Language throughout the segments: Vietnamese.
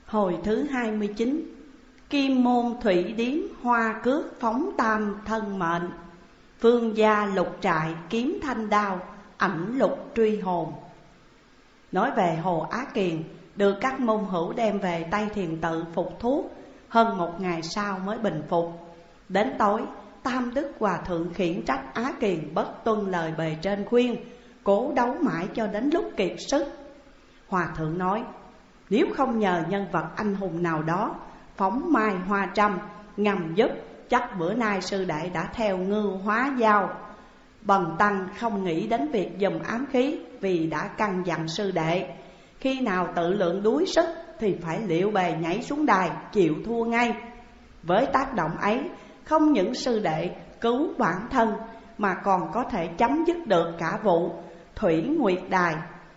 Hồi thứ 29. Kim môn thủy điếm hoa cước phóng tam thân mệnh, phương gia lục trại kiếm thanh đao, ảnh lục truy hồn. Nói về Hồ Á Kiền được các môn hữu đem về Tây Thiền Tự phục thuốc, hơn 1 ngày sau mới bình phục. Đến tối, Tam Đức Hòa Thượng khiển trách Á Kiền bất tuân lời bề trên khuyên, cố đấu mãi cho đến lúc kiệt sức. Hòa Thượng nói, nếu không nhờ nhân vật anh hùng nào đó phóng mai hoa trăm ngầm giúp, chắc bữa nay sư đệ đã theo ngưu hóa dao. Bần tăng không nghĩ đến việc dùm ám khí, vì đã căn dặn sư đệ, khi nào tự lượng đuối sức thì phải liệu bề nhảy xuống đài chịu thua ngay. Với tác động ấy, không những sư đệ cứu bản thân mà còn có thể chấm dứt được cả vụ Thủy Nguyệt Đài.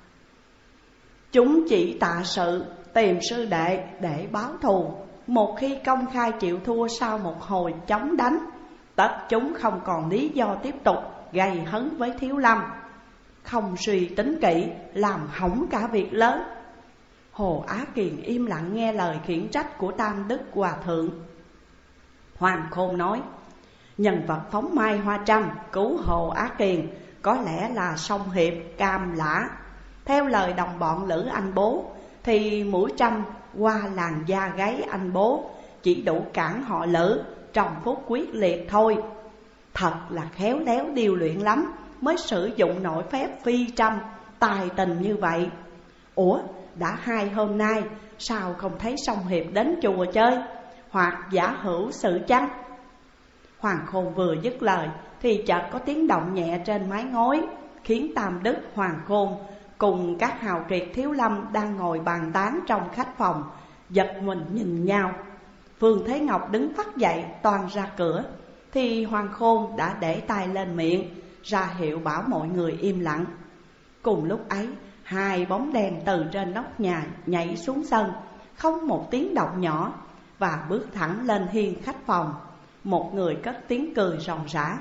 Chúng chỉ tạ sự tìm sư đệ để báo thù. Một khi công khai chịu thua sau một hồi chống đánh, tất chúng không còn lý do tiếp tục gây hấn với Thiếu Lâm, không suy tính kỹ làm hỏng cả việc lớn. Hồ Á Kiền im lặng nghe lời khiển trách của Tam Đức Hòa Thượng. Hoàng Khôn nói, nhân vật phóng mai hoa trăm cứu Hồ Á Kiền có lẽ là Song Hiệp Cam Lã. Theo lời đồng bọn Lữ Anh Bố thì mũi trăm qua làn da gáy anh Bố chỉ đủ cản họ Lữ trong phút quyết liệt thôi. Thật là khéo léo điều luyện lắm mới sử dụng nội phép phi trăm tài tình như vậy. Ủa, đã 2 hôm nay sao không thấy Song Hiệp đến chùa chơi, hoặc giả hữu sự chăng? Hoàng Khôn vừa dứt lời thì chợt có tiếng động nhẹ trên mái ngói, khiến Tam Đức, Hoàng Khôn cùng các hào kiệt Thiếu Lâm đang ngồi bàn tán trong khách phòng giật mình nhìn nhau. Phương Thế Ngọc đứng phắt dậy toan ra cửa thì Hoàng Khôn đã để tay lên miệng ra hiệu bảo mọi người im lặng. Cùng lúc ấy, 2 bóng đèn từ trên nóc nhà nhảy xuống sân, không một tiếng động nhỏ, và bước thẳng lên hiên khách phòng. Một người cất tiếng cười ròng rã.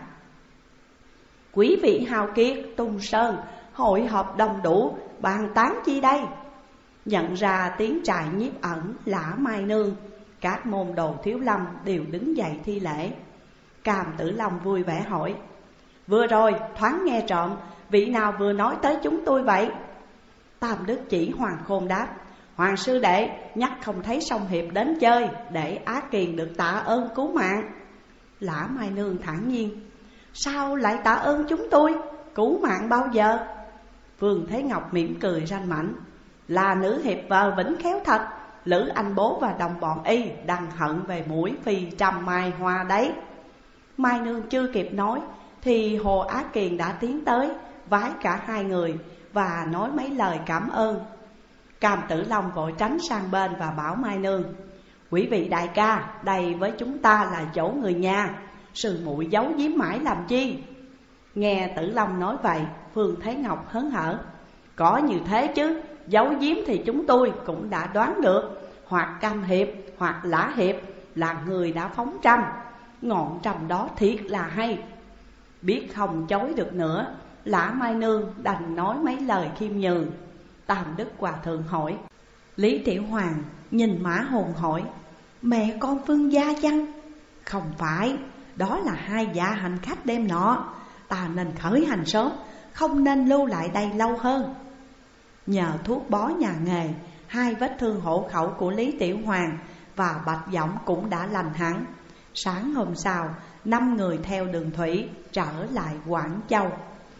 Quý vị hào kiệt Tung Sơn hội họp đông đủ, bàn tán chi đây? Nhận ra tiếng trại nhiếp ẩn Lã Mai Nương, các môn đồ Thiếu Lâm đều đứng dậy thi lễ. Cam Tử Long vui vẻ hỏi, vừa rồi thoáng nghe trộm, vị nào vừa nói tới chúng tôi vậy? Tam Đức chỉ Hoàng Khôn đáp, Hoàng sư đệ nhắc không thấy Song Hiệp đến chơi, để Á Kiền được tạ ơn cứu mạng. Lã Mai Nương thản nhiên, sao lại tạ ơn chúng tôi? Cứu mạng bao giờ? Phương Thế Ngọc mỉm cười ranh mãnh, là nữ hiệp vợ vĩnh khéo thật. Lữ Anh Bố và đồng bọn y đang hận về mũi phi trăm mai hoa đấy. Mai Nương chưa kịp nói thì Hồ Á Kiền đã tiến tới, vái cả 2 người và nói mấy lời cảm ơn. Cam Tử Long vội tránh sang bên và bảo Mai Nương, quý vị đại ca, đây với chúng ta là chỗ người nhà, sư muội giấu giếm mãi làm chi? Nghe Tử Long nói vậy, Phương Thế Ngọc hớn hở, có như thế chứ, giấu giếm thì chúng tôi cũng đã đoán được, hoặc Cam Hiệp hoặc Lã Hiệp là người đã phóng trăm. Ngọn trăm đó thiệt là hay. Biết không chối được nữa, Lã Mai Nương đành nói mấy lời khiêm nhường. Tam Đức Hòa Thượng hỏi, Lý Tiểu Hoàng nhìn Mã Hồn hỏi, mẹ con Phương gia chăng? Không phải, đó là 2 dạ hành khách đêm nọ. Ta nên khởi hành sớm, không nên lưu lại đây lâu hơn. Nhờ thuốc bó nhà nghề, 2 vết thương hộ khẩu của Lý Tiểu Hoàng và Bạch Giọng cũng đã lành hẳn. Sáng hôm sau, 5 người theo đường thủy trở lại Quảng Châu.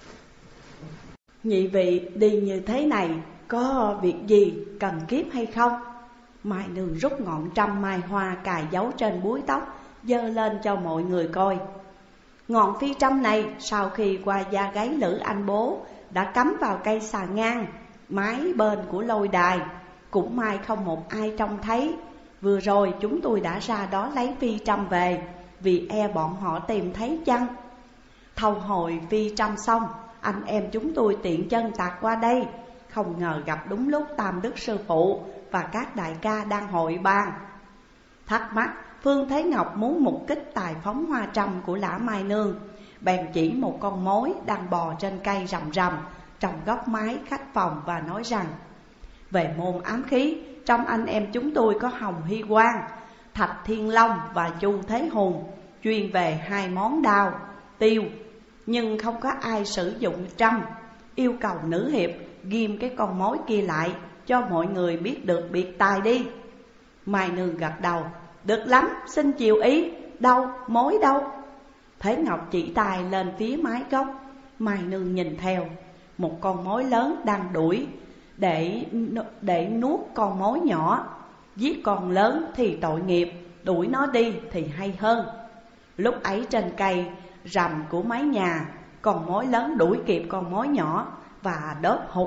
Nhị vị đi như thế này có việc gì cần kiếp hay không? Mai Nương rút ngọn trăm mai hoa cài giấu trên búi tóc, giơ lên cho mọi người coi. Ngọn phi trăm này sau khi qua da gáy Lữ Anh Bố đã cắm vào cây xà ngang mái bên của lôi đài. Cũng may không một ai trông thấy. Vừa rồi chúng tôi đã ra đó lấy phi trăm về, vì e bọn họ tìm thấy chăng. Thâu hồi phi trăm xong, anh em chúng tôi tiện chân tạt qua đây, không ngờ gặp đúng lúc Tam Đức sư phụ và các đại ca đang hội bàn. Thắc mắc, Phương Thế Ngọc muốn mục kích tài phóng hoa trăm của Lã Mai Nương, bèn chỉ một con mối đang bò trên cây rầm rầm trong góc mái khách phòng và nói rằng, về môn ám khí, Trong anh em chúng tôi có Hồng Hy Quang, Thạch Thiên Long và Chu Thế Hùng, chuyên về hai món đao, tiêu. Nhưng không có ai sử dụng trăm. Yêu cầu nữ hiệp ghim cái con mối kia lại, cho mọi người biết được biệt tài đi. Mai Nương gật đầu, được lắm, xin chiều ý. Đâu, mối đâu? Thế Ngọc chỉ tay lên phía mái gốc. Mai Nương nhìn theo, một con mối lớn đang đuổi để nuốt con mối nhỏ. Giết con lớn thì tội nghiệp, đuổi nó đi thì hay hơn. Lúc ấy trên cây rằm của mái nhà, con mối lớn đuổi kịp con mối nhỏ và đớp hụt.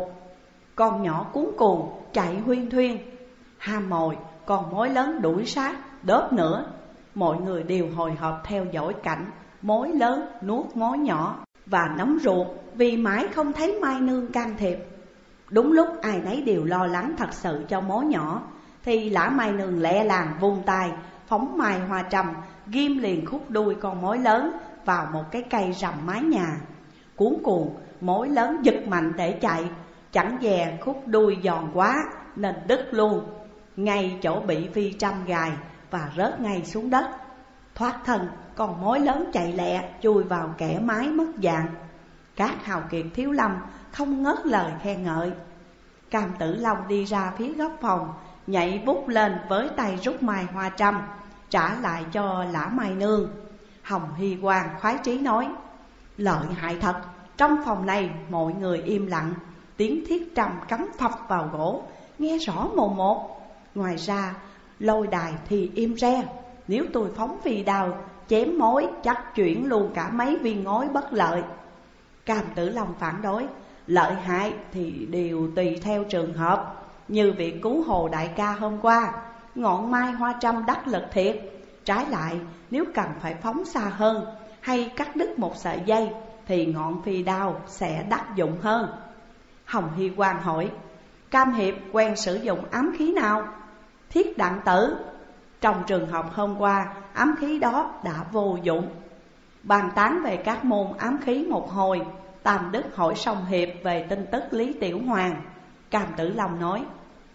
Con nhỏ cuống cuồng chạy huyên thuyên, ham mồi, con mối lớn đuổi sát, đớp nữa. Mọi người đều hồi hộp theo dõi cảnh mối lớn nuốt mối nhỏ và nóng ruột vì mãi không thấy Mai Nương can thiệp. Đúng lúc ai nấy đều lo lắng thật sự cho mối nhỏ, thì Lã Mai Nương lẹ làng vung tay phóng mai hoa trầm, ghim liền khúc đuôi con mối lớn vào một cái cây rằm mái nhà. Cuống cuồng, mối lớn giật mạnh để chạy, chẳng dè khúc đuôi giòn quá nên đứt luôn, ngay chỗ bị phi trăm gài và rớt ngay xuống đất. Thoát thân, con mối lớn chạy lẹ chui vào kẽ mái mất dạng. Các hào kiệt thiếu lâm không ngớt lời khen ngợi. Cam Tử Long đi ra phía góc phòng, nhảy vút lên với tay rút mai hoa trăm, trả lại cho Lã Mai Nương. Hồng Hy Quang khoái chí nói, lợi hại thật. Trong phòng này mọi người im lặng, tiếng thiết trầm cắm phập vào gỗ nghe rõ mồn một. Ngoài ra lôi đài thì im re. Nếu tôi phóng phi đao chém mối, chắc chuyển luôn cả mấy viên ngói bất lợi. Cam Tử Long phản đối, lợi hại thì đều tùy theo trường hợp. Như việc cứu Hồ đại ca hôm qua, ngọn mai hoa trăm đắc lực thiệt. Trái lại, nếu cần phải phóng xa hơn hay cắt đứt một sợi dây thì ngọn phi đao sẽ đắc dụng hơn. Hồng Hy Quang hỏi, Cam hiệp quen sử dụng ám khí nào? Thiết Đặng Tử. Trong trường hợp hôm qua, ám khí đó đã vô dụng. Bàn tán về các môn ám khí một hồi, Tam Đức hỏi Song Hiệp về tin tức Lý Tiểu Hoàng. Cam Tử Long nói,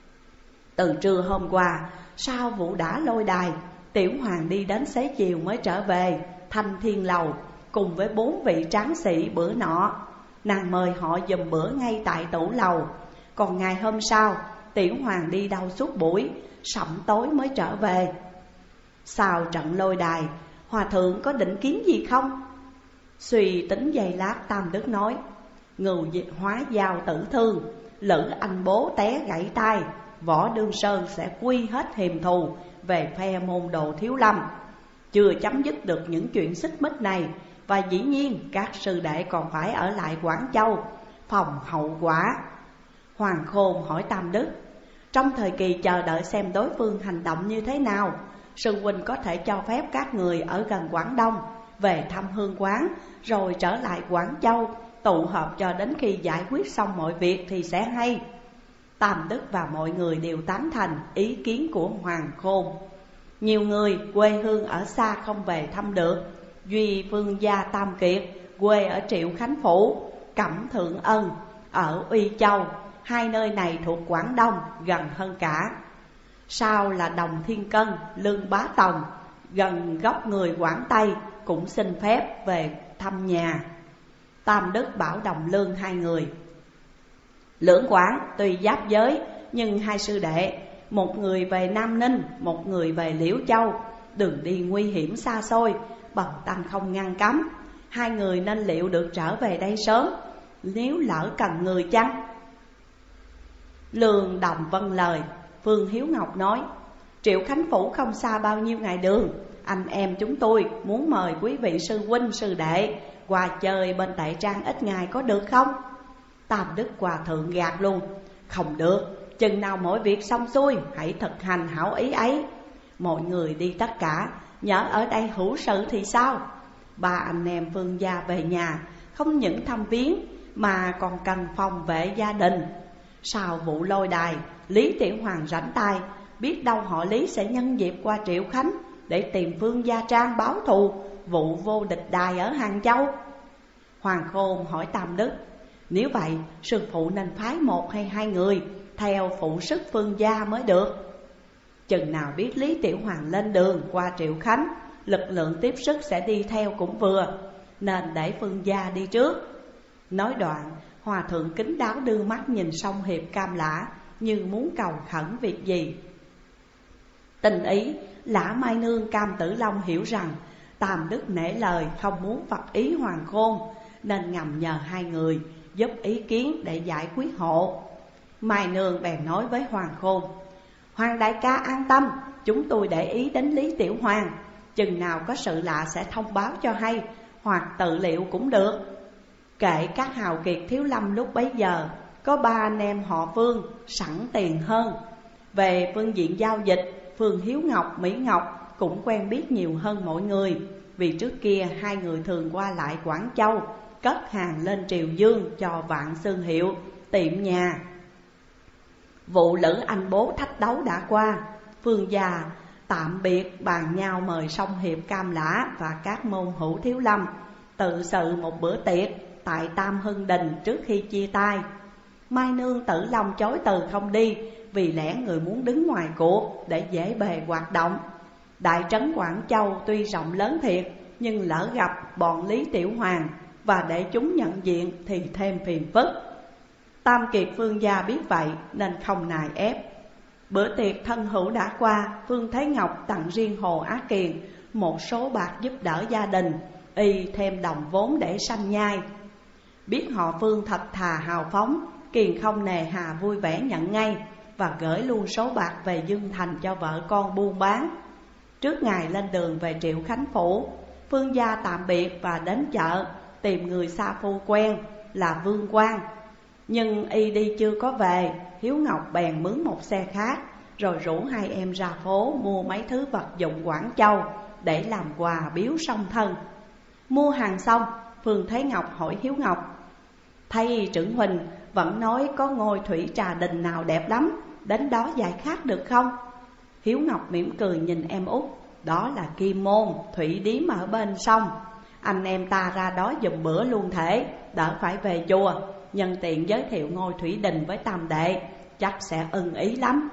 từ trưa hôm qua, sau vụ đả lôi đài, Tiểu Hoàng đi đến xế chiều mới trở về Thanh Thiên Lầu cùng với 4 vị tráng sĩ bữa nọ. Nàng mời họ giùm bữa ngay tại tủ lầu. Còn ngày hôm sau, Tiểu Hoàng đi đâu suốt buổi, sẩm tối mới trở về. Sau trận lôi đài, Hòa thượng có định kiến gì không? Suy tính giây lát, Tam Đức nói, Ngưu hóa giao tử thương, Lữ anh bố té gãy tay, Võ Đương Sơn sẽ quy hết hiềm thù về phe môn đồ Thiếu Lâm. Chưa chấm dứt được những chuyện xích mích này, và dĩ nhiên các sư đệ còn phải ở lại Quảng Châu phòng hậu quả. Hoàng Khôn hỏi Tam Đức, trong thời kỳ chờ đợi xem đối phương hành động như thế nào, sư huynh có thể cho phép các người ở gần Quảng Đông về thăm hương quán, rồi trở lại Quảng Châu tụ họp cho đến khi giải quyết xong mọi việc thì sẽ hay. Tam Đức và mọi người đều tán thành ý kiến của Hoàng Khôn. Nhiều người quê hương ở xa không về thăm được, duy Vương gia Tam Kiệt quê ở Triệu Khánh Phủ, Cẩm Thượng Ân ở Uy Châu. Hai nơi này thuộc Quảng Đông, gần hơn cả. Sau là Đồng Thiên Cân, Lương Bá Tòng, gần gốc người Quảng Tây, cũng xin phép về thăm nhà. Tam Đức bảo Đồng Lương hai người, lưỡng Quảng tuy giáp giới, nhưng hai sư đệ, một người về Nam Ninh, một người về Liễu Châu, đường đi nguy hiểm xa xôi, bần tăng không ngăn cấm. Hai người nên liệu được trở về đây sớm, nếu lỡ cần người chăng? Lương Đồng vâng lời. Phương Hiếu Ngọc nói, Triệu Khánh Phủ không xa bao nhiêu ngày đường, anh em chúng tôi muốn mời quý vị sư huynh sư đệ qua chơi bên Đại Trang ít ngày có được không? Tam Đức Hòa thượng gạt luôn, không được, chừng nào mọi việc xong xuôi hãy thực hành hảo ý ấy. Mọi người đi tất cả, nhỡ ở đây hữu sự thì sao? Ba anh em Phương gia về nhà không những thăm viếng mà còn cần phòng vệ gia đình. Sau vụ lôi đài, Lý Tiểu Hoàng rảnh tay, biết đâu họ Lý sẽ nhân dịp qua Triệu Khánh để tìm Phương Gia Trang báo thù vụ vô địch đài ở Hàng Châu. Hoàng Khôn hỏi Tam Đức, nếu vậy sư phụ nên phái một hay hai người theo phụ sức Phương gia mới được. Chừng nào biết Lý Tiểu Hoàng lên đường qua Triệu Khánh, lực lượng tiếp sức sẽ đi theo cũng vừa, nên để Phương gia đi trước. Nói đoạn, hòa thượng kính đáo đưa mắt nhìn sông Hiệp Cam Lã, như muốn cầu khẩn việc gì. Tình ý, Lã Mai Nương Cam Tử Long hiểu rằng Tam Đức nể lời không muốn phật ý Hoàng Khôn, nên ngầm nhờ hai người giúp ý kiến để giải quyết hộ. Mai Nương bèn nói với Hoàng Khôn: Hoàng đại ca an tâm, chúng tôi để ý đến Lý Tiểu Hoàng, chừng nào có sự lạ sẽ thông báo cho hay, hoặc tự liệu cũng được. Kể các hào kiệt Thiếu Lâm lúc bấy giờ, có 3 anh em họ Phương sẵn tiền hơn. Về phương diện giao dịch, Phương Hiếu Ngọc, Mỹ Ngọc cũng quen biết nhiều hơn mọi người, vì trước kia hai người thường qua lại Quảng Châu, cất hàng lên Triều Dương cho Vạn Xương Hiệu, tiệm nhà. Vụ Lữ Anh Bố thách đấu đã qua, Phương gia tạm biệt bàn nhau mời song Hiệp Cam Lã và các môn hữu Thiếu Lâm tự sự một bữa tiệc tại Tam Hưng Đình trước khi chia tay. Mai Nương Tử Long chối từ không đi, vì lẽ người muốn đứng ngoài cuộc để dễ bề hoạt động. Đại trấn Quảng Châu tuy rộng lớn thiệt, nhưng lỡ gặp bọn Lý Tiểu Hoàng và để chúng nhận diện thì thêm phiền phức. Tam kiệt Phương gia biết vậy nên không nài ép. Bữa tiệc thân hữu đã qua, Phương Thế Ngọc tặng riêng Hồ Á Kiền một số bạc giúp đỡ gia đình, y thêm đồng vốn để sanh nhai. Biết họ Phương thật thà hào phóng, Kiền không nề hà vui vẻ nhận ngay, và gửi luôn số bạc về Dương Thành cho vợ con buôn bán. Trước ngày lên đường về Triệu Khánh Phủ, Phương gia tạm biệt và đến chợ tìm người xa phu quen là Vương Quang. Nhưng y đi chưa có về, Hiếu Ngọc bèn mướn một xe khác, rồi rủ hai em ra phố mua mấy thứ vật dụng Quảng Châu để làm quà biếu song thân. Mua hàng xong, Phương Thế Ngọc hỏi Hiếu Ngọc: Thầy trưởng huynh vẫn nói có ngôi thủy trà đình nào đẹp lắm, đến đó giải khát được không? Hiếu Ngọc mỉm cười nhìn em út: Đó là Kim Môn, thủy điếm ở bên sông. Anh em ta ra đó giùm bữa luôn thể, đỡ phải về chùa. Nhân tiện giới thiệu ngôi thủy đình với tam đệ, chắc sẽ ưng ý lắm.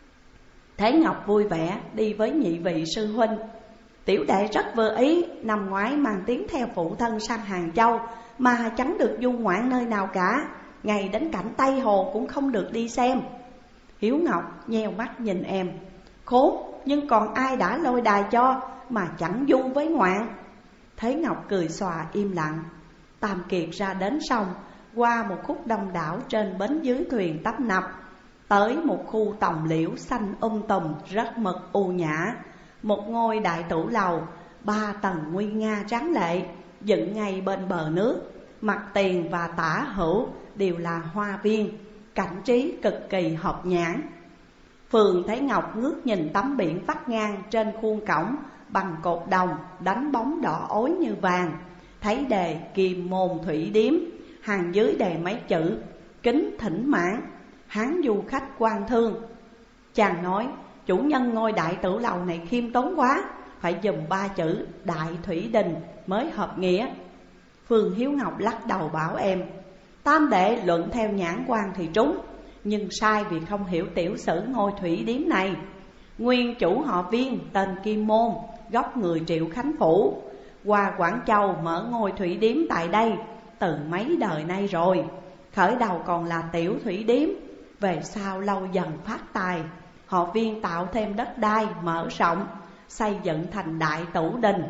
Thế Ngọc vui vẻ đi với nhị vị sư huynh. Tiểu đệ rất vừa ý, năm ngoái mang tiếng theo phụ thân sang Hàng Châu mà chẳng được du ngoạn nơi nào cả, ngay đến cảnh Tây Hồ cũng không được đi xem. Hiếu Ngọc nheo mắt nhìn em: Khốn, nhưng còn ai đã lôi đài cho mà chẳng du với ngoạn. Thế Ngọc cười xòa im lặng. Tam kiệt ra đến sông, qua một khúc đông đảo trên bến dưới thuyền tấp nập, tới một khu tòng liễu xanh tùm rất mực u nhã. Một ngôi đại tủ lầu 3 tầng nguy nga tráng lệ dựng ngay bên bờ nước, mặt tiền và tả hữu đều là hoa viên, cảnh trí cực kỳ hợp nhãn. Phương Thế Ngọc ngước nhìn tấm biển vắt ngang trên khuôn cổng bằng cột đồng đánh bóng đỏ ối như vàng, thấy đề Kim Môn thủy điếm, hàng dưới đề mấy chữ kính thỉnh mãn, hán du khách quan thương. Chàng nói: Chủ nhân ngôi đại tử lầu này khiêm tốn quá, phải dùm 3 chữ Đại Thủy Đình mới hợp nghĩa. Phương Hiếu Ngọc lắc đầu bảo em: Tam đệ luận theo nhãn quan thì trúng, nhưng sai vì không hiểu tiểu sử ngôi thủy điếm này. Nguyên chủ họ Viên tên Kim Môn, gốc người Triệu Khánh Phủ, qua Quảng Châu mở ngôi thủy điếm tại đây từ mấy đời nay rồi. Khởi đầu còn là tiểu thủy điếm, về sau lâu dần phát tài. Họ Viên tạo thêm đất đai mở rộng, xây dựng thành đại tủ đình.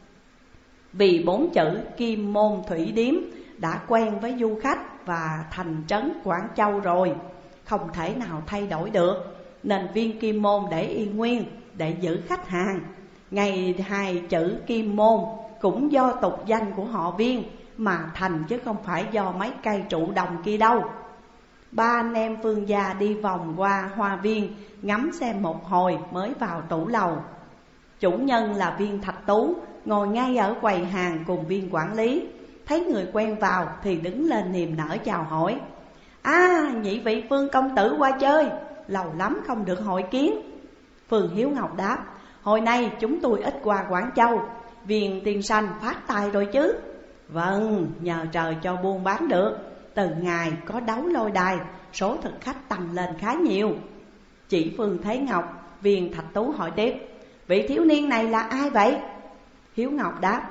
Vì 4 chữ Kim Môn thủy điếm đã quen với du khách và thành trấn Quảng Châu rồi, không thể nào thay đổi được, nên Viên Kim Môn để y nguyên để giữ khách hàng. Ngay 2 chữ Kim Môn cũng do tục danh của họ Viên mà thành, chứ không phải do mấy cây trụ đồng kia đâu. 3 anh em Phương gia đi vòng qua hoa viên, ngắm xem một hồi mới vào tủ lầu. Chủ nhân là Viên Thạch Tú, ngồi ngay ở quầy hàng cùng Viên quản lý. Thấy người quen vào thì đứng lên niềm nở chào hỏi: nhị vị Phương công tử qua chơi, lâu lắm không được hội kiến. Phương Hiếu Ngọc đáp: Hồi nay chúng tôi ít qua Quảng Châu, Viên tiên sanh phát tài rồi chứ? Vâng, nhờ trời cho buôn bán được. Từ ngày có đấu lôi đài, số thực khách tăng lên khá nhiều. Chị Phương Thế Ngọc, Viên Thạch Tú hỏi tiếp: vị thiếu niên này là ai vậy? Hiếu Ngọc đáp: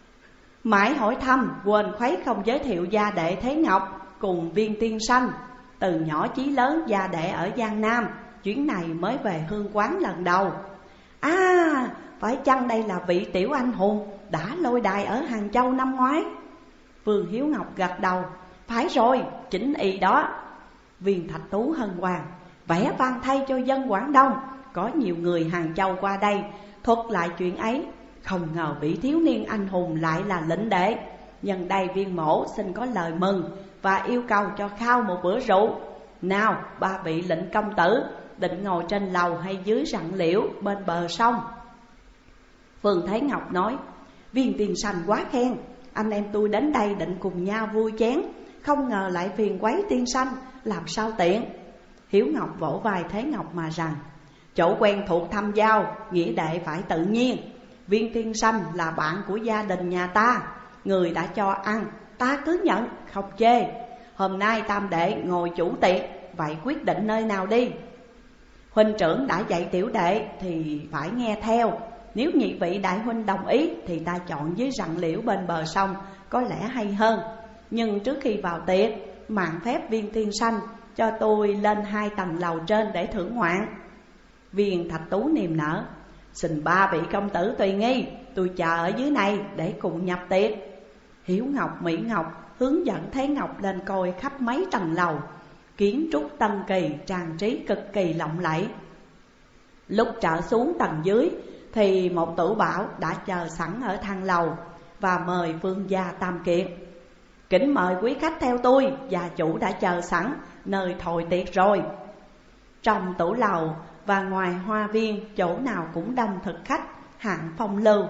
mãi hỏi thăm quên khuấy không giới thiệu gia đệ Thế Ngọc cùng Viên tiên sanh. Từ nhỏ chí lớn gia đệ ở Giang Nam, chuyến này mới về hương quán lần đầu. À, phải chăng đây là vị tiểu anh hùng đã lôi đài ở Hàng Châu năm ngoái? Vương Hiếu Ngọc gật đầu: phải rồi, chính y đó. Viên Thạch Tú hân hoan: vẻ vang thay cho dân Quảng Đông, có nhiều người Hàng Châu qua đây thuật lại chuyện ấy. Không ngờ vị thiếu niên anh hùng lại là lệnh đệ. Nhân đây viên mổ xin có lời mừng và yêu cầu cho khao một bữa rượu. Nào, ba vị lệnh công tử định ngồi trên lầu hay dưới rặng liễu bên bờ sông? Phương Thế Ngọc nói: Viên tiên sanh quá khen, anh em tôi đến đây định cùng nhau vui chén, không ngờ lại phiền quấy tiên sanh, làm sao tiện. Hiếu Ngọc vỗ vai Thế Ngọc mà rằng: chỗ quen thuộc thăm giao, nghĩa đệ phải tự nhiên. Viên tiên sanh là bạn của gia đình nhà ta, người đã cho ăn, ta cứ nhận, không chê. Hôm nay tam đệ ngồi chủ tiệc, vậy quyết định nơi nào đi? Huynh trưởng đã dạy tiểu đệ thì phải nghe theo. Nếu nhị vị đại huynh đồng ý thì ta chọn dưới rặng liễu bên bờ sông, có lẽ hay hơn. Nhưng trước khi vào tiệc, mạn phép Viên tiên sanh cho tôi lên 2 tầng lầu trên để thưởng ngoạn. Viên Thạch Tú niềm nở: xin ba vị công tử tùy nghi, tôi chờ ở dưới này để cùng nhập tiệc. Hiếu Ngọc, Mỹ Ngọc hướng dẫn Thế Ngọc lên coi khắp mấy tầng lầu, kiến trúc tân kỳ, trang trí cực kỳ lộng lẫy. Lúc trở xuống tầng dưới thì một tử bảo đã chờ sẵn ở thang lầu và mời vương gia Tam Kiệt. Kính mời quý khách theo tôi, gia chủ đã chờ sẵn nơi thồi tiệc rồi. Trong tủ lầu và ngoài hoa viên, chỗ nào cũng đông thực khách hạng phong lưu.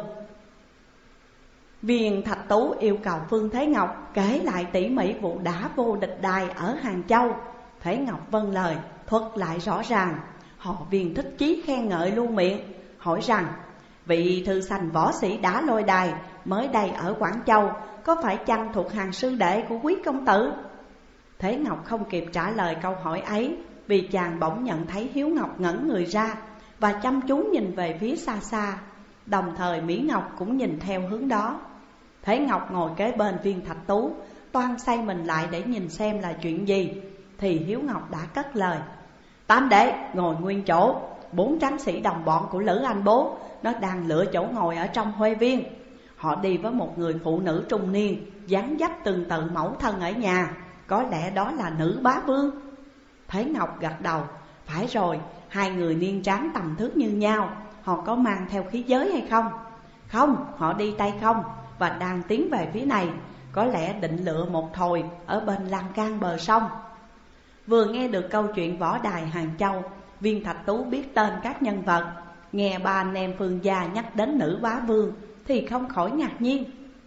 Viên Thạch Tú yêu cầu Phương Thế Ngọc kể lại tỉ mỉ vụ đã vô địch đài ở Hàng Châu. Thế Ngọc vâng lời, thuật lại rõ ràng. Họ Viên thích chí khen ngợi luôn miệng, hỏi rằng: vị thư sanh võ sĩ đã lôi đài mới đây ở Quảng Châu, có phải chăng thuộc hàng sư đệ của quý công tử? Thế Ngọc không kịp trả lời câu hỏi ấy, vì chàng bỗng nhận thấy Hiếu Ngọc ngẩn người ra và chăm chú nhìn về phía xa xa. Đồng thời Mỹ Ngọc cũng nhìn theo hướng đó. Thế Ngọc ngồi kế bên Viên Thạch Tú, toan xoay mình lại để nhìn xem là chuyện gì, thì Hiếu Ngọc đã cất lời: tam đệ ngồi nguyên chỗ, 4 tráng sĩ đồng bọn của Lữ Anh Bố nó đang lựa chỗ ngồi ở trong huê viên. Họ đi với một người phụ nữ trung niên, dáng dấp tương tự mẫu thân ở nhà, có lẽ đó là nữ bá vương. Thế Ngọc gật đầu: phải rồi, 2 người niên tráng tầm thước như nhau. Họ có mang theo khí giới hay không? Không, họ đi tay không và đang tiến về phía này, có lẽ định lựa một thồi ở bên lan can bờ sông. Vừa nghe được câu chuyện võ đài Hàng Châu, Viên Thạch Tú biết tên các nhân vật, nghe ba anh em Phương gia nhắc đến nữ bá vương thì không khỏi ngạc nhiên.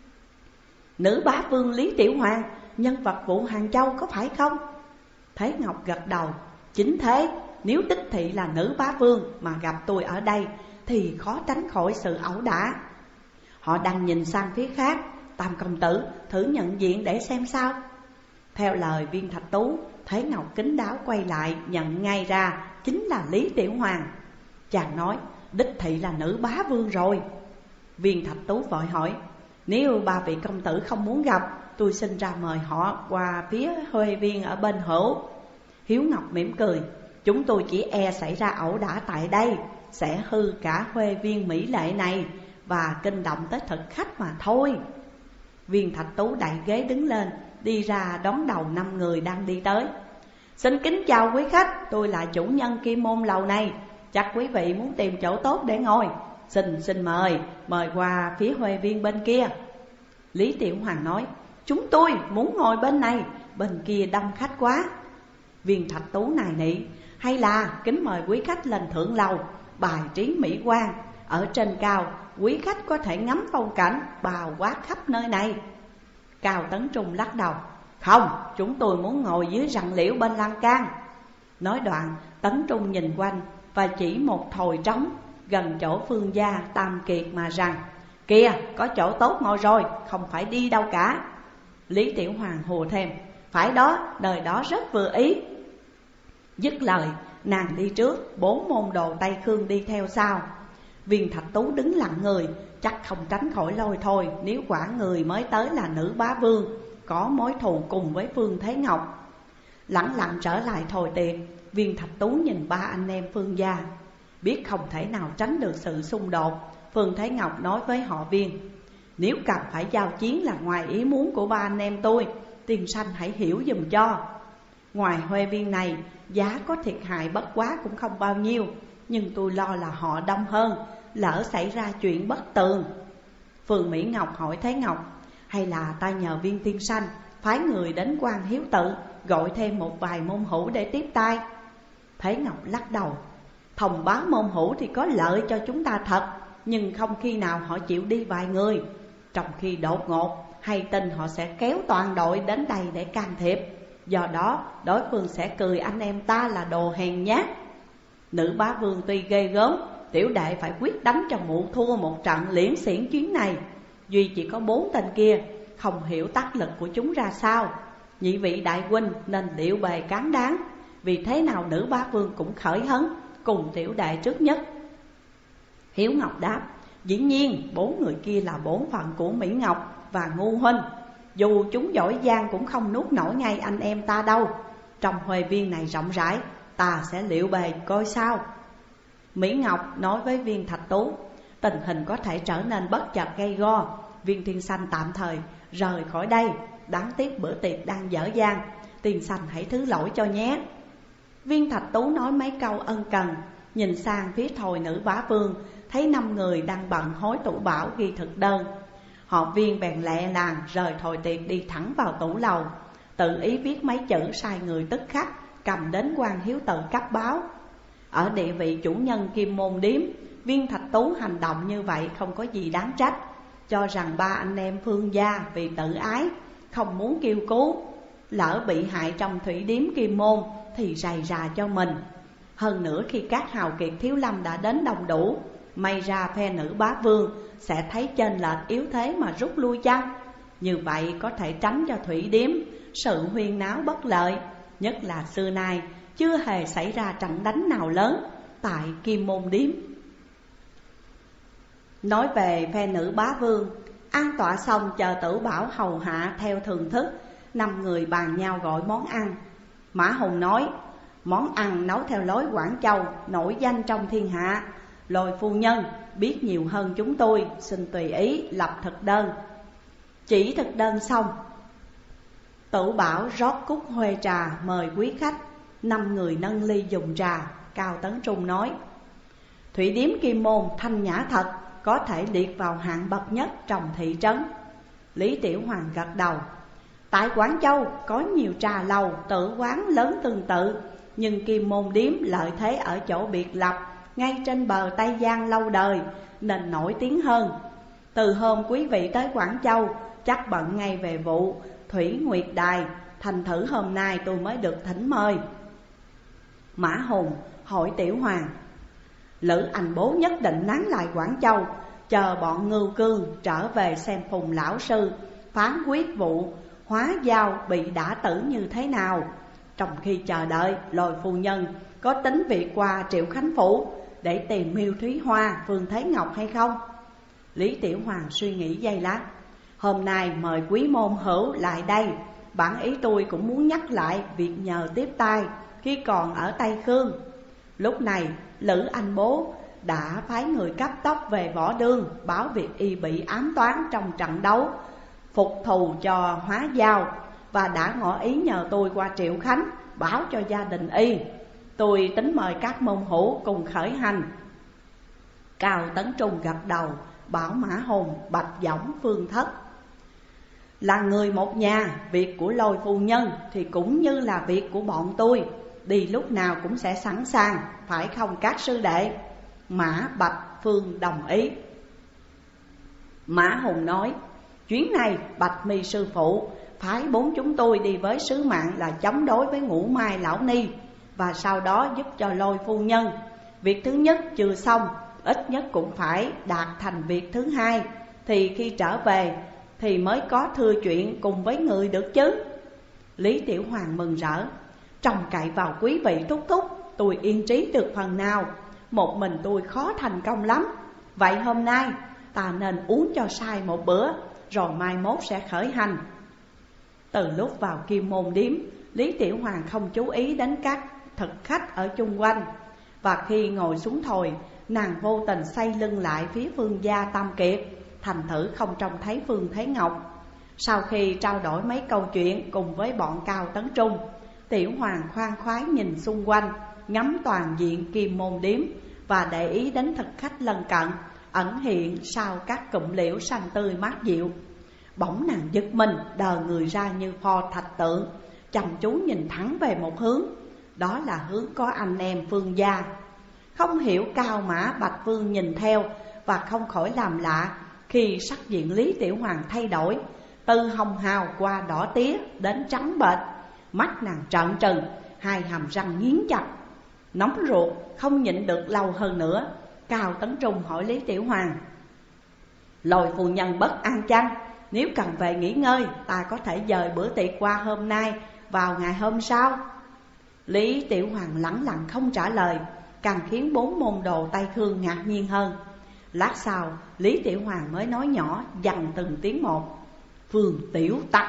Nữ bá vương Lý Tiểu Hoàng, nhân vật vụ Hàng Châu có phải không? Thế Ngọc gật đầu: chính thế, nếu đích thị là nữ bá vương mà gặp tôi ở đây thì khó tránh khỏi sự ẩu đả. Họ đang nhìn sang phía khác, Tam công tử thử nhận diện để xem sao. Theo lời Viên Thạch Tú, Thế Ngọc kín đáo quay lại nhận ngay ra chính là Lý Tiểu Hoàng. Chàng nói: đích thị là nữ bá vương rồi. Viên Thạch Tú vội hỏi: nếu ba vị công tử không muốn gặp, tôi xin ra mời họ qua phía huê viên ở bên hữu. Hiếu Ngọc mỉm cười: chúng tôi chỉ e xảy ra ẩu đả tại đây sẽ hư cả huê viên mỹ lệ này và kinh động tới thực khách mà thôi. Viên Thạch Tú đẩy ghế đứng lên, đi ra đón đầu 5 người đang đi tới. Xin kính chào quý khách, tôi là chủ nhân Kim Môn lầu này. Chắc quý vị muốn tìm chỗ tốt để ngồi. Xin mời qua phía huê viên bên kia. Lý Tiểu Hoàng nói: chúng tôi muốn ngồi bên này, bên kia đông khách quá. Viên Thạch Tú nài nỉ: hay là kính mời quý khách lên thượng lầu, bài trí mỹ quan. Ở trên cao, quý khách có thể ngắm phong cảnh bao quát khắp nơi này. Cao Tấn Trung lắc đầu: không, chúng tôi muốn ngồi dưới rặng liễu bên lan can. Nói đoạn, Tấn Trung nhìn quanh và chỉ một thồi trống gần chỗ Phương gia Tam Kiệt mà rằng: kìa, có chỗ tốt ngồi rồi, không phải đi đâu cả. Lý Tiểu Hoàng hùa thêm: phải đó, nơi đó rất vừa ý. Dứt lời, nàng đi trước, 4 môn đồ Tây Khương đi theo sau. Viên Thạch Tú đứng lặng người, chắc không tránh khỏi lôi thôi. Nếu quả người mới tới là nữ bá vương, có mối thù cùng với Phương Thế Ngọc. Lẳng lặng trở lại thôi tiệc, Viên Thạch Tú nhìn 3 anh em Phương gia, biết không thể nào tránh được sự xung đột. Phương Thế Ngọc nói với họ Viên: nếu cần phải giao chiến là ngoài ý muốn của 3 anh em tôi, tiên sanh hãy hiểu dùm cho. Ngoài Huệ Viên này, giá có thiệt hại bất quá cũng không bao nhiêu, nhưng tôi lo là họ đông hơn, lỡ xảy ra chuyện bất tường. Phương Mỹ Ngọc hỏi Thế Ngọc: hay là ta nhờ Viên tiên sanh phái người đến Quan Hiếu Tự, gọi thêm một vài môn hữu để tiếp tay? Thế Ngọc lắc đầu: thông báo môn hữu thì có lợi cho chúng ta thật, nhưng không khi nào họ chịu đi vài người. Trong khi đột ngột hay tin họ sẽ kéo toàn đội đến đây để can thiệp, do đó đối phương sẽ cười anh em ta là đồ hèn nhát. Nữ bá vương tuy ghê gớm, tiểu đệ phải quyết đánh cho mụ thua một trận liễn xiển chuyến này. Duy chỉ có 4 tên kia, không hiểu tác lực của chúng ra sao. Nhị vị đại huynh nên liệu bề cán đáng, vì thế nào nữ bá vương cũng khởi hấn cùng tiểu đệ trước nhất. Hiếu Ngọc đáp: dĩ nhiên 4 người kia là bổn phận của Mỹ Ngọc và Ngu huynh, dù chúng giỏi giang cũng không nuốt nổi ngay anh em ta đâu. Trong Huệ Viên này rộng rãi, ta sẽ liệu bề coi sao. Mỹ Ngọc nói với Viên Thạch Tú: tình hình có thể trở nên bất chợt gay go, Viên tiên sanh tạm thời rời khỏi đây. Đáng tiếc bữa tiệc đang dở dang, tiên sanh hãy thứ lỗi cho nhé. Viên Thạch Tú nói mấy câu ân cần, nhìn sang phía thôi nữ bá vương, thấy 5 người đang bận hối tủ bảo ghi thực đơn. Họ Viên bèn lẹ làng rời thôi tiệc đi thẳng vào tủ lầu, tự ý viết mấy chữ sai người tức khắc cầm đến Quan Hiếu Tự cấp báo. Ở địa vị chủ nhân Kim Môn Điếm, Viên Thạch Tú hành động như vậy không có gì đáng trách, cho rằng 3 anh em Phương gia vì tự ái không muốn kêu cứu, lỡ bị hại trong thủy điếm Kim Môn thì rầy rà cho mình. Hơn nữa khi các hào kiệt thiếu lâm đã đến đông đủ, may ra phe nữ bá vương sẽ thấy chênh lệch yếu thế mà rút lui chăng? Như vậy có thể tránh cho thủy điếm sự huyên náo bất lợi. Nhất là xưa nay chưa hề xảy ra trận đánh nào lớn tại Kim Môn Điếm. Nói về phe nữ bá vương, an tọa xong chờ Tử Bảo hầu hạ theo thường thức, 5 người bàn nhau gọi món ăn. Mã Hùng nói: món ăn nấu theo lối Quảng Châu, nổi danh trong thiên hạ. Lôi phu nhân biết nhiều hơn chúng tôi, xin tùy ý lập thực đơn. Chỉ thực đơn xong, Tử Bảo rót cúc huê trà mời quý khách. 5 người nâng ly dùng trà. Cao Tấn Trung nói: thủy điếm Kim Môn thanh nhã thật, có thể liệt vào hạng bậc nhất trong thị trấn. Lý Tiểu Hoàng gật đầu: tại Quảng Châu có nhiều trà lầu, tử quán lớn tương tự, nhưng Kim Môn Điếm lợi thế ở chỗ biệt lập ngay trên bờ Tây Giang lâu đời nên nổi tiếng hơn. Từ hôm quý vị tới Quảng Châu chắc bận ngay về vụ Thủy Nguyệt Đài, thành thử hôm nay tôi mới được thỉnh mời. Mã Hùng hỏi Tiểu Hoàng: Lữ Anh bố nhất định nán lại Quảng Châu, chờ bọn Ngưu Cương trở về xem Phùng lão sư phán quyết vụ Hóa Giao bị đả tử như thế nào. Trong khi chờ đợi, Lôi phu nhân có tính việc qua Triệu Khánh Phủ để tìm Miêu Thúy Hoa, Phương Thế Ngọc hay không? Lý Tiểu Hoàng suy nghĩ giây lát: hôm nay mời quý môn hữu lại đây, bản ý tôi cũng muốn nhắc lại việc nhờ tiếp tay khi còn ở Tây Khương. Lúc này Lữ Anh bố đã phái người cấp tốc về Võ Đương báo việc y bị ám toán trong trận đấu phục thù cho Hóa Giao, và đã ngỏ ý nhờ tôi qua Triệu Khánh báo cho gia đình y. Tôi tính mời các môn hữu cùng khởi hành. Cao Tấn Trung gật đầu, bảo Mã Hùng, Bạch Võng, Phương Thất: là người một nhà, việc của Lôi phu nhân thì cũng như là việc của bọn tôi, đi lúc nào cũng sẽ sẵn sàng, phải không các sư đệ? Mã, Bạch, Phương đồng ý. Mã Hùng nói: chuyến này Bạch Mi sư phụ phái 4 chúng tôi đi với sứ mạng là chống đối với Ngũ Mai lão ni, và sau đó giúp cho Lôi phu nhân. Việc thứ nhất chưa xong, ít nhất cũng phải đạt thành việc thứ hai, thì khi trở về thì mới có thưa chuyện cùng với người được chứ. Lý Tiểu Hoàng mừng rỡ: Trông cậy vào quý vị thúc thúc, tôi yên trí được phần nào. Một mình tôi khó thành công lắm. Vậy hôm nay ta nên uống cho say một bữa, rồi mai mốt sẽ khởi hành. Từ lúc vào Kim Môn Điếm, Lý Tiểu Hoàng không chú ý đến các thực khách ở chung quanh. Và khi ngồi xuống thồi, nàng vô tình xoay lưng lại phía Phương gia Tam Kiệt, thành thử không trông thấy Phương Thế Ngọc. Sau khi trao đổi mấy câu chuyện cùng với bọn Cao Tấn Trung, Tiểu Hoàng khoan khoái nhìn xung quanh, ngắm toàn diện Kim Môn Điếm và để ý đến thực khách lân cận ẩn hiện sau các cụm liễu xanh tươi mát dịu. Bỗng nàng giật mình, đờ người ra như pho thạch tượng, chăm chú nhìn thẳng về một hướng. Đó là hướng có anh em Phương gia. Không hiểu Cao Mã Bạch Vương nhìn theo và không khỏi làm lạ khi sắc diện Lý Tiểu Hoàng thay đổi, từ hồng hào qua đỏ tía đến trắng bệch. Mắt nàng trợn trừng, hai hàm răng nghiến chặt. Nóng ruột không nhịn được lâu hơn nữa, Cao Tấn Trung hỏi Lý Tiểu Hoàng: Lôi phu nhân bất an chăng? Nếu cần về nghỉ ngơi, ta có thể dời bữa tiệc qua hôm nay vào ngày hôm sau. Lý Tiểu Hoàng lẳng lặng không trả lời, càng khiến bốn môn đồ Tây Khương ngạc nhiên hơn. Lát sau, Lý Tiểu Hoàng mới nói nhỏ dằn từng tiếng một: Phương tiểu tặc.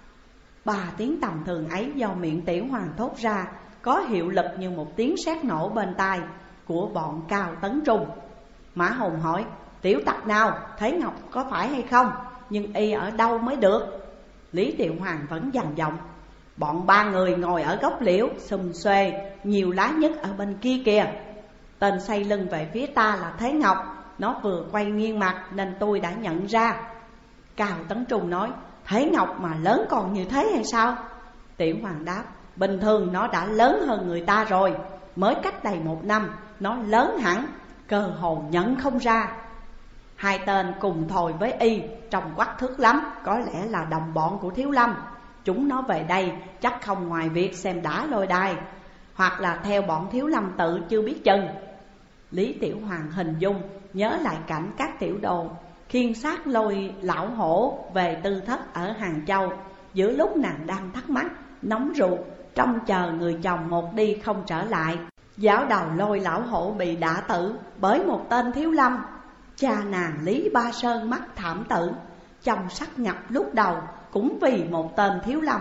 3 tiếng tầm thường ấy do miệng Tiểu Hoàng thốt ra có hiệu lực như một tiếng sét nổ bên tai của bọn Cao Tấn Trung. Mã Hùng hỏi: Tiểu tặc nào? Thế Ngọc có phải hay không? Nhưng y ở đâu mới được? Lý Tiểu Hoàng vẫn dằn giọng: Bọn 3 người ngồi ở gốc liễu xùm xuê, nhiều lá nhất ở bên kia kìa. Tên xoay lưng về phía ta là Thế Ngọc, nó vừa quay nghiêng mặt nên tôi đã nhận ra. Cao Tấn Trung nói: Thế Ngọc mà lớn còn như thế hay sao? Tiểu Hoàng đáp: Bình thường nó đã lớn hơn người ta rồi. Mới cách đây 1 năm, nó lớn hẳn, cơ hồ nhận không ra. 2 tên cùng thồi với y, trông quắc thước lắm, có lẽ là đồng bọn của Thiếu Lâm. Chúng nó về đây chắc không ngoài việc xem đá lôi đài, hoặc là theo bọn Thiếu Lâm tự chưa biết chừng. Lý Tiểu Hoàng hình dung nhớ lại cảnh các tiểu đồ khiêng xác lôi lão hổ về tư thất ở Hàng Châu. Giữa lúc nàng đang thắc mắc, nóng ruột, trông chờ người chồng một đi không trở lại, giáo đầu lôi lão hổ bị đả tử bởi một tên Thiếu Lâm. Cha nàng Lý Ba Sơn mắc thảm tử, chồng sắc nhập lúc đầu cũng vì một tên Thiếu Lâm.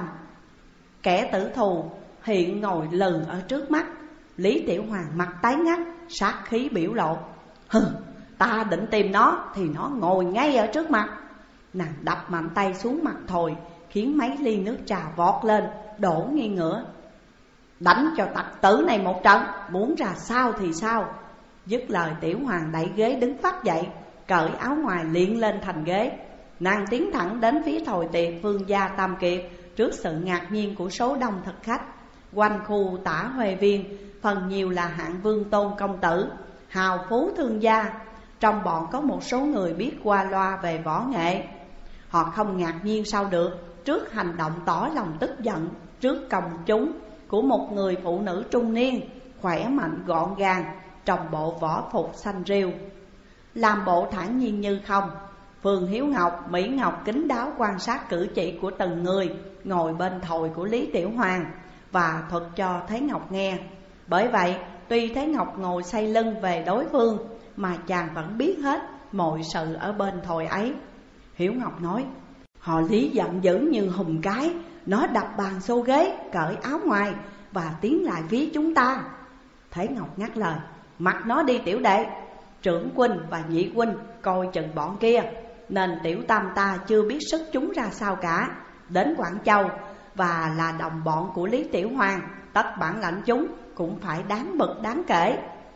Kẻ tử thù hiện ngồi lừ ở trước mắt. Lý Tiểu Hoàng mặt tái ngắt, sát khí biểu lộ: Hừ, ta định tìm nó thì nó ngồi ngay ở trước mặt. Nàng đập mạnh tay xuống mặt thồi, khiến mấy ly nước trà vọt lên, đổ nghiêng ngửa. Đánh cho tặc tử này một trận, muốn ra sao thì sao. Dứt lời, Tiểu Hoàng đẩy ghế đứng phát dậy, cởi áo ngoài liệng lên thành ghế. Nàng tiến thẳng đến phía thồi tiệc Phương gia Tam Kiệt, trước sự ngạc nhiên của số đông thực khách. Quanh khu Tả Huệ Viên phần nhiều là hạng vương tôn công tử, hào phú thương gia. Trong bọn có một số người biết qua loa về võ nghệ. Họ không ngạc nhiên sao được trước hành động tỏ lòng tức giận trước công chúng của một người phụ nữ trung niên, khỏe mạnh gọn gàng, trong bộ võ phục xanh rêu. Làm bộ thản nhiên như không, Phương Hiếu Ngọc, Mỹ Ngọc kín đáo quan sát cử chỉ của từng người ngồi bên thồi của Lý Tiểu Hoàng và thuật cho Thế Ngọc nghe. Bởi vậy, tuy Thế Ngọc ngồi xoay lưng về đối phương, mà chàng vẫn biết hết mọi sự ở bên thồi ấy. Hiếu Ngọc nói: Họ Lý giận dữ như hùng cái, nó đập bàn xô ghế, cởi áo ngoài và tiến lại phía chúng ta. Thế Ngọc ngắt lời: Mặc nó đi tiểu đệ, trưởng huynh và nhị huynh coi chừng bọn kia, nên tiểu tam ta chưa biết sức chúng ra sao cả. Đến Quảng Châu và là đồng bọn của Lý Tiểu Hoàng, tất bản lãnh chúng cũng phải đáng bực đáng kể.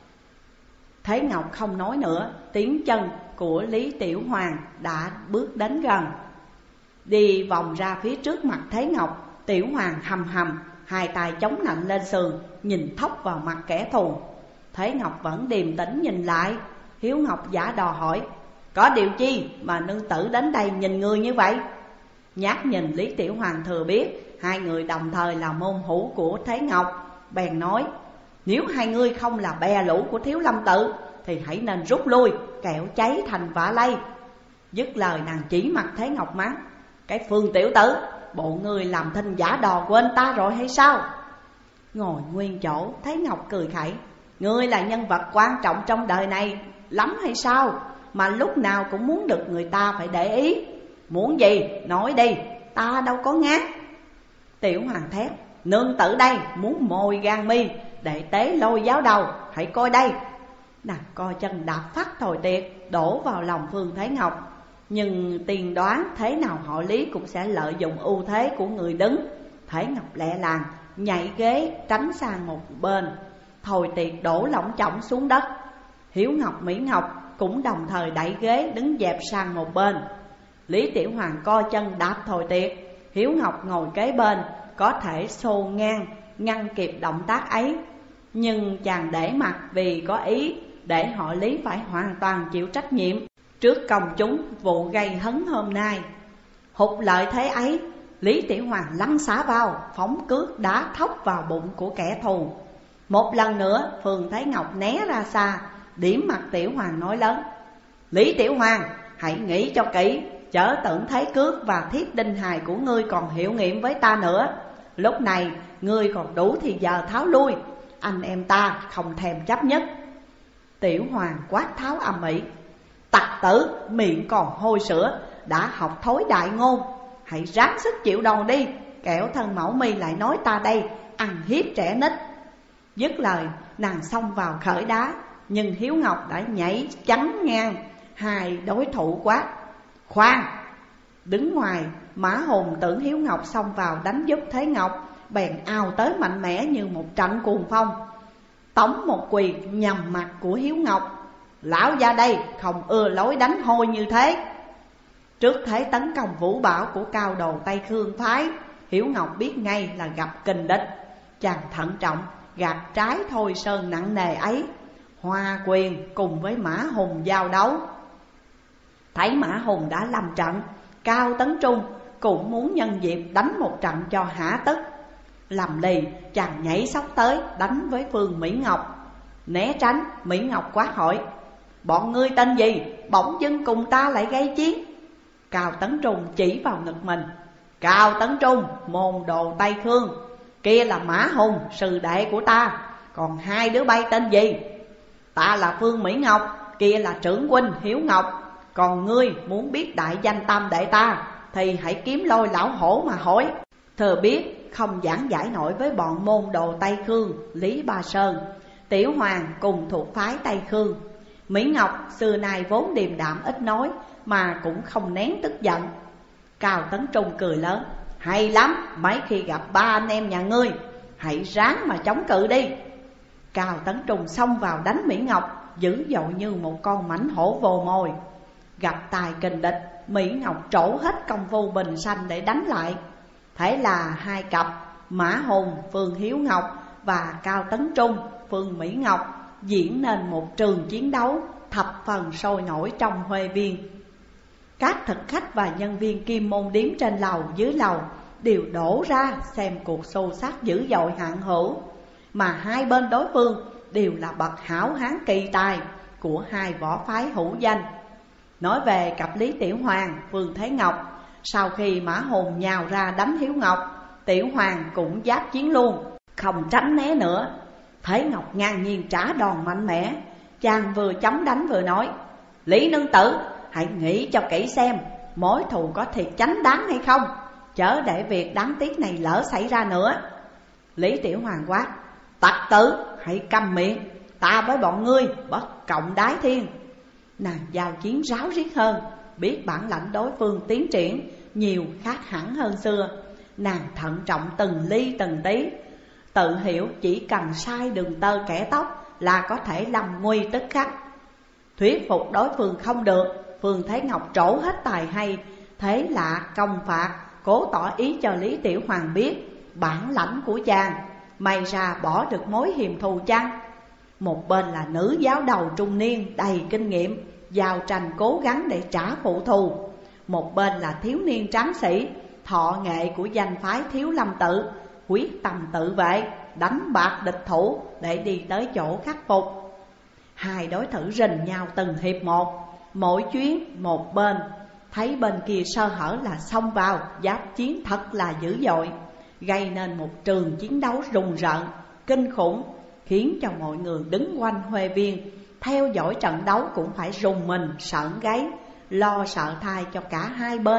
Thế Ngọc không nói nữa, tiếng chân của Lý Tiểu Hoàng đã bước đến gần. Đi vòng ra phía trước mặt Thế Ngọc, Tiểu Hoàng hầm hầm, hai tay chống nạnh lên sườn, nhìn thốc vào mặt kẻ thù. Thế Ngọc vẫn điềm tĩnh nhìn lại. Hiếu Ngọc giả đò hỏi: Có điều chi mà nương tử đến đây nhìn người như vậy? Nhát nhìn Lý Tiểu Hoàng thừa biết hai người đồng thời là môn hữu của Thế Ngọc, bèn nói: Nếu hai ngươi không là bè lũ của Thiếu Lâm tự thì hãy nên rút lui, kẻo cháy thành vạ lây. Dứt lời, nàng chỉ mặt Thế Ngọc mắng: Cái Phương tiểu tử, bộ ngươi làm thinh giả đò quên ta rồi hay sao? Ngồi nguyên chỗ, Thái Ngọc cười khẩy: Ngươi là nhân vật quan trọng trong đời này lắm hay sao, mà lúc nào cũng muốn được người ta phải để ý? Muốn gì nói đi, ta đâu có ngán. Tiểu Hoàng thét: Nương tử đây muốn mồi gan mi để tế lôi giáo đầu, hãy coi đây. Nàng co chân đạp phát thồi tiệt đổ vào lòng Phương Thái Ngọc. Nhưng tiên đoán thế nào họ Lý cũng sẽ lợi dụng ưu thế của người đứng. Thái Ngọc lẹ làng nhảy ghế tránh sang một bên, thồi tiệt đổ lỏng chỏng xuống đất. Hiếu Ngọc, Mỹ Ngọc cũng đồng thời đẩy ghế đứng dẹp sang một bên. Lý Tiểu Hoàng co chân đạp thồi tiệt, Hiếu Ngọc ngồi kế bên, có thể xô ngang ngăn kịp động tác ấy. Nhưng chàng để mặc vì có ý để họ Lý phải hoàn toàn chịu trách nhiệm trước công chúng vụ gây hấn hôm nay. Hụt lợi thế ấy, Lý Tiểu Hoàng lăn xả vào, phóng cước đá thốc vào bụng của kẻ thù. Một lần nữa Phương Thái Ngọc né ra xa, điểm mặt Tiểu Hoàng nói lớn: Lý Tiểu Hoàng, hãy nghĩ cho kỹ, chớ tưởng thấy cước và thiết đinh hài của ngươi còn hiệu nghiệm với ta nữa. Lúc này ngươi còn đủ thì giờ tháo lui, anh em ta không thèm chấp nhất. Tiểu Hoàng quát tháo ầm ĩ: Tặc tử, miệng còn hôi sữa, đã học thối đại ngôn, hãy ráng sức chịu đòn đi, kẻo thân mẫu mi lại nói ta đây ăn hiếp trẻ nít. Dứt lời nàng xông vào khởi đá, nhưng Hiếu Ngọc đã nhảy chắn ngang hai đối thủ quát: Khoan! Đứng ngoài, Mã Hùng tưởng Hiếu Ngọc xông vào đánh giúp Thái Ngọc, bèn ào tới mạnh mẽ như một trận cuồng phong, tống một quyền nhằm mặt của Hiếu Ngọc. Lão gia đây không ưa lối đánh hôi như thế. Trước thế tấn công vũ bão của cao đồ Tây Khương phái, Hiếu Ngọc biết ngay là gặp kình địch. Chàng thận trọng gạt trái Thôi Sơn nặng nề ấy, hòa quyền cùng với Mã Hùng giao đấu. Thấy Mã Hùng đã lâm trận, Cao Tấn Trung cũng muốn nhân dịp đánh một trận cho hả tức. Lầm lì chàng nhảy sóc tới đánh với Phương Mỹ Ngọc. Né tránh, Mỹ Ngọc quát hỏi: Bọn ngươi tên gì, bỗng dưng cùng ta lại gây chiến? Cao Tấn Trung chỉ vào ngực mình: Cao Tấn Trung, môn đồ Tây Khương. Kia là Mã Hùng, sư đệ của ta. Còn hai đứa bay tên gì? Ta là Phương Mỹ Ngọc, kia là trưởng huynh Hiếu Ngọc. Còn ngươi muốn biết đại danh tam đệ ta thì hãy kiếm Lôi lão hổ mà hỏi. Thừa biết không giảng giải nổi với bọn môn đồ Tây Khương Lý Ba Sơn, Tiểu Hoàng cùng thuộc phái Tây Khương. Mỹ Ngọc xưa nay vốn điềm đạm ít nói, mà cũng không nén tức giận. Cao Tấn Trung cười lớn: Hay lắm, mấy khi gặp ba anh em nhà ngươi, hãy ráng mà chống cự đi. Cao Tấn Trung xông vào đánh Mỹ Ngọc dữ dội như một con mãnh hổ vồ mồi. Gặp tài kình địch, Mỹ Ngọc trổ hết công phu bình sanh để đánh lại. Thế là hai cặp Mã Hùng Phương Hiếu Ngọc và Cao Tấn Trung Phương Mỹ Ngọc diễn nên một trường chiến đấu thập phần sôi nổi trong Huệ Viên. Các thực khách và nhân viên Kim Môn Điếm trên lầu dưới lầu đều đổ ra xem cuộc xô xát dữ dội hạng hữu, mà hai bên đối phương đều là bậc hảo hán kỳ tài của hai võ phái hữu danh. Nói về cặp Lý Tiểu Hoàng Phương Thái Ngọc, sau khi Mã Hùng nhào ra đánh Hiếu Ngọc, Tiểu Hoàng cũng giáp chiến luôn, không tránh né nữa. Thái Ngọc ngang nhiên trả đòn mạnh mẽ. Chàng vừa chống đánh vừa nói: Lý nương tử, hãy nghĩ cho kỹ xem mối thù có thiệt chánh đáng hay không, chớ để việc đáng tiếc này lỡ xảy ra nữa. Lý Tiểu Hoàng quát: Tặc tử, hãy câm miệng, ta với bọn ngươi bất cộng đái thiên. Nàng giao chiến ráo riết hơn, biết bản lãnh đối phương tiến triển nhiều khác hẳn hơn xưa. Nàng thận trọng từng ly từng tí, tự hiểu chỉ cần sai đường tơ kẻ tóc là có thể lâm nguy tức khắc. Thuyết phục đối phương không được, Phương Thái Ngọc trổ hết tài hay, thế lạ công phạt, cố tỏ ý cho Lý Tiểu Hoàng biết bản lãnh của chàng, may ra bỏ được mối hiềm thù chăng. Một bên là nữ giáo đầu trung niên đầy kinh nghiệm, giao tranh cố gắng để trả phụ thù. Một bên là thiếu niên tráng sĩ, thọ nghệ của danh phái Thiếu Lâm Tự, quyết tâm tự vệ, đánh bạc địch thủ để đi tới chỗ khắc phục. Hai đối thủ rình nhau từng hiệp một, mỗi chuyến một bên, thấy bên kia sơ hở là xông vào giáp chiến thật là dữ dội, gây nên một trường chiến đấu rùng rợn. kinh khủng, khiến cho mọi người đứng quanh huê viên theo dõi trận đấu cũng phải rùng mình sởn gáy, lo sợ thai cho cả hai bên.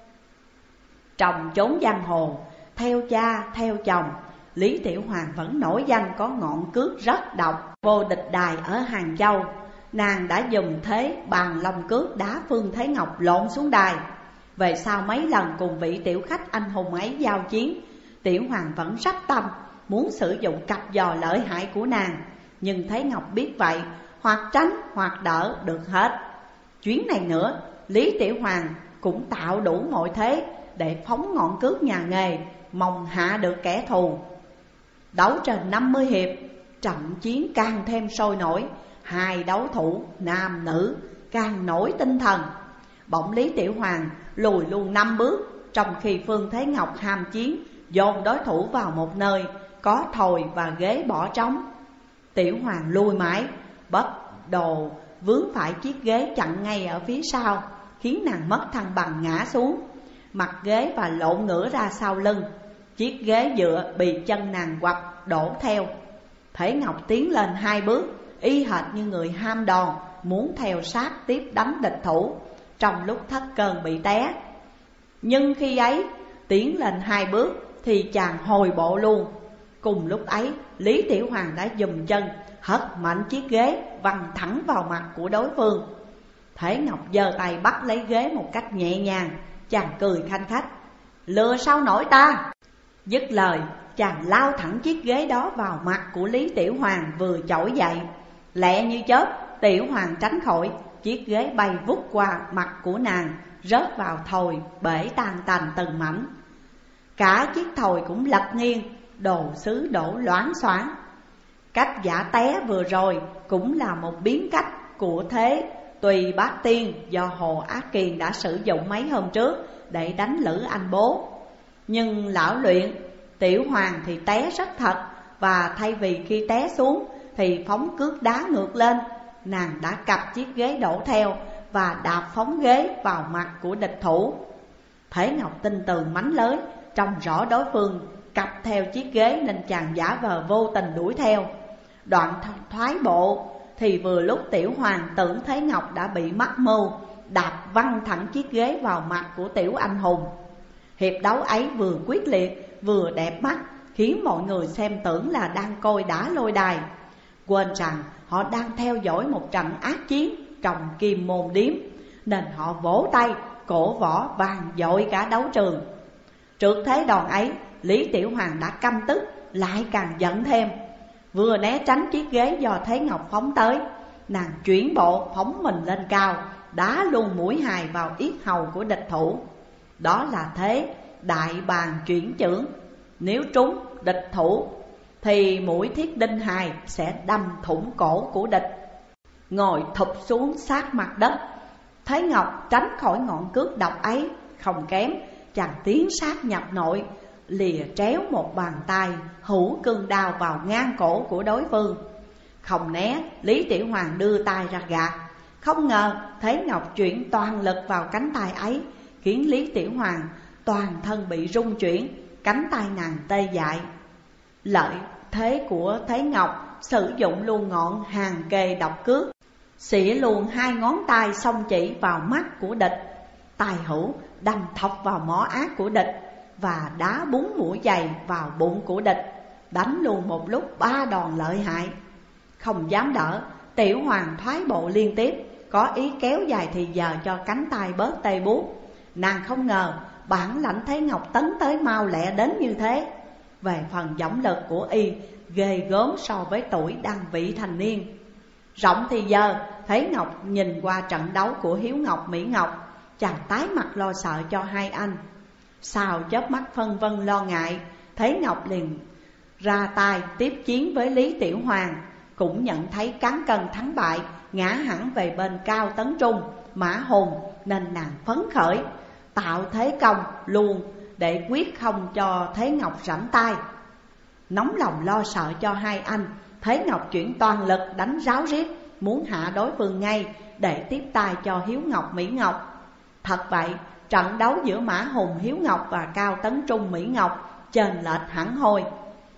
Trong chốn giang hồ, theo cha theo chồng, Lý Tiểu Hoàng vẫn nổi danh có ngọn cước rất độc, vô địch đài ở Hàng Châu. Nàng đã dùng thế bàn long cước đá Phương Thế Ngọc lộn xuống đài. Về sau mấy lần cùng vị tiểu khách anh hùng ấy giao chiến, Tiểu Hoàng vẫn rất tâm muốn sử dụng cặp giò lợi hại của nàng. Nhưng Thế Ngọc biết vậy, hoặc tránh hoặc đỡ được hết. Chuyến này nữa, Lý Tiểu Hoàng cũng tạo đủ mọi thế để phóng ngọn cước nhà nghề, mong hạ được kẻ thù. Đấu trên 50 hiệp, trận chiến càng thêm sôi nổi. Hai đấu thủ nam nữ càng nổi tinh thần. Bỗng Lý Tiểu Hoàng lùi luôn 5 bước, trong khi Phương Thế Ngọc ham chiến, dồn đối thủ vào một nơi có thồi và ghế bỏ trống. Tiểu Hoàng lùi mãi, bất đồ vướng phải chiếc ghế chặn ngay ở phía sau, khiến nàng mất thăng bằng ngã xuống, mặt ghế và lộn ngửa ra sau lưng. Chiếc ghế dựa bị chân nàng quặp đổ theo. Thế Ngọc tiến lên 2 bước, y hệt như người ham đòn, muốn theo sát tiếp đánh địch thủ, trong lúc thất cơn bị té. Nhưng khi ấy tiến lên 2 bước thì chàng hồi bộ luôn. Cùng lúc ấy Lý Tiểu Hoàng đã dùng chân hất mạnh chiếc ghế văng thẳng vào mặt của đối phương. Thế Ngọc giơ tay bắt lấy ghế một cách nhẹ nhàng. Chàng cười khanh khách: "Lừa sao nổi ta?" Dứt lời, chàng lao thẳng chiếc ghế đó vào mặt của Lý Tiểu Hoàng vừa trỗi dậy. Lẹ như chớp, Tiểu Hoàng tránh khỏi, chiếc ghế bay vút qua mặt của nàng, rớt vào thồi, bể tan tành từng mảnh. Cả chiếc thồi cũng lật nghiêng, đồ sứ đổ loáng xoáng. Cách giả té vừa rồi cũng là một biến cách của thế Tùy Bát Tiên do Hồ Ác Kiền đã sử dụng mấy hôm trước để đánh Lữ Anh Bố. Nhưng lão luyện, Tiểu Hoàng thì té rất thật, và thay vì khi té xuống thì phóng cước đá ngược lên. Nàng đã cặp chiếc ghế đổ theo và đạp phóng ghế vào mặt của địch thủ. Thế Ngọc tinh tường mánh lới, trông rõ đối phương cặp theo chiếc ghế nên chàng giả vờ vô tình đuổi theo. Đoạn thoái bộ thì vừa lúc Tiểu Hoàng tưởng Thế Ngọc đã bị mắc mưu, đạp văng thẳng chiếc ghế vào mặt của Tiểu Anh Hùng. Hiệp đấu ấy vừa quyết liệt vừa đẹp mắt, khiến mọi người xem tưởng là đang coi đá lôi đài, quên rằng họ đang theo dõi một trận ác chiến trong Kim Môn Điếm, nên họ vỗ tay cổ võ vang dội cả đấu trường. Trước thế đòn ấy, Lý Tiểu Hoàng đã căm tức, lại càng giận thêm. Vừa né tránh chiếc ghế do Thế Ngọc phóng tới, nàng chuyển bộ phóng mình lên cao, đá luôn mũi hài vào yết hầu của địch thủ. Đó là thế đại bàng chuyển chưởng. Nếu trúng địch thủ thì mũi thiết đinh hài sẽ đâm thủng cổ của địch, ngồi thụp xuống sát mặt đất. Thế Ngọc tránh khỏi ngọn cước độc ấy không kém, chàng tiến sát nhập nội, lìa tréo một bàn tay hữu cương đao vào ngang cổ của đối phương. Không né, Lý Tiểu Hoàng đưa tay ra gạt. Không ngờ Thế Ngọc chuyển toàn lực vào cánh tay ấy, khiến Lý Tiểu Hoàng toàn thân bị rung chuyển, cánh tay nàng tê dại. Lợi thế của Thế Ngọc sử dụng luôn ngọn hàng kề độc cước, xỉa luôn 2 ngón tay xông chỉ vào mắt của địch. Tài hữu đâm thọc vào mỏ ác của địch và đá 4 mũi giày vào bụng của địch, đánh luôn một lúc 3 đòn lợi hại. Không dám đỡ, Tiểu Hoàng thoái bộ liên tiếp, có ý kéo dài thì giờ cho cánh tay bớt tê buốt. Nàng không ngờ bản lãnh Thế Ngọc tấn tới mau lẹ đến như thế. Về phần dõng lực của y ghê gớm so với tuổi đang vị thành niên. Rộng thì giờ Thế Ngọc nhìn qua trận đấu của Hiếu Ngọc, Mỹ Ngọc, chàng tái mặt lo sợ cho hai anh. Sau chớp mắt phân vân lo ngại, Thế Ngọc liền ra tay tiếp chiến với Lý Tiểu Hoàng. Cũng nhận thấy cán cân thắng bại ngã hẳn về bên Cao Tấn Trung, Mã Hùng, nên nàng phấn khởi, tạo thế công luôn để quyết không cho Thế Ngọc rảnh tay. Nóng lòng lo sợ cho hai anh, Thế Ngọc chuyển toàn lực đánh ráo riết, muốn hạ đối phương ngay để tiếp tay cho Hiếu Ngọc, Mỹ Ngọc. Thật vậy, trận đấu giữa Mã Hùng, Hiếu Ngọc và Cao Tấn Trung, Mỹ Ngọc chênh lệch hẳn hoi.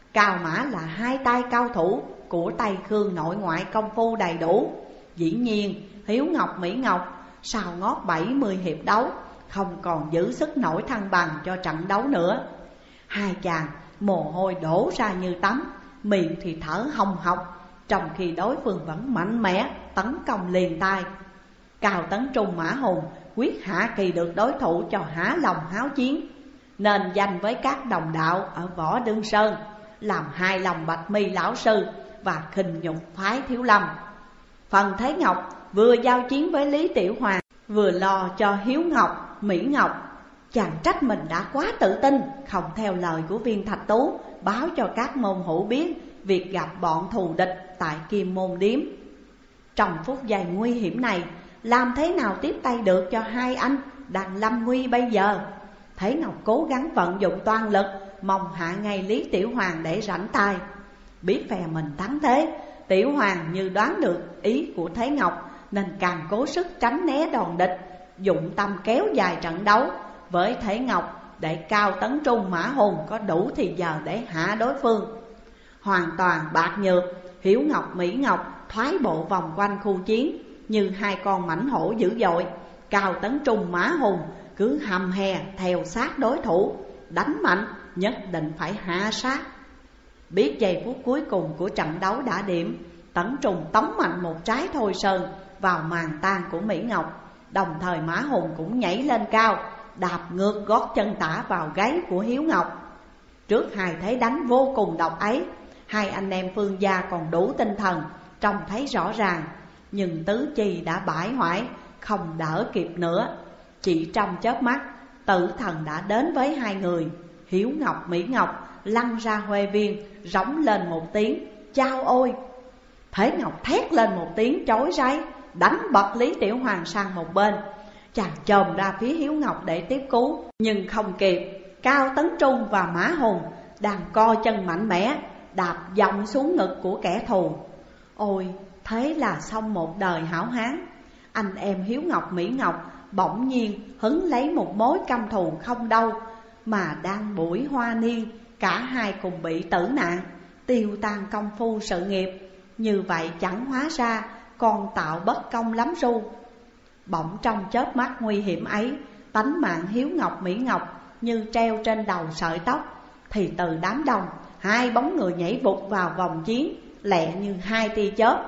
Cao Mã là hai tay cao thủ của Tây Khương, nội ngoại công phu đầy đủ. Dĩ nhiên Hiếu Ngọc, Mỹ Ngọc sau ngót 70 hiệp đấu không còn giữ sức nổi thăng bằng cho trận đấu nữa. Hai chàng mồ hôi đổ ra như tắm, miệng thì thở hồng hộc, trong khi đối phương vẫn mạnh mẽ tấn công liền tay. Cao Tấn Trung, Mã Hùng quyết hạ kỳ được đối thủ cho há lòng háo chiến, nên danh với các đồng đạo ở Võ Đương Sơn, làm hài lòng Bạch Mi lão sư và khinh nhục phái Thiếu Lâm. Phần Thế Ngọc vừa giao chiến với Lý Tiểu Hoàng, vừa lo cho Hiếu Ngọc, Mỹ Ngọc. Chàng trách mình đã quá tự tin, không theo lời của Viên Thạch Tú báo cho các môn hữu biết việc gặp bọn thù địch tại Kim Môn Điếm. Trong phút giây nguy hiểm này, làm thế nào tiếp tay được cho hai anh đang lâm nguy bây giờ? Thế Ngọc cố gắng vận dụng toàn lực, mong hạ ngay Lý Tiểu Hoàng để rảnh tay. Biết phe mình thắng thế, Tiểu Hoàng như đoán được ý của Thế Ngọc nên càng cố sức tránh né đòn địch, dụng tâm kéo dài trận đấu với Thế Ngọc để Cao Tấn Trung, Mã Hùng có đủ thì giờ để hạ đối phương. Hoàn toàn bạc nhược, Hiếu Ngọc, Mỹ Ngọc thoái bộ vòng quanh khu chiến như hai con mãnh hổ dữ dội. Cao Tấn Trung, Mã Hùng cứ hầm hè theo sát đối thủ, đánh mạnh nhất định phải hạ sát. Biết giây phút cuối cùng của trận đấu đã điểm, Tấn Trung tống mạnh một trái Thôi Sơn vào màn tan của Mỹ Ngọc. Đồng thời Mã Hùng cũng nhảy lên cao, đạp ngược gót chân tả vào gáy của Hiếu Ngọc. Trước hai thế đánh vô cùng độc ấy, hai anh em Phương gia còn đủ tinh thần trông thấy rõ ràng, nhưng tứ chi đã bãi hoại, không đỡ kịp nữa. Chỉ trong chớp mắt, tử thần đã đến với hai người. Hiếu Ngọc, Mỹ Ngọc lăn ra Huê Viên, rống lên một tiếng chao ôi. Thế Ngọc thét lên một tiếng chói tai, đánh bật Lý Tiểu Hoàng sang một bên. Chàng chồm ra phía Hiếu Ngọc để tiếp cứu, nhưng không kịp. Cao Tấn Trung và Mã Hùng đang co chân mạnh mẽ, đạp dòng xuống ngực của kẻ thù. Ôi, thế là xong một đời hảo hán. Anh em Hiếu Ngọc, Mỹ Ngọc bỗng nhiên hứng lấy một mối căm thù không đâu, mà đang buổi hoa niên, cả hai cùng bị tử nạn, tiêu tan công phu sự nghiệp. Như vậy chẳng hóa ra còn tạo bất công lắm ru. Bỗng trong chớp mắt nguy hiểm ấy, tánh mạng Hiếu Ngọc, Mỹ Ngọc như treo trên đầu sợi tóc, thì từ đám đông hai bóng người nhảy vụt vào vòng chiến, lẹ như hai tia chớp,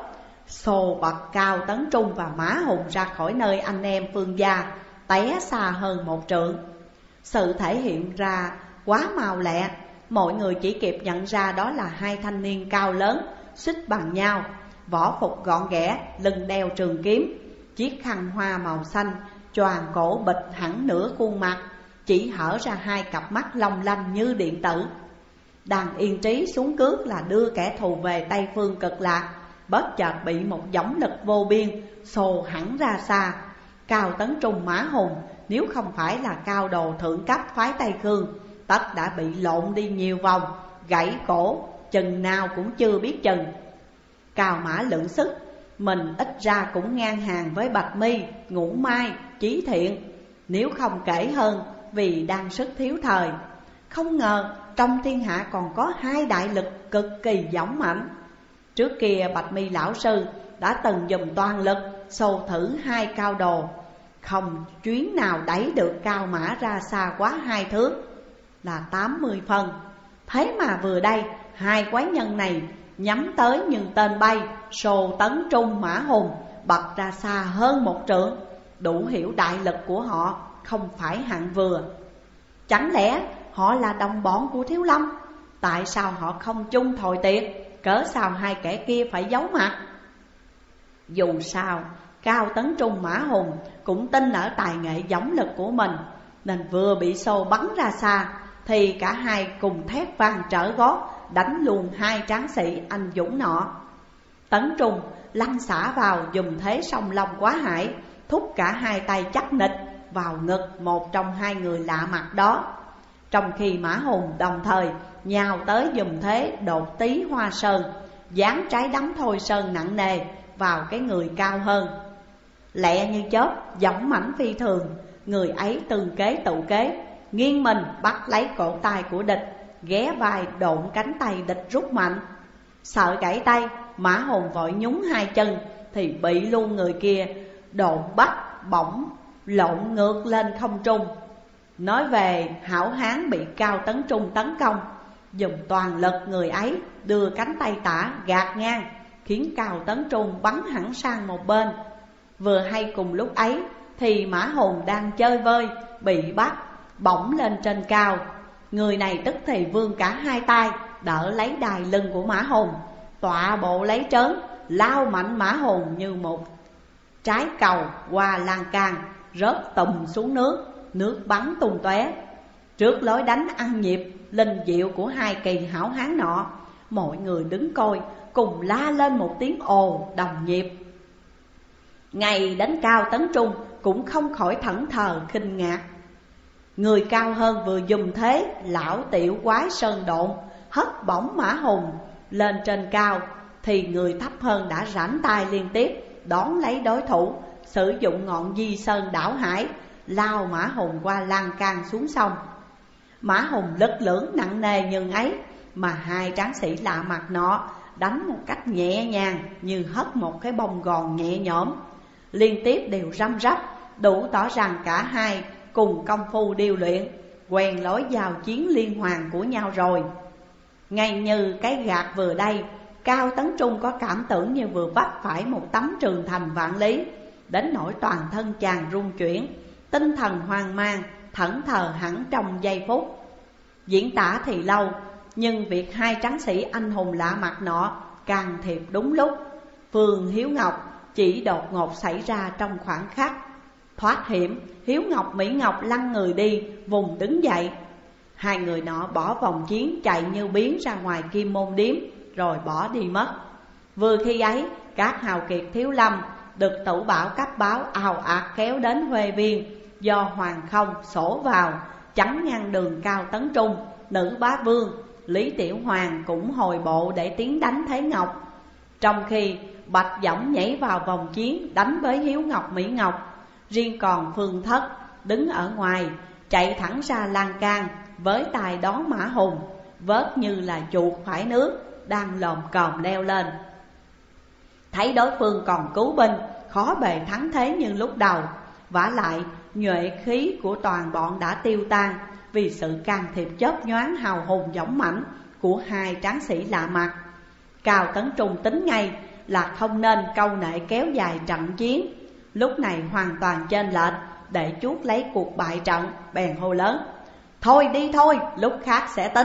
xô bật Cao Tấn Trung và Mã Hùng ra khỏi nơi anh em Phương gia, té xa hơn một trượng. Sự thể hiện ra quá mau lẹ, mọi người chỉ kịp nhận ra đó là hai thanh niên cao lớn, xích bằng nhau, võ phục gọn ghẽ, lưng đeo trường kiếm, chiếc khăn hoa màu xanh choàng cổ bịch hẳn nửa khuôn mặt, chỉ hở ra hai cặp mắt long lanh như điện tử. Đang yên trí xuống cước là đưa kẻ thù về Tây Phương Cực Lạc, bất chợt bị một dõng lực vô biên xô hẳn ra xa. Cao Tấn Trung, Mã Hùng nếu không phải là cao đồ thượng cấp phái Tây Khương, tất đã bị lộn đi nhiều vòng, gãy cổ, chừng nào cũng chưa biết chừng. Cao Mã lượng sức, mình ít ra cũng ngang hàng với Bạch Mi, Ngũ Mai, Chí Thiện, nếu không kể hơn vì đang sức thiếu thời. Không ngờ trong thiên hạ còn có hai đại lực cực kỳ dũng mạnh. Trước kia Bạch Mi lão sư đã từng dùng toàn lực xô thử hai cao đồ, không chuyến nào đẩy được Cao Mã ra xa quá 2 thước, là 80 phân. Thế mà vừa đây hai quái nhân này nhắm tới như tên bay, xô Tấn Trung, Mã Hùng bật ra xa hơn một trượng. Đủ hiểu đại lực của họ không phải hạng vừa. Chẳng lẽ họ là đồng bọn của Thiếu Lâm? Tại sao họ không chung thồi tiệc? Cớ sao hai kẻ kia phải giấu mặt? Dù sao Cao Tấn Trung, Mã Hùng cũng tin ở tài nghệ dũng lực của mình, nên vừa bị xô bắn ra xa thì cả hai cùng thét vang trở gót, đánh luôn hai tráng sĩ anh dũng nọ. Tấn Trung lăn xả vào dùng thế song long quá hải, thúc cả hai tay chắc nịch vào ngực một trong hai người lạ mặt đó. Trong khi Mã Hùng đồng thời nhào tới dùng thế đột tí hoa sơn, dán trái đấm Thôi Sơn nặng nề vào cái người cao hơn. Lẹ như chớp, dũng mãnh phi thường, người ấy từng kế tự kế, nghiêng mình bắt lấy cổ tay của địch, ghé vai độn cánh tay địch rút mạnh. Sợ gãy tay, Mã Hùng vội nhúng hai chân thì bị luôn người kia độn bắt bổng lộn ngược lên không trung. Nói về hảo hán bị Cao Tấn Trung tấn công, dùng toàn lực người ấy đưa cánh tay tả gạt ngang, khiến Cao Tấn Trung bắn hẳn sang một bên. Vừa hay cùng lúc ấy thì Mã Hùng đang chơi vơi, bị bắt bổng lên trên cao. Người này tức thì vươn cả hai tay đỡ lấy đai lưng của Mã Hùng, tọa bộ lấy trớn lao mạnh Mã Hùng như một trái cầu qua lan can, rớt tùm xuống nước bắn tung tóe. Trước lối đánh ăn nhịp linh diệu của hai kỳ hảo hán nọ, mọi người đứng coi cùng la lên một tiếng ồ đồng nhịp. Ngay đến Cao Tấn Trung cũng không khỏi thẫn thờ khinh ngạc. Người cao hơn vừa dùng thế lão tiểu quái sơn độn hất bổng Mã Hùng lên trên cao, thì người thấp hơn đã rảnh tay liên tiếp đón lấy đối thủ, sử dụng ngọn di sơn đảo hải lao Mã Hùng qua lan can xuống sông. Mã Hùng lực lưỡng nặng nề như ấy, mà hai tráng sĩ lạ mặt nọ đánh một cách nhẹ nhàng như hất một cái bông gòn nhẹ nhõm, liên tiếp đều răm rắp, đủ tỏ rằng cả hai cùng công phu điêu luyện, quen lối giao chiến liên hoàn của nhau rồi. Ngay như cái gạt vừa đây, Cao Tấn Trung có cảm tưởng như vừa vấp phải một tấm trường thành vạn lý, đến nỗi toàn thân chàng rung chuyển, tinh thần hoang mang, thẫn thờ hẳn trong giây phút. Diễn tả thì lâu, nhưng việc hai tráng sĩ anh hùng lạ mặt nọ can thiệp đúng lúc. Phương Hiếu Ngọc chỉ đột ngột xảy ra trong khoảng khắc thoát hiểm. Hiếu Ngọc Mỹ Ngọc lăn người đi, vùng đứng dậy. Hai người nọ bỏ vòng chiến chạy như biến ra ngoài Kim Môn Điếm, rồi bỏ đi mất. Vừa khi ấy, các hào kiệt Thiếu Lâm được Tửu Bảo cấp báo ào ạt kéo đến Huệ Viên, do Hoàng Không sổ vào chắn ngăn đường Cao Tấn Trung. Nữ bá vương Lý Tiểu Hoàng cũng hồi bộ để tiến đánh Thế Ngọc, trong khi Bạch Dõng nhảy vào vòng chiến đánh với Hiếu Ngọc Mỹ Ngọc. Riêng còn Phương Thất đứng ở ngoài chạy thẳng ra lan can, với tài đón Mã Hùng, vớt như là chuột phải nước đang lồm cồm leo lên. Thấy đối phương còn cứu binh, khó bề thắng thế như lúc đầu. Vả lại nhuệ khí của toàn bọn đã tiêu tan vì sự can thiệp chớp nhoáng hào hùng dũng mãnh của hai tráng sĩ lạ mặt. Cao Tấn Trung tính ngay là không nên câu nệ kéo dài trận chiến, lúc này hoàn toàn trên lệch để chuốt lấy cuộc bại trận, bèn hô lớn: thôi đi thôi, lúc khác sẽ tính.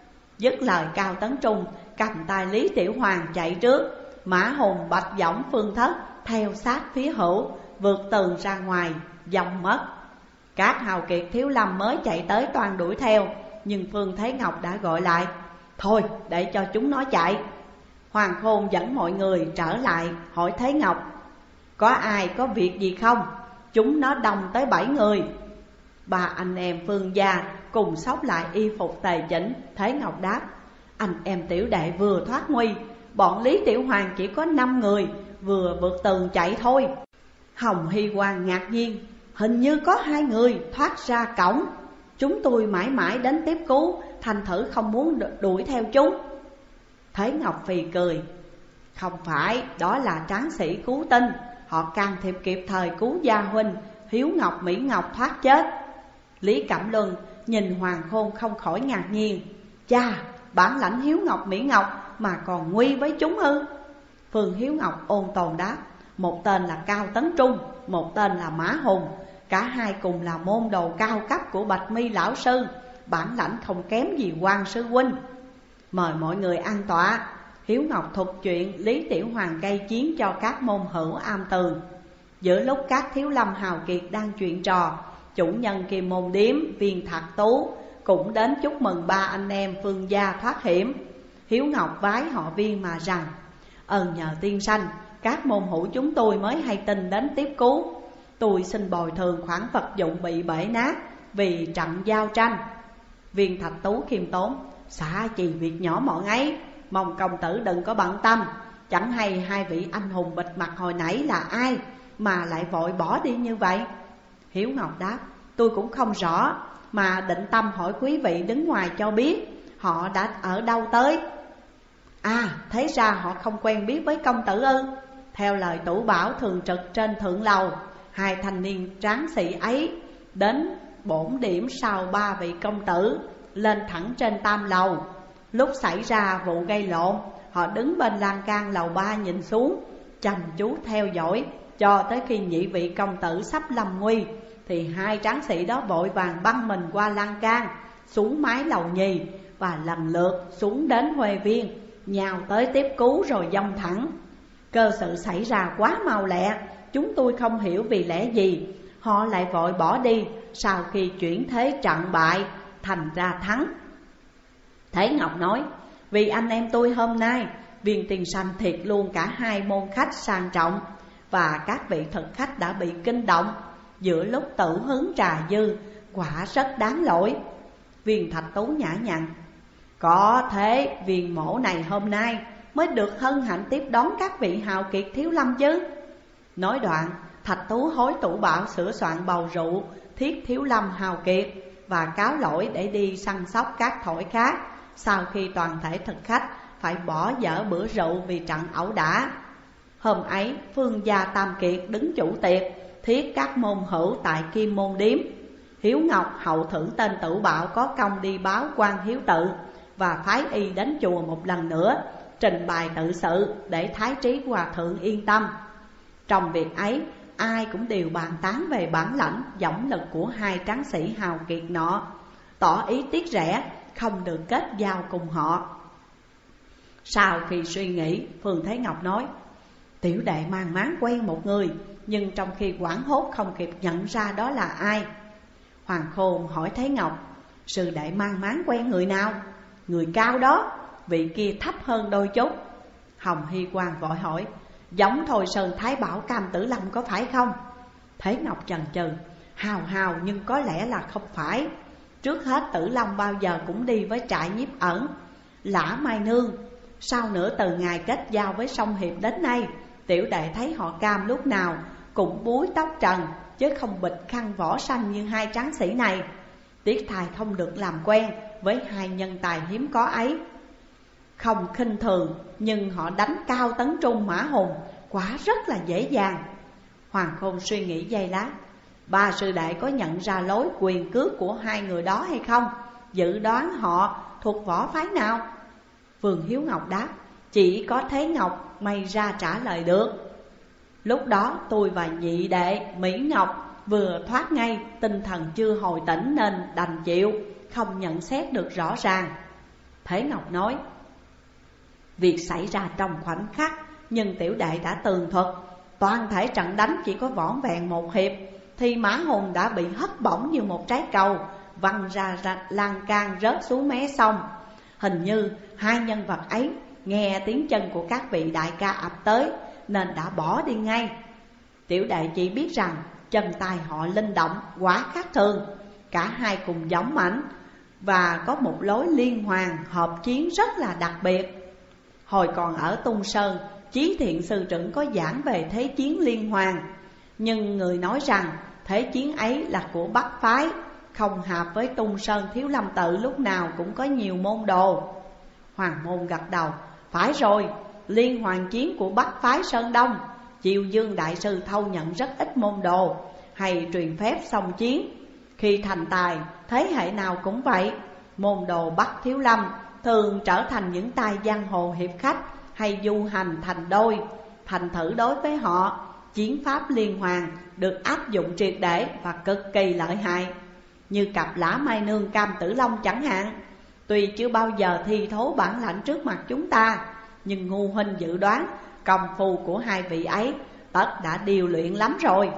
Dứt lời, Cao Tấn Trung cầm tay Lý Tiểu Hoàng chạy trước, Mã Hùng, Bạch Dõng, Phương Thất theo sát phía hữu, vượt tường ra ngoài dòng mất. Các hào kiệt Thiếu Lâm mới chạy tới toàn đuổi theo, nhưng Phương Thế Ngọc đã gọi lại: thôi để cho chúng nó chạy. Hoàng Khôn dẫn mọi người trở lại hỏi Thế Ngọc: có ai có việc gì không? Chúng nó đông tới 7 người. Ba anh em Phương gia cùng xốc lại y phục tề chỉnh. Thế Ngọc đáp: anh em tiểu đệ vừa thoát nguy, bọn Lý Tiểu Hoàng chỉ có 5 người, vừa vượt tường chạy thôi. Hồng Hy Quang ngạc nhiên: hình như có 2 người thoát ra cổng, chúng tôi mãi mãi đến tiếp cứu, thành thử không muốn đuổi theo chúng. Thế Ngọc phì cười: không phải, đó là tráng sĩ cứu tinh, họ can thiệp kịp thời cứu gia huynh Hiếu Ngọc Mỹ Ngọc thoát chết. Lý Cẩm Luân nhìn Hoàng Khôn không khỏi ngạc nhiên: cha, bản lãnh Hiếu Ngọc Mỹ Ngọc mà còn nguy với chúng ư? Phương Hiếu Ngọc ôn tồn đáp: một tên là Cao Tấn Trung, một tên là Mã Hùng, cả hai cùng là môn đồ cao cấp của Bạch Mi lão sư, bản lãnh không kém gì Quan sư huynh. Mời mọi người an tọa. Hiếu Ngọc thuật chuyện Lý Tiểu Hoàng gây chiến cho các môn hữu am tường. Giữa lúc các Thiếu Lâm hào kiệt đang chuyện trò, chủ nhân Kim Môn Điếm Viên Thạc Tú cũng đến chúc mừng ba anh em Phương gia thoát hiểm. Hiếu Ngọc vái họ Viên mà rằng: ơn nhờ tiên sanh, các môn hữu chúng tôi mới hay tin đến tiếp cứu. Tôi xin bồi thường khoản vật dụng bị bể nát vì trận giao tranh. Viên Thạch Tú khiêm tốn: xả chỉ việc nhỏ mọn ấy, mong công tử đừng có bận tâm. Chẳng hay hai vị anh hùng bịt mặt hồi nãy là ai mà lại vội bỏ đi như vậy? Hiếu Ngọc đáp: tôi cũng không rõ, mà định tâm hỏi quý vị đứng ngoài cho biết. họ đã ở đâu tới. À, thế ra họ không quen biết với công tử ư? Theo lời Tủ Bảo thường trực trên thượng lầu, hai thanh niên tráng sĩ ấy đến bổn điểm sau ba vị công tử, lên thẳng trên tam lầu. Lúc xảy ra vụ gây lộn, họ đứng bên lan can lầu 3 nhìn xuống, chăm chú theo dõi, cho tới khi nhị vị công tử sắp lâm nguy, thì hai tráng sĩ đó vội vàng băng mình qua lan can, xuống mái lầu nhì, và lần lượt xuống đến Huệ Viên, nhào tới tiếp cứu rồi dông thẳng. Cơ sự xảy ra quá mau lẹ, chúng tôi không hiểu vì lẽ gì họ lại vội bỏ đi sau khi chuyển thế trận bại thành ra thắng. Thế Ngọc nói, vì anh em tôi hôm nay, Viên Tiên Sanh thiệt luôn cả hai môn khách sang trọng, và các vị thực khách đã bị kinh động giữa lúc tự hứng trà dư, quả rất đáng lỗi. Viên Thạch Tú nhã nhặn, có thế Viên mổ này hôm nay mới được hân hạnh tiếp đón các vị hào kiệt thiếu lâm chứ. Nói đoạn, Thạch Tú hối Tủ Bảo sửa soạn bầu rượu thiết thiếu lâm hào kiệt, và cáo lỗi để đi săn sóc các thổi khác, sau khi toàn thể thực khách phải bỏ dở bữa rượu vì trận ẩu đả. Hôm ấy Phương gia Tam Kiệt đứng chủ tiệc, thiết các môn hữu tại Kim Môn Điếm. Hiếu Ngọc hậu thưởng tên Tửu Bảo có công đi báo quan Hiếu Tự, và phái y đến chùa một lần nữa, trình bày tự sự để Thái Trí Hòa Thượng yên tâm. Trong việc ấy, ai cũng đều bàn tán về bản lãnh dõng lực của hai tráng sĩ hào kiệt nọ, tỏ ý tiếc rẻ không được kết giao cùng họ. Sau khi suy nghĩ, Phương Thế Ngọc nói, tiểu đệ mang máng quen một người, nhưng trong khi hoảng hốt không kịp nhận ra đó là ai. Hoàng Khôn hỏi Thế Ngọc, sư đệ mang máng quen người nào? Người cao đó, vị kia thấp hơn đôi chút. Hồng Hy Quang vội hỏi, giống Thôi Sơn Thái Bảo Cam Tử Lâm có phải không? Thế Ngọc chần chừ, hào hào nhưng có lẽ là không phải. Trước hết Tử Long bao giờ cũng đi với trại nhiếp ẩn Lã Mai Nương. Sau nữa từ ngày kết giao với Song Hiệp đến nay, tiểu đệ thấy họ Cam lúc nào cũng búi tóc trần, chứ không bịch khăn vỏ xanh như hai tráng sĩ này. Tiếc thài không được làm quen với hai nhân tài hiếm có ấy. Không khinh thường, nhưng họ đánh Cao Tấn Trung Mã Hùng quả rất là dễ dàng. Hoàng Khôn suy nghĩ giây lát, ba sư đệ có nhận ra lối quyền cước của hai người đó hay không? Dự đoán họ thuộc võ phái nào? Vương Hiếu Ngọc đáp, chỉ có Thế Ngọc may ra trả lời được. Lúc đó tôi và nhị đệ Mỹ Ngọc vừa thoát ngay, tinh thần chưa hồi tỉnh nên đành chịu, không nhận xét được rõ ràng. Thế Ngọc nói, việc xảy ra trong khoảnh khắc, nhưng tiểu đệ đã tường thuật. Toàn thể trận đánh chỉ có vỏn vẹn một hiệp, thì Mã Hùng đã bị hất bổng như một trái cầu, văng ra lan can rớt xuống mé sông. Hình như hai nhân vật ấy nghe tiếng chân của các vị đại ca ập tới, nên đã bỏ đi ngay. Tiểu đệ chỉ biết rằng chân tay họ linh động, quá khác thường. Cả hai cùng dũng mãnh, và có một lối liên hoàn hợp chiến rất là đặc biệt. Hồi còn ở Tung Sơn, Chí Thiện sư trưởng có giảng về thế chiến liên hoàn, nhưng người nói rằng thế chiến ấy là của Bắc phái, không hợp với Tung Sơn Thiếu Lâm Tự lúc nào cũng có nhiều môn đồ. Hoàng Môn gật đầu, phải rồi, liên hoàn chiến của Bắc phái Sơn Đông, Chiêu Dương đại sư thâu nhận rất ít môn đồ, hay truyền phép song chiến. Khi thành tài, thế hệ nào cũng vậy. Môn đồ Bắc Thiếu Lâm thường trở thành những tay giang hồ hiệp khách, hay du hành thành đôi. Thành thử đối với họ, chiến pháp liên hoàn được áp dụng triệt để và cực kỳ lợi hại. Như cặp Lã Mai Nương Cam Tử Long chẳng hạn, tuy chưa bao giờ thi thố bản lãnh trước mặt chúng ta, nhưng Ngu huynh dự đoán công phu của hai vị ấy tất đã điều luyện lắm rồi.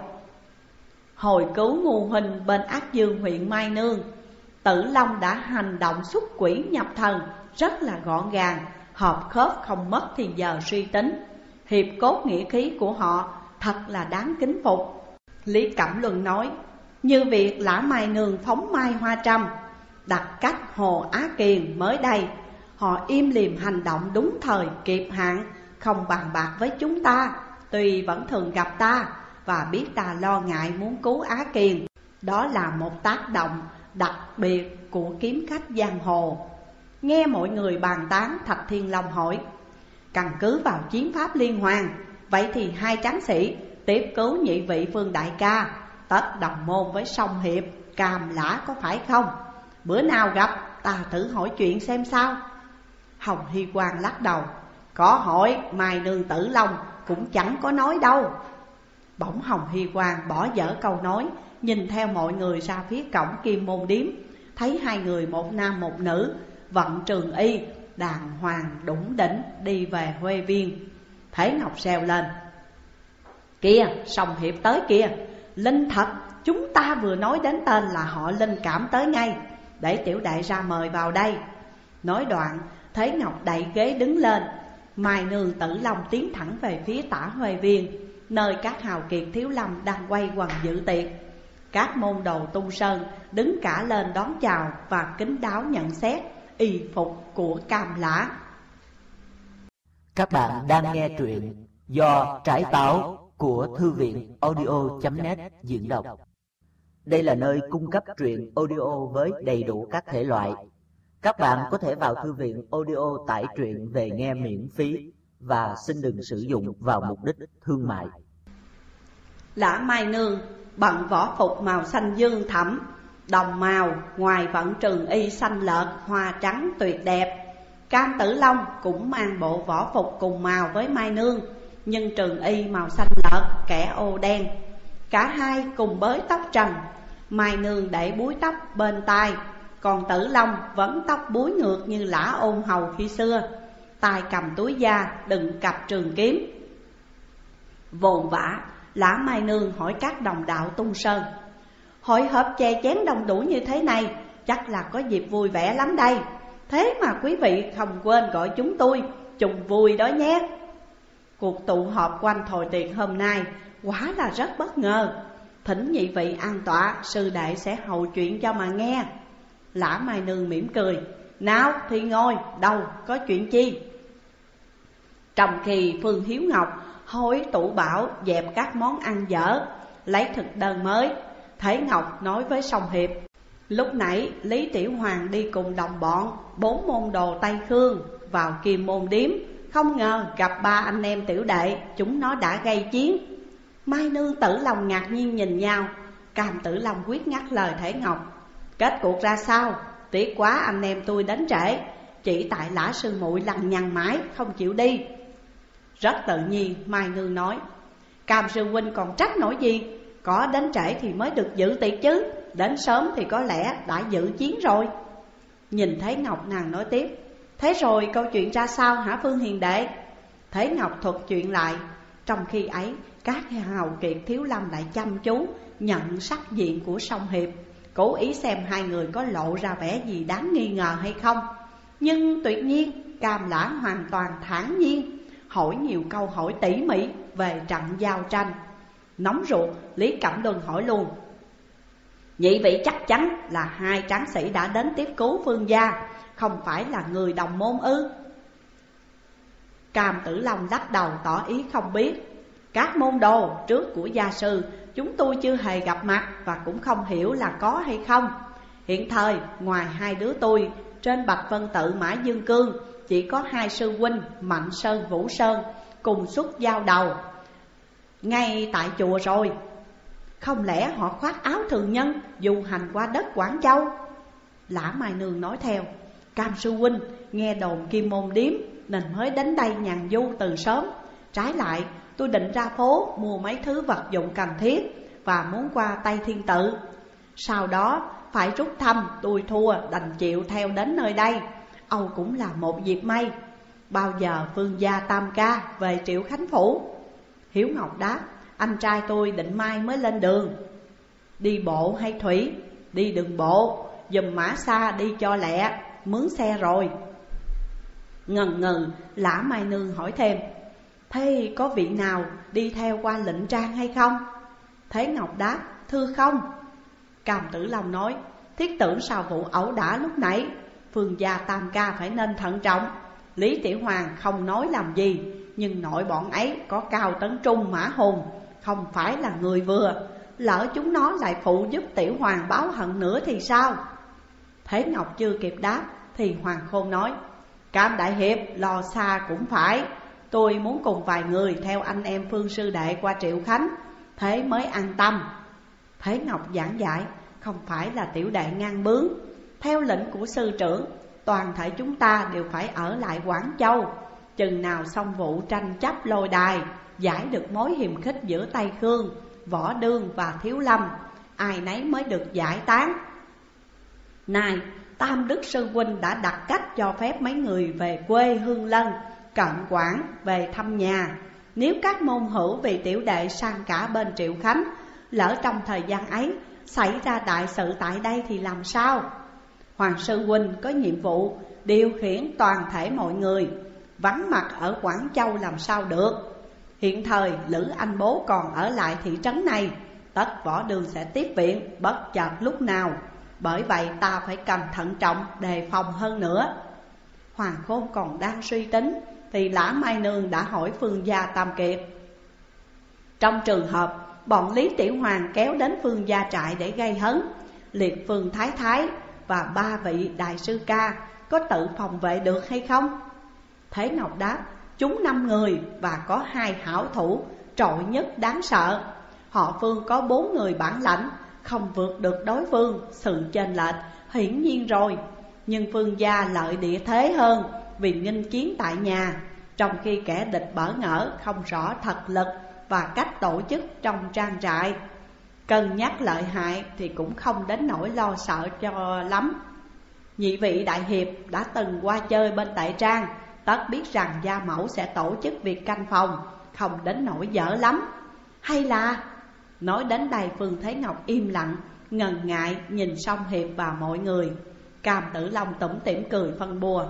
Hồi cứu Ngu huynh bên Ác Dương huyện Mai Nương, Tử Long đã hành động xuất quỷ nhập thần rất là gọn gàng, hợp khớp không mất thì giờ suy tính. Hiệp cốt nghĩa khí của họ thật là đáng kính phục. Lý Cẩm Luân nói, như việc Lã Mai Nương phóng mai hoa trăm, đặt cách Hồ Á Kiền mới đây, họ im lìm hành động đúng thời kịp hạn, không bàn bạc với chúng ta. Tuy vẫn thường gặp ta và biết ta lo ngại muốn cứu Á Kiền, đó là một tác động đặc biệt của kiếm khách giang hồ. Nghe mọi người bàn tán, Thạch Thiên Long hỏi: căn cứ vào chiến pháp liên hoàn, vậy thì hai tráng sĩ tiếp cứu nhị vị Phương đại ca, tất đồng môn với Song Hiệp, Càm Lã có phải không? Bữa nào gặp ta thử hỏi chuyện xem sao. Hồng Hy Quang lắc đầu: có hỏi Mai Nương Tử Long cũng chẳng có nói đâu. Bỗng Hồng Hy Quang bỏ dở câu nói, nhìn theo mọi người ra phía cổng Kim Môn Điếm, thấy hai người một nam một nữ vận trường y đàng hoàng đủng đỉnh đi về Huê Viên. Thế Ngọc reo lên: kìa, Song Hiệp tới kìa, Linh thật, chúng ta vừa nói đến tên là họ Linh cảm tới ngay, để tiểu đệ ra mời vào đây. Nói đoạn, Thế Ngọc đẩy ghế đứng lên. Mai Nương Tử Long tiến thẳng về phía tả Huê Viên, nơi các hào kiệt thiếu lâm đang quay quần dự tiệc. Các môn đồ tung sơn đứng cả lên đón chào và kính đáo nhận xét y phục của Cam Lã. Các bạn đang nghe truyện do Trái Táo của Thư viện audio.net diễn đọc. Đây là nơi cung cấp truyện audio với đầy đủ các thể loại. Các bạn có thể vào thư viện audio tải truyện về nghe miễn phí và xin đừng sử dụng vào mục đích thương mại. Lã Mai Nương bận võ phục màu xanh dương thẫm, đồng màu, ngoài vận trường y xanh lợt, hoa trắng tuyệt đẹp. Cam Tử Long cũng mang bộ võ phục cùng màu với Mai Nương, nhưng trường y màu xanh lợt, kẻ ô đen. Cả hai cùng bới tóc trần, Mai Nương để búi tóc bên tai, còn Tử Long vẫn tóc búi ngược như Lã Ôn Hầu khi xưa, tay cầm túi da đựng cặp trường kiếm. Vồn vã, Lã Mai Nương hỏi các đồng đạo tung sơn: hội họp chè chén đông đủ như thế này, chắc là có dịp vui vẻ lắm đây. Thế mà quý vị không quên gọi chúng tôi chung vui đó nhé. Cuộc tụ họp quanh thồi tiệc hôm nay quả là rất bất ngờ. Thỉnh nhị vị an tọa, sư đệ sẽ hầu chuyện cho mà nghe. Lã Mai Nương mỉm cười: nào thì ngồi, đâu có chuyện chi. Trong khi Phương Hiếu Ngọc hối tủ bảo dẹp các món ăn dở, lấy thực đơn mới, Thế Ngọc nói với Song Hiệp: lúc nãy Lý Tiểu Hoàng đi cùng đồng bọn 4 môn đồ Tây Khương vào Kim Môn Điếm, không ngờ gặp 3 anh em tiểu đệ, chúng nó đã gây chiến. Mai Nương Tử Long ngạc nhiên nhìn nhau. Cam Tử Long quyết ngắt lời Thế Ngọc: kết cuộc ra sao? Tiếc quá anh em tôi đến trễ, chỉ tại Lã sư muội lằng nhằng mãi không chịu đi. Rất tự nhiên Mai Nương nói: Cam sư huynh còn trách nổi gì, có đến trễ thì mới được dự tiệc chứ, đến sớm thì có lẽ đã dự chiến rồi. Nhìn Thế Ngọc nàng nói tiếp: thế rồi câu chuyện ra sao hả Phương hiền đệ? Thế Ngọc thuật chuyện lại. Trong khi ấy các hào kiệt thiếu lâm lại chăm chú nhận sắc diện của Song Hiệp, cố ý xem hai người có lộ ra vẻ gì đáng nghi ngờ hay không. Nhưng tuyệt nhiên Cam Lã hoàn toàn thản nhiên, hỏi nhiều câu hỏi tỉ mỉ về trận giao tranh. Nóng ruột, Lý Cẩm Luân hỏi luôn: nhị vị chắc chắn là hai tráng sĩ đã đến tiếp cứu Phương gia, không phải là người đồng môn ư? Cam Tử Long lắc đầu tỏ ý không biết. Các môn đồ trước của gia sư chúng tôi chưa hề gặp mặt và cũng không hiểu là có hay không. Hiện thời ngoài hai đứa tôi, trên Bạch Vân Tự Mã Dương Cương chỉ có hai sư huynh Mạnh Sơn Vũ Sơn cùng xuất giao đầu ngay tại chùa rồi. Không lẽ họ khoác áo thường nhân du hành qua đất Quảng Châu? Lã Mai Nương nói theo: Cam sư huynh nghe đồn Kim Môn Điếm nên mới đến đây nhàn du từ sớm. Trái lại tôi định ra phố mua mấy thứ vật dụng cần thiết và muốn qua Tây Thiên Tự. Sau đó phải rút thăm, tôi thua đành chịu theo đến nơi đây. Âu cũng là một dịp may. Bao giờ Phương gia tam ca về Triệu Khánh Phủ? Hiếu Ngọc đáp: anh trai tôi định mai mới lên đường. Đi bộ hay thủy? Đi đường bộ, giùm mã xa đi cho lẹ, mướn xe rồi. Ngần ngừ, Lã Mai Nương hỏi thêm: thế có vị nào đi theo qua Lệnh Trang hay không? Thế Ngọc đáp: thưa không. Cam Tử Long nói: thiết tưởng sau vụ ẩu đả lúc nãy, Phương gia tam ca phải nên thận trọng. Lý Tiểu Hoàng không nói làm gì, nhưng nội bọn ấy có Cao Tấn Trung, Mã Hùng, không phải là người vừa. Lỡ chúng nó lại phụ giúp Tiểu Hoàng báo hận nữa thì sao? Thế Ngọc chưa kịp đáp thì Hoàng Khôn nói: Cam đại hiệp lo xa cũng phải, tôi muốn cùng vài người theo anh em Phương sư đệ qua Triệu Khánh, thế mới an tâm. Thế Ngọc giảng giải: Không phải là tiểu đệ ngang bướng, theo lệnh của sư trưởng, toàn thể chúng ta đều phải ở lại Quảng Châu. Chừng nào xong vụ tranh chấp lôi đài, giải được mối hiềm khích giữa Tây Khương, Võ Đương và Thiếu Lâm, ai nấy mới được giải tán. Này, Tam Đức sư huynh đã đặt cách cho phép mấy người về quê Hương Lân, Cận Quảng về thăm nhà. Nếu các môn hữu vì tiểu đệ sang cả bên Triệu Khánh, lỡ trong thời gian ấy xảy ra đại sự tại đây thì làm sao? Hoàng sư huynh có nhiệm vụ điều khiển toàn thể mọi người, vắng mặt ở Quảng Châu làm sao được. Hiện thời Lữ Anh Bố còn ở lại thị trấn này, tất Võ Đường sẽ tiếp viện bất chợt lúc nào. Bởi vậy ta phải cần thận trọng đề phòng hơn nữa. Hoàng Khôn còn đang suy tính thì Lã Mai Nương đã hỏi Phương gia Tam Kiệt. Trong trường hợp bọn Lý Tiểu Hoàng kéo đến Phương gia trại để gây hấn, Liệt Phương Thái Thái và 3 vị đại sư ca có tự phòng vệ được hay không? Thế Ngọc đáp: Chúng 5 người và có 2 hảo thủ trội nhất đáng sợ. Họ Phương có 4 người bản lãnh, không vượt được đối phương, sự chênh lệch hiển nhiên rồi. Nhưng Phương gia lợi địa thế hơn vì nghênh chiến tại nhà, trong khi kẻ địch bỡ ngỡ không rõ thật lực và cách tổ chức trong trang trại. Cân nhắc lợi hại thì cũng không đến nỗi lo sợ cho lắm. Nhị vị đại hiệp đã từng qua chơi bên Tệ Trang, tất biết rằng gia mẫu sẽ tổ chức việc canh phòng, không đến nỗi dở lắm. Hay là... Nói đến đây Phương Thế Ngọc im lặng, ngần ngại nhìn Song Hiệp và mọi người. Cam Tử Long tủm tỉm cười phân bua: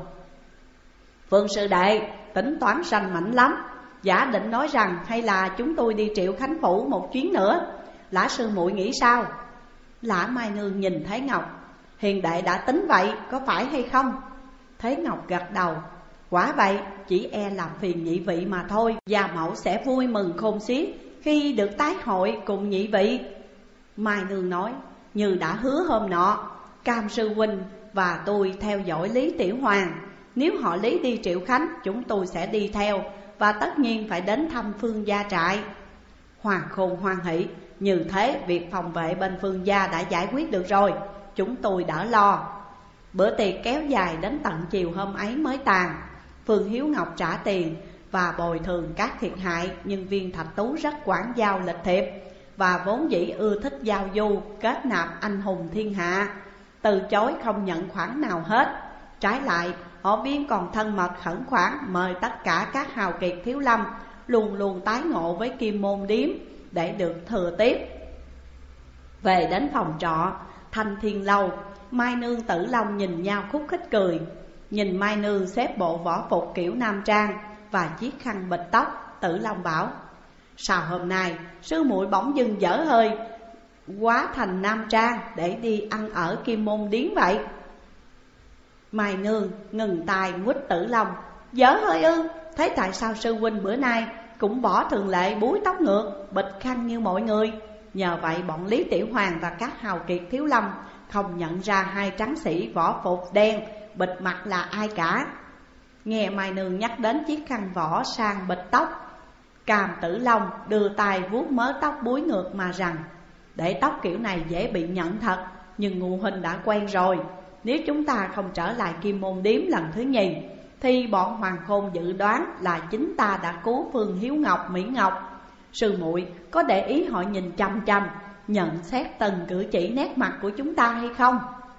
Phương sư đệ tính toán ranh mãnh lắm, giả định nói rằng hay là chúng tôi đi Triệu Khánh Phủ một chuyến nữa. Lã sư muội nghĩ sao? Lã Mai Nương nhìn Thế Ngọc: Hiền đệ đã tính vậy có phải hay không? Thế Ngọc gật đầu: Quả vậy, chỉ e làm phiền nhị vị mà thôi. Gia mẫu sẽ vui mừng khôn xiết khi được tái hội cùng nhị vị. Mai Nương nói: Như đã hứa hôm nọ, Cam sư huynh và tôi theo dõi Lý Tiểu Hoàng. Nếu họ Lý đi Triệu Khánh, chúng tôi sẽ đi theo, và tất nhiên phải đến thăm Phương gia trại. Hoàng Khôn hoan hỷ: Như thế việc phòng vệ bên Phương gia đã giải quyết được rồi, chúng tôi đỡ lo. Bữa tiệc kéo dài đến tận chiều hôm ấy mới tàn. Phương Hiếu Ngọc trả tiền và bồi thường các thiệt hại. Nhân viên Thạch Tú rất quản giao lịch thiệp, và vốn dĩ ưa thích giao du kết nạp anh hùng thiên hạ, từ chối không nhận khoản nào hết. Trái lại, họ Viên còn thân mật khẩn khoản mời tất cả các hào kiệt Thiếu Lâm luôn luôn tái ngộ với Kim Môn Điếm để được thừa tiếp. Về đến phòng trọ Thanh Thiên Lâu, Mai Nương Tử Long nhìn nhau khúc khích cười. Nhìn Mai Nương xếp bộ võ phục kiểu nam trang và chiếc khăn bịch tóc, Tử Long bảo: Sao hôm nay sư muội bỗng dưng dở hơi quá thành nam trang để đi ăn ở Kim Môn Điếm vậy? Mai Nương ngừng tài quýt Tử Long: Dở hơi ư? Thế tại sao sư huynh bữa nay cũng bỏ thường lệ búi tóc ngược, bịch khăn như mọi người? Nhờ vậy bọn Lý Tiểu Hoàng và các hào kiệt Thiếu Lâm không nhận ra 2 tráng sĩ võ phục đen bịt mặt là ai cả. Nghe Mai Nương nhắc đến chiếc khăn võ sang bịch tóc, Cam Tử Long đưa tay vuốt mớ tóc búi ngược mà rằng: Để tóc kiểu này dễ bị nhận thật, nhưng ngụ huynh đã quen rồi. Nếu chúng ta không trở lại Kim Môn Điếm lần thứ nhì, thì bọn Hoàng Khôn dự đoán là chính ta đã cứu Phương Hiếu Ngọc, Mỹ Ngọc. Sư muội có để ý họ nhìn chăm chăm, nhận xét từng cử chỉ nét mặt của chúng ta hay không?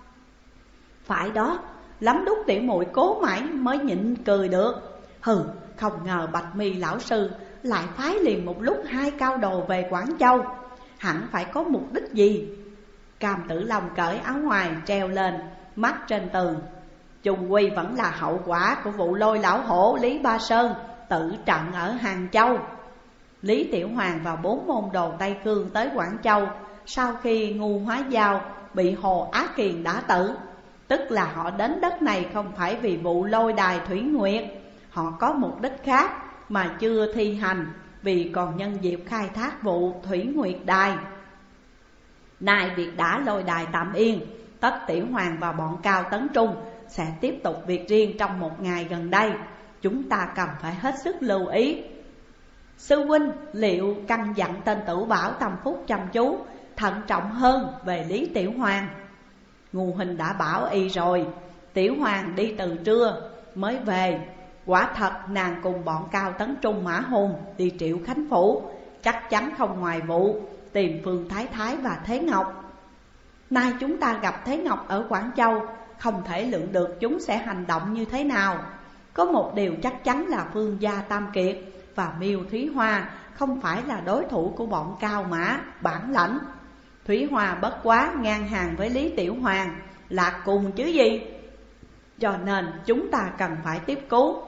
Phải đó, lắm đúc tiểu muội cố mãi mới nhịn cười được. Hừ, không ngờ Bạch Mi lão sư lại phái liền một lúc 2 cao đồ về Quảng Châu, hẳn phải có mục đích gì. Cam Tử Long cởi áo ngoài treo lên, mắt trên tường. Chung quy vẫn là hậu quả của vụ lôi lão hổ Lý Ba Sơn tự trận ở Hàng Châu. Lý Tiểu Hoàng và 4 môn đồ Tây Cương tới Quảng Châu sau khi Ngu Hóa Giao bị Hồ Á Kiền đả tử. Tức là họ đến đất này không phải vì vụ lôi đài Thủy Nguyệt, họ có mục đích khác mà chưa thi hành, vì còn nhân dịp khai thác vụ Thủy Nguyệt đài. Nay việc đã lôi đài tạm yên, tất Tiểu Hoàng và bọn Cao Tấn Trung sẽ tiếp tục việc riêng trong một ngày gần đây. Chúng ta cần phải hết sức lưu ý. Sư huynh liệu căn dặn tên Tử Bảo tâm phúc chăm chú, thận trọng hơn về Lý Tiểu Hoàng. Ngô huynh đã bảo y rồi, Tiểu Hoàng đi từ trưa mới về. Quả thật nàng cùng bọn Cao Tấn Trung Mã Hùng đi Triệu Khánh Phủ, chắc chắn không ngoài vụ tìm Phương Thái Thái và Thế Ngọc. Nay chúng ta gặp Thế Ngọc ở Quảng Châu, không thể lượng được chúng sẽ hành động như thế nào. Có một điều chắc chắn là Phương gia Tam Kiệt và Miêu Thúy Hoa không phải là đối thủ của bọn Cao Mã bản lãnh. Thúy Hoa bất quá ngang hàng với Lý Tiểu Hoàng, lạc cùng chứ gì. Cho nên chúng ta cần phải tiếp cứu.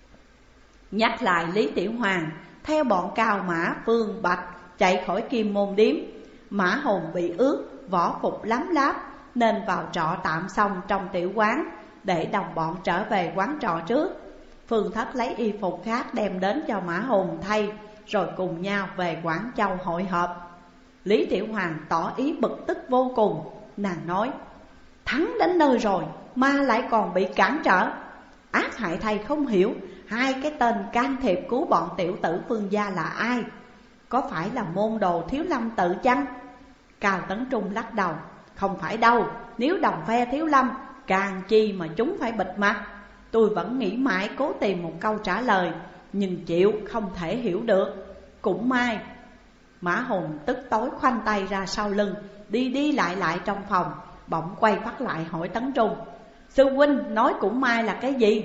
Nhắc lại Lý Tiểu Hoàng theo bọn Cao Mã Phương Bạch chạy khỏi Kim Môn Điếm. Mã Hùng bị ướt, võ phục lắm láp nên vào trọ tạm xong trong tiểu quán, để đồng bọn trở về quán trọ trước. Phương Thất lấy y phục khác đem đến cho Mã Hùng thay, rồi cùng nhau về Quảng Châu hội họp. Lý Tiểu Hoàng tỏ ý bực tức vô cùng. Nàng nói: thắng đến nơi rồi mà lại còn bị cản trở. Ác hại thầy không hiểu hai cái tên can thiệp cứu bọn tiểu tử Phương gia là ai? Có phải là môn đồ Thiếu Lâm tự chăng? Cao Tấn Trung lắc đầu: không phải đâu, nếu đồng phe Thiếu Lâm càng chi mà chúng phải bịt mặt. Tôi vẫn nghĩ mãi cố tìm một câu trả lời, nhưng chịu không thể hiểu được. Cũng may. Mã Hùng tức tối khoanh tay ra sau lưng, đi lại trong phòng, bỗng quay phát lại hỏi Tấn Trung: sư huynh nói cũng may là cái gì?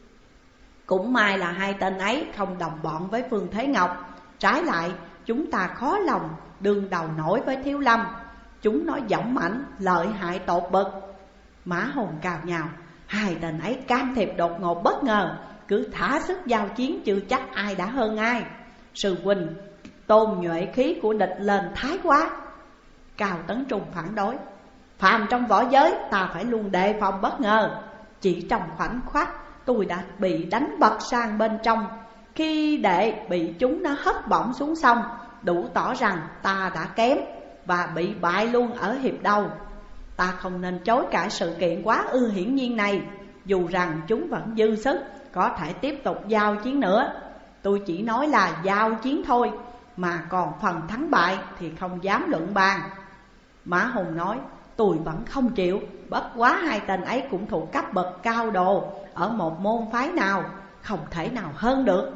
Cũng may là hai tên ấy không đồng bọn với Phương Thế Ngọc, trái lại chúng ta khó lòng đương đầu nổi với Thiếu Lâm. Chúng nói dõng mãnh, lợi hại tột bậc. Mã Hùng cào nhào: hai tên ấy can thiệp đột ngột bất ngờ, cứ thả sức giao chiến chưa chắc ai đã hơn ai. Sư huynh tôn nhuệ khí của địch lên thái quá. Cao Tấn Trung phản đối: phàm trong võ giới ta phải luôn đề phòng bất ngờ. Chỉ trong khoảnh khắc tôi đã bị đánh bật sang bên trong, khi đệ bị chúng nó hất bổng xuống sông, đủ tỏ rằng ta đã kém và bị bại luôn ở hiệp đầu. Ta không nên chối cãi sự kiện quá ư hiển nhiên này, dù rằng chúng vẫn dư sức có thể tiếp tục giao chiến nữa. Tôi chỉ nói là giao chiến thôi, mà còn phần thắng bại thì không dám luận bàn. Mã Hùng nói: tôi vẫn không chịu, bất quá hai tên ấy cũng thuộc cấp bậc cao đồ ở một môn phái nào, không thể nào hơn được.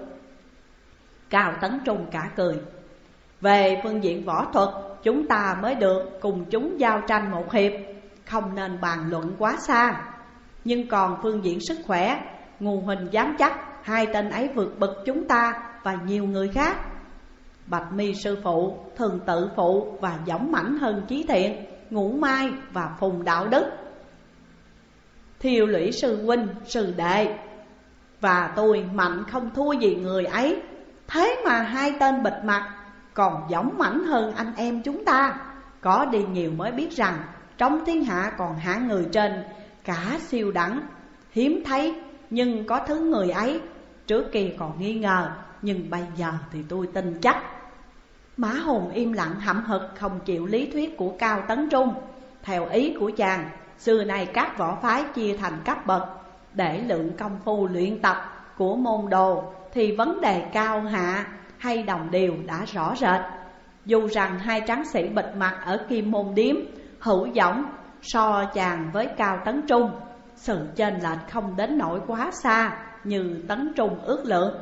Cao Tấn Trung cả cười: về phương diện võ thuật, chúng ta mới được cùng chúng giao tranh một hiệp, không nên bàn luận quá xa. Nhưng còn phương diện sức khỏe, Ngô huynh dám chắc hai tên ấy vượt bậc chúng ta và nhiều người khác. Bạch Mi sư phụ, Thường Tự phụ và dõng mãnh hơn Chí Thiện, Ngũ Mai và Phùng Đạo Đức, Thiều Lũy sư huynh, sư đệ và tôi mạnh không thua gì người ấy. Thế mà hai tên bịt mặt còn dõng mãnh hơn anh em chúng ta. Có đi nhiều mới biết rằng trong thiên hạ còn hạng người trên cả siêu đẳng hiếm thấy. Nhưng có thứ người ấy, trước kia còn nghi ngờ, nhưng bây giờ thì tôi tin chắc. Mã Hùng im lặng hậm hực không chịu lý thuyết của Cao Tấn Trung. Theo ý của chàng, xưa nay các võ phái chia thành cấp bậc để lượng công phu luyện tập của môn đồ, thì vấn đề cao hạ hay đồng đều đã rõ rệt. Dù rằng hai tráng sĩ bịt mặt ở Kim Môn Điếm hữu dõng so chàng với Cao Tấn Trung, sự chênh lệch không đến nỗi quá xa như Tấn Trung ước lượng.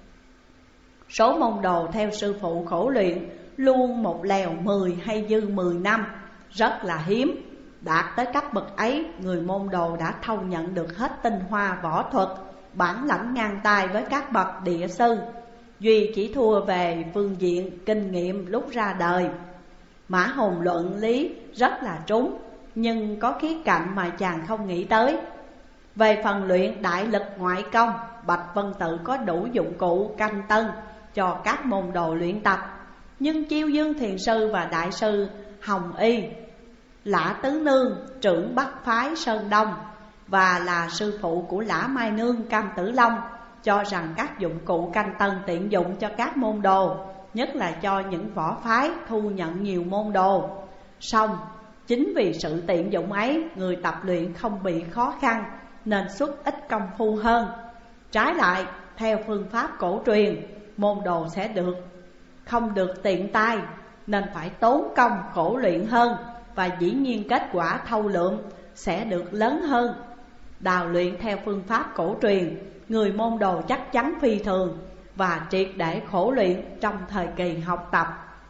Số môn đồ theo sư phụ khổ luyện luôn một lèo 10 hay dư 10 năm, rất là hiếm. Đạt tới cấp bậc ấy, người môn đồ đã thâu nhận được hết tinh hoa võ thuật, bản lãnh ngang tay với các bậc địa sư. Duy chỉ thua về phương diện kinh nghiệm lúc ra đời. Mã Hùng luận lý rất là trúng, nhưng có khía cạnh mà chàng không nghĩ tới. Về phần luyện đại lực ngoại công, Bạch Vân Tự có đủ dụng cụ canh tân cho các môn đồ luyện tập. Nhưng Chiêu Dương Thiền Sư và Đại sư Hồng Y, Lã Tứ Nương trưởng Bắc phái Sơn Đông và là sư phụ của Lã Mai Nương Cam Tử Long cho rằng các dụng cụ canh tân tiện dụng cho các môn đồ, nhất là cho những võ phái thu nhận nhiều môn đồ. Song chính vì sự tiện dụng ấy, người tập luyện không bị khó khăn nên xuất ít công phu hơn. Trái lại, theo phương pháp cổ truyền, môn đồ sẽ không được tiện tay, nên phải tốn công khổ luyện hơn, và dĩ nhiên kết quả thâu lượng sẽ được lớn hơn. Đào luyện theo phương pháp cổ truyền, người môn đồ chắc chắn phi thường và triệt để khổ luyện trong thời kỳ học tập.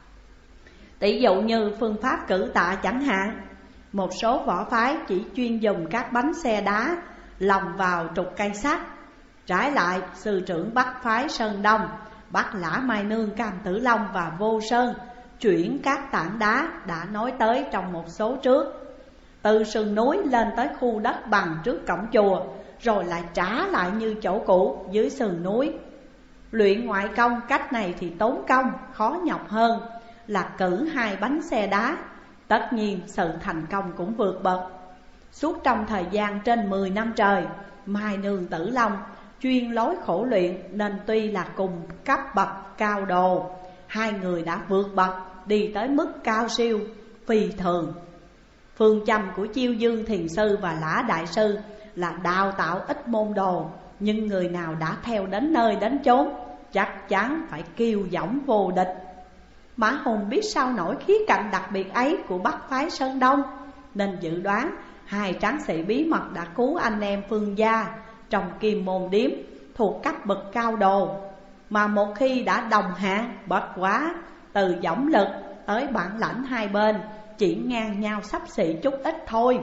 Tỷ dụ như phương pháp cử tạ chẳng hạn, một số võ phái chỉ chuyên dùng các bánh xe đá lồng vào trục cây sắt. Trái lại, sư trưởng Bắc phái Sơn Đông, Bắc Lã Mai Nương, Cam Tử Long và Vô Sơn chuyển các tảng đá đã nói tới trong một số trước, từ sườn núi lên tới khu đất bằng trước cổng chùa, rồi lại trả lại như chỗ cũ dưới sườn núi. Luyện ngoại công cách này thì tốn công, khó nhọc hơn là cử 2 bánh xe đá. Tất nhiên sự thành công cũng vượt bậc. Suốt trong thời gian trên 10 năm trời, Mai Nương Tử Long chuyên lối khổ luyện, nên tuy là cùng cấp bậc cao đồ, hai người đã vượt bậc đi tới mức cao siêu phi thường. Phương châm của Chiêu Dương Thiền Sư và Lã Đại Sư là đào tạo ít môn đồ, nhưng người nào đã theo đến nơi đến chốn chắc chắn phải kiêu dõng vô địch. Mã Hùng biết sao nổi khía cạnh đặc biệt ấy của Bắc phái Sơn Đông, nên dự đoán 2 tráng sĩ bí mật đã cứu anh em Phương gia trong Kim Môn Điếm thuộc cấp bậc cao đồ, mà một khi đã đồng hạng bất quá, từ dõng lực tới bản lãnh hai bên chỉ ngang nhau xấp xỉ chút ít thôi.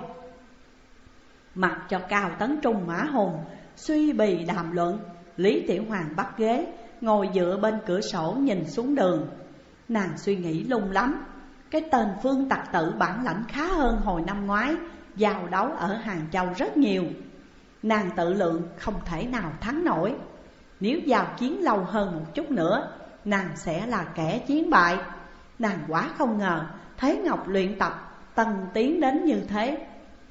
Mặc cho Cao Tấn Trung Mã Hùng suy bì đàm luận, Lý Tiểu Hoàng bắt ghế ngồi dựa bên cửa sổ nhìn xuống đường. Nàng suy nghĩ lung lắm. Cái tên Phương Tặc Tử bản lãnh khá hơn hồi năm ngoái giao đấu ở Hàng Châu rất nhiều. Nàng tự lượng không thể nào thắng nổi. Nếu giao chiến lâu hơn một chút nữa, nàng sẽ là kẻ chiến bại. Nàng quá không ngờ Thế Ngọc luyện tập tân tiến đến như thế.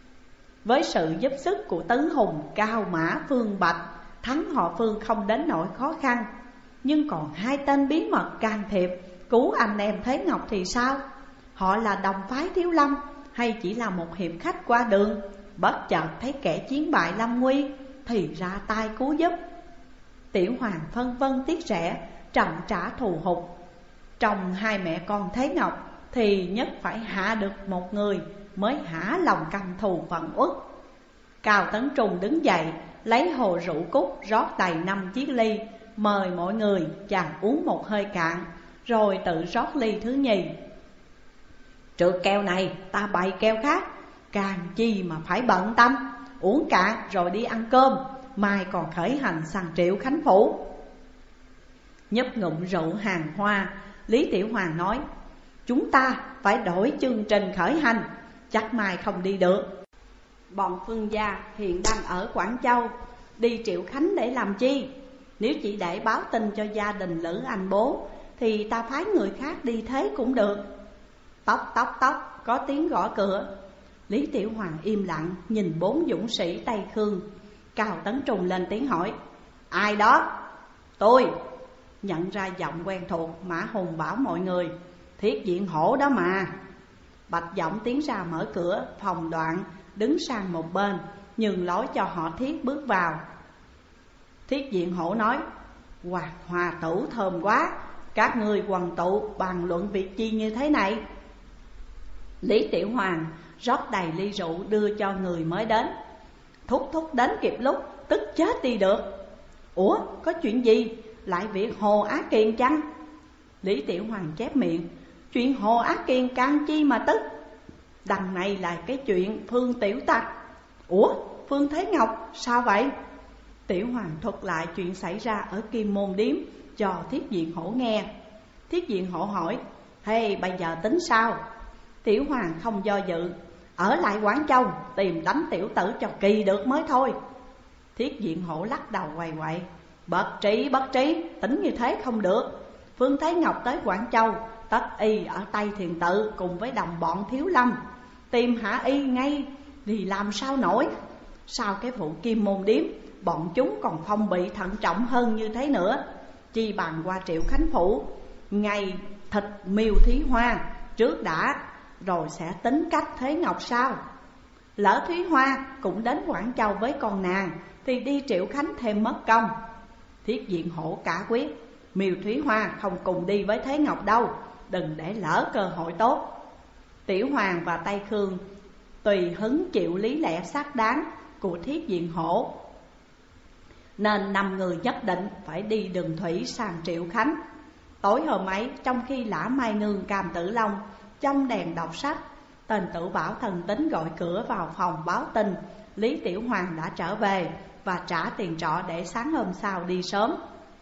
Với sự giúp sức của tứ hùng Cao Mã Phương Bạch, thắng họ Phương không đến nỗi khó khăn. Nhưng còn 2 tên bí mật can thiệp cứu anh em Thế Ngọc thì sao? Họ là đồng phái Thiếu Lâm hay chỉ là một hiệp khách qua đường, bất chợt thấy kẻ chiến bại lâm nguy thì ra tay cứu giúp? Tiểu Hoàng phân vân tiếc rẻ, trọng trả thù hụt. Trong 2 mẹ con Thế Ngọc thì nhất phải hạ được một người mới hả lòng căm thù phận uất. Cao Tấn Trung đứng dậy, lấy hồ rượu cúc rót đầy 5 chiếc ly, mời mọi người chàng uống một hơi cạn, rồi tự rót ly thứ nhì. Trượt keo này ta bày keo khác, càng chi mà phải bận tâm. Uống cạn rồi đi ăn cơm, mai còn khởi hành sang Triệu Khánh Phủ. Nhấp ngụm rượu hàng hoa, Lý Tiểu Hoàng nói: chúng ta phải đổi chương trình khởi hành, chắc mai không đi được. Bọn Phương gia hiện đang ở Quảng Châu, đi Triệu Khánh để làm chi? Nếu chỉ để báo tin cho gia đình Lữ Anh bố thì ta phái người khác đi thế cũng được. Tóc tóc tóc, có tiếng gõ cửa. Lý Tiểu Hoàng im lặng nhìn 4 dũng sĩ Tây Khương. Cao Tấn Trung lên tiếng hỏi: ai đó? Tôi. Nhận ra giọng quen thuộc, Mã Hùng bảo mọi người: Thiết Diện Hổ đó mà. Bạch Giọng tiến ra mở cửa, phòng Đoạn đứng sang một bên, nhường lối cho họ Thiết bước vào. Thiết Diện Hổ nói: Hòa tử thơm quá, các người quần tụ bàn luận việc chi như thế này? Lý Tiểu Hoàng rót đầy ly rượu đưa cho người mới đến. Thúc đến kịp lúc, tức chết đi được. Ủa, có chuyện gì? Lại việc Hồ Á Kiền chăng? Lý Tiểu Hoàng chép miệng: chuyện Hồ Á Kiền can chi mà tức? Đằng này là cái chuyện Phương Tiểu Tặc. Ủa, Phương Thế Ngọc sao vậy? Tiểu Hoàng thuật lại chuyện xảy ra ở Kim Môn Điếm cho Thiết Diện Hổ nghe. Thiết Diện Hổ hỏi: hey, bây giờ tính sao? Tiểu Hoàng không do dự: ở lại Quảng Châu tìm đánh tiểu tử cho kỳ được mới thôi. Thiết Diện Hổ lắc đầu quầy quậy: bất trí, tính như thế không được. Phương Thế Ngọc tới Quảng Châu, tất y ở Tây Thiền Tự cùng với đồng bọn Thiếu Lâm, tìm hạ y ngay thì làm sao nổi. Sau cái vụ Kim Môn Điếm, bọn chúng còn phong bị thận trọng hơn như thế nữa. Chi bằng qua Triệu Khánh Phủ, ngày thịt miêu thí hoa trước đã, rồi sẽ tính cách Thế Ngọc sao? Lỡ Thúy Hoa cũng đến Quảng Châu với con nàng thì đi Triệu Khánh thêm mất công. Thiết Diện Hổ cả quyết: Miêu Thúy Hoa không cùng đi với Thế Ngọc đâu, đừng để lỡ cơ hội tốt. Tiểu Hoàng và Tây Khương tùy hứng chịu lý lẽ xác đáng của Thiết Diện Hổ, nên 5 người nhất định phải đi đường thủy sang Triệu Khánh. Tối hôm ấy, trong khi Lã Mai Nương, Cam Tử Long trong đèn đọc sách, tên Tử Bảo thần tín gọi cửa vào phòng báo tin Lý Tiểu Hoàng đã trở về và trả tiền trọ để sáng hôm sau đi sớm.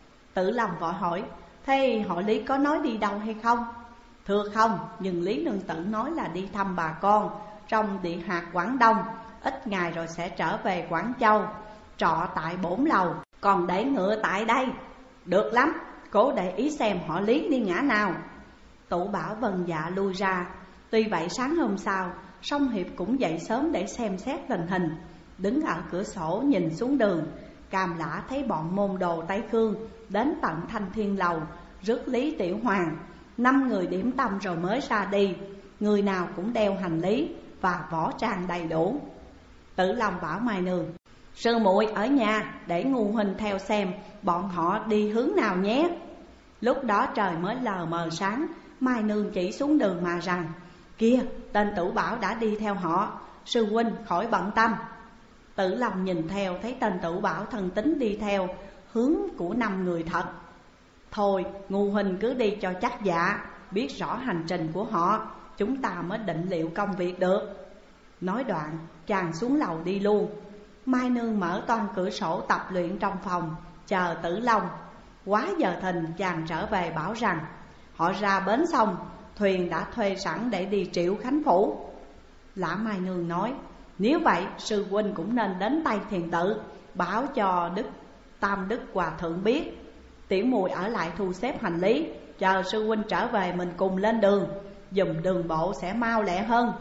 Tử Long vội hỏi: thế họ Lý có nói đi đâu hay không? Thưa không, nhưng Lý nương tử nói là đi thăm bà con trong địa hạt Quảng Đông, ít ngày rồi sẽ trở về Quảng Châu, trọ tại 4 lầu, còn để ngựa tại đây. Được lắm, cố để ý xem họ Lý đi ngã nào. Tủ Bảo vâng dạ lui ra. Tuy vậy sáng hôm sau, Song Hiệp cũng dậy sớm để xem xét tình hình. Đứng ở cửa sổ nhìn xuống đường, Cam Lã thấy bọn môn đồ Tây Khương đến tận Thanh Thiên Lầu rước Lý Tiểu Hoàng. 5 người điểm tâm rồi mới ra đi, người nào cũng đeo hành lý và võ trang đầy đủ. Tử Long bảo Mai Nương: sư muội ở nhà để Ngu huynh theo xem bọn họ đi hướng nào nhé. Lúc đó trời mới lờ mờ sáng, Mai Nương chỉ xuống đường mà rằng: kia, tên Tử Bảo đã đi theo họ, sư huynh khỏi bận tâm. Tử Long nhìn theo thấy tên Tử Bảo thân tín đi theo hướng của 5 người thật. Thôi, Ngu huynh cứ đi cho chắc dạ, biết rõ hành trình của họ, chúng ta mới định liệu công việc được. Nói đoạn, chàng xuống lầu đi luôn. Mai Nương mở toang cửa sổ tập luyện trong phòng, chờ Tử Long. Quá giờ thìn, chàng trở về bảo rằng họ ra bến sông, thuyền đã thuê sẵn để đi Triệu Khánh Phủ. Lã Mai Nương nói: nếu vậy, sư huynh cũng nên đến Tây Thiền Tự, báo cho Tam Đức Hòa Thượng biết. Tiểu muội ở lại thu xếp hành lý, chờ sư huynh trở về mình cùng lên đường, dùm đường bộ sẽ mau lẹ hơn.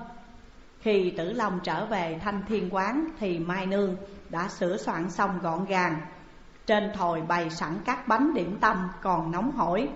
Khi Tử Long trở về Thanh Thiên Quán thì Mai Nương đã sửa soạn xong gọn gàng. Trên thồi bày sẵn các bánh điểm tâm còn nóng hổi.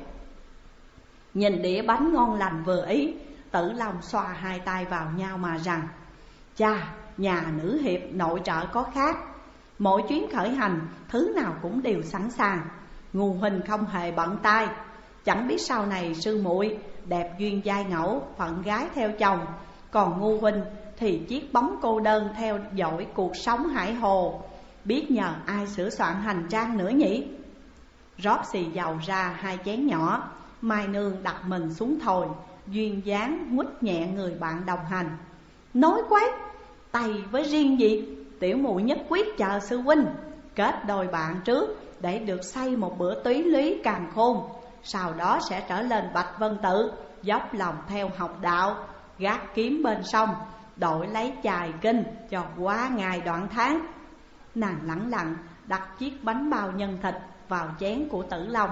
Nhìn đĩa bánh ngon lành vừa ý, Tử Long xoa hai tay vào nhau mà rằng: chà, nhà nữ hiệp nội trợ có khác. Mỗi chuyến khởi hành, thứ nào cũng đều sẵn sàng. Ngu huynh không hề bận tay. Chẳng biết sau này sư muội đẹp duyên giai ngẫu, phận gái theo chồng, còn Ngu huynh thì chiếc bóng cô đơn theo dõi cuộc sống hải hồ. Biết nhờ ai sửa soạn hành trang nữa nhỉ? Rót xì dầu ra 2 chén nhỏ, Mai Nương đặt mình xuống thồi, duyên dáng nguýt nhẹ người bạn đồng hành. Nói quấy, tay với riêng gì? Tiểu muội nhất quyết chờ sư huynh kết đôi bạn trước, để được xây một bữa túy lý càn khôn. Sau đó sẽ trở lên Bạch Vân Tự, dốc lòng theo học đạo, gác kiếm bên sông, đổi lấy chài kinh cho quá ngày đoạn tháng. Nàng lẳng lặng đặt chiếc bánh bao nhân thịt vào chén của Tử Long.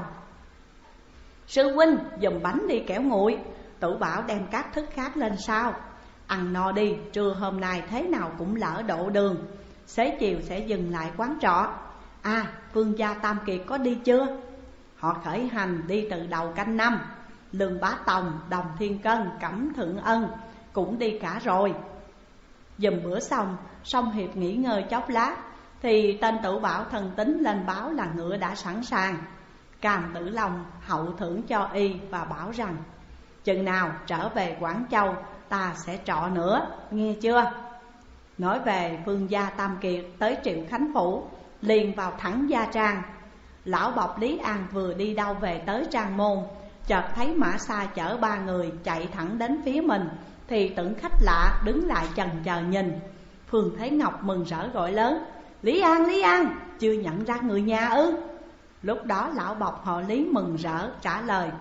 Sư huynh dùm bánh đi kẻo nguội. Tử Bảo đem các thức khác lên sau. Ăn no đi, trưa hôm nay thế nào cũng lỡ độ đường, xế chiều sẽ dừng lại quán trọ. À, Phương gia Tam Kiệt có đi chưa? Họ khởi hành đi từ đầu canh 5. Lương Bá Tòng, Đồng Thiên Cân, Cẩm Thượng Ân cũng đi cả rồi. Dùm bữa xong, Song Hiệp nghỉ ngơi chốc lát thì tên Tử Bảo thần tín lên báo là ngựa đã sẵn sàng. Cam Tử Long hậu thưởng cho y và bảo rằng: chừng nào trở về Quảng Châu ta sẽ trọ nữa, nghe chưa? Nói về Phương gia Tam Kiệt tới Triệu Khánh Phủ, liền vào thẳng Gia Trang. Lão bọc Lý An vừa đi đâu về tới Trang Môn, chợt thấy mã xa chở 3 người chạy thẳng đến phía mình, thì tưởng khách lạ đứng lại chần chờ nhìn. Phương Thế Ngọc mừng rỡ gọi lớn: Lý An, Lý An, chưa nhận ra người nhà ư? Lúc đó lão bọc họ Lý mừng rỡ trả lời: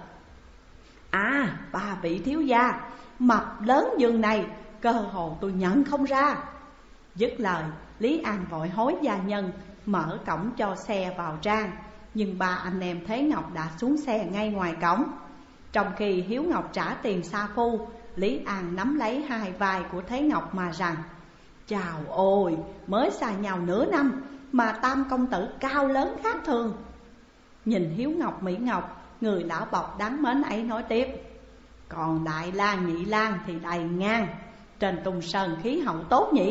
à, 3 vị thiếu gia, mập lớn giường này, cơ hồ tôi nhận không ra. Dứt lời, Lý An vội hối gia nhân mở cổng cho xe vào Trang. Nhưng 3 anh em Thế Ngọc đã xuống xe ngay ngoài cổng. Trong khi Hiếu Ngọc trả tiền sa phu, Lý An nắm lấy 2 vai của Thế Ngọc mà rằng: chào ôi, mới xa nhau nửa năm mà Tam công tử cao lớn khác thường. Nhìn Hiếu Ngọc Mỹ Ngọc, người lão bọc đáng mến ấy nói tiếp: còn Đại Lang Nhị Lang thì đầy ngang, trên Tung Sơn khí hậu tốt nhỉ?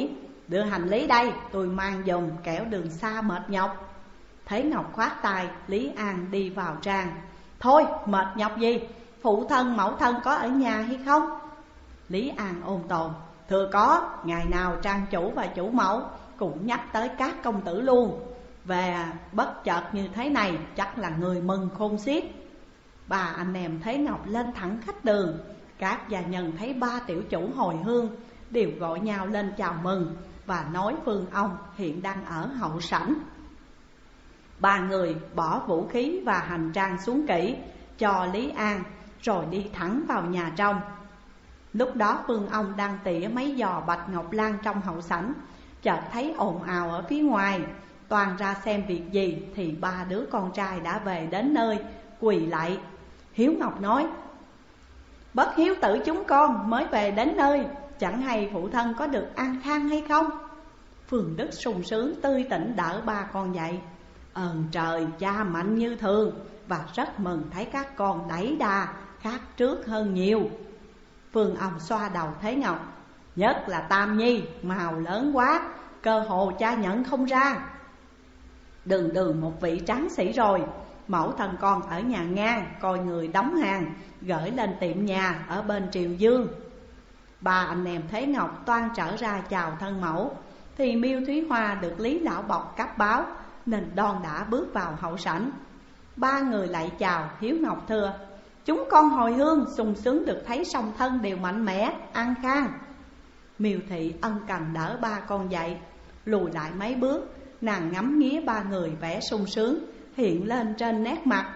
đưa hành lý đây, tôi mang dùm kẻo đường xa mệt nhọc. Thấy Ngọc khoát tay, Lý An đi vào trang. Thôi mệt nhọc gì, phụ thân mẫu thân có ở nhà hay không? Lý An ôn tồn. Thưa có, ngày nào trang chủ và chủ mẫu cũng nhắc tới các công tử luôn. Và bất chợt như thế này chắc là người mừng khôn xiết. Ba anh em thấy Ngọc lên thẳng khách đường. Các gia nhân thấy ba tiểu chủ hồi hương đều gọi nhau lên chào mừng và nói Phương ông hiện đang ở hậu sảnh. Ba người bỏ vũ khí và hành trang xuống kỹ cho Lý An, rồi đi thẳng vào nhà trong. Lúc đó Phương ông đang tỉa mấy giò bạch ngọc lan trong hậu sảnh, chợt thấy ồn ào ở phía ngoài. Toàn ra xem việc gì thì ba đứa con trai đã về đến nơi, quỳ lại. Hiếu Ngọc nói: Bất hiếu tử chúng con mới về đến nơi, chẳng hay phụ thân có được an khang hay không? Phương Đức sung sướng tươi tỉnh đỡ ba con dậy. Ơn trời, cha mạnh như thường, và rất mừng thấy các con đẩy đà khác trước hơn nhiều. Phương ông xoa đầu Thế Ngọc: Nhất là Tam Nhi, màu lớn quá, cơ hồ cha nhận không ra. Đường một vị tráng sĩ rồi, mẫu thân con ở nhà ngang coi người đóng hàng, gửi lên tiệm nhà ở bên Triều Dương. Ba anh em Thế Ngọc toan trở ra chào thân mẫu, thì Miêu Thúy Hoa được Lý lão bọc cấp báo nên đon đã bước vào hậu sảnh. Ba người lại chào. Hiếu Ngọc thưa: Chúng con hồi hương sung sướng được thấy song thân đều mạnh mẽ, an khang. Miêu Thị ân cần đỡ ba con dậy, lùi lại mấy bước. Nàng ngắm nghía ba người, vẻ sung sướng hiện lên trên nét mặt.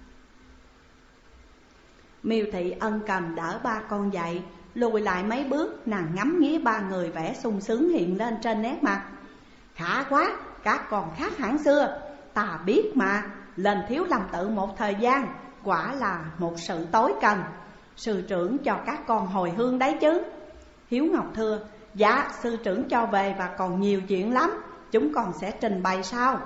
Miêu Thị ân cần đỡ ba con dậy, lùi lại mấy bước. Nàng ngắm nghía ba người, vẻ sung sướng hiện lên trên nét mặt. Khá quá, các con khác hẳn xưa. Ta biết mà, lên Thiếu Lâm Tự một thời gian quả là một sự tối cần. Sư trưởng cho các con hồi hương đấy chứ? Hiếu Ngọc thưa: Dạ, sư trưởng cho về và còn nhiều chuyện lắm, chúng con sẽ trình bày sau.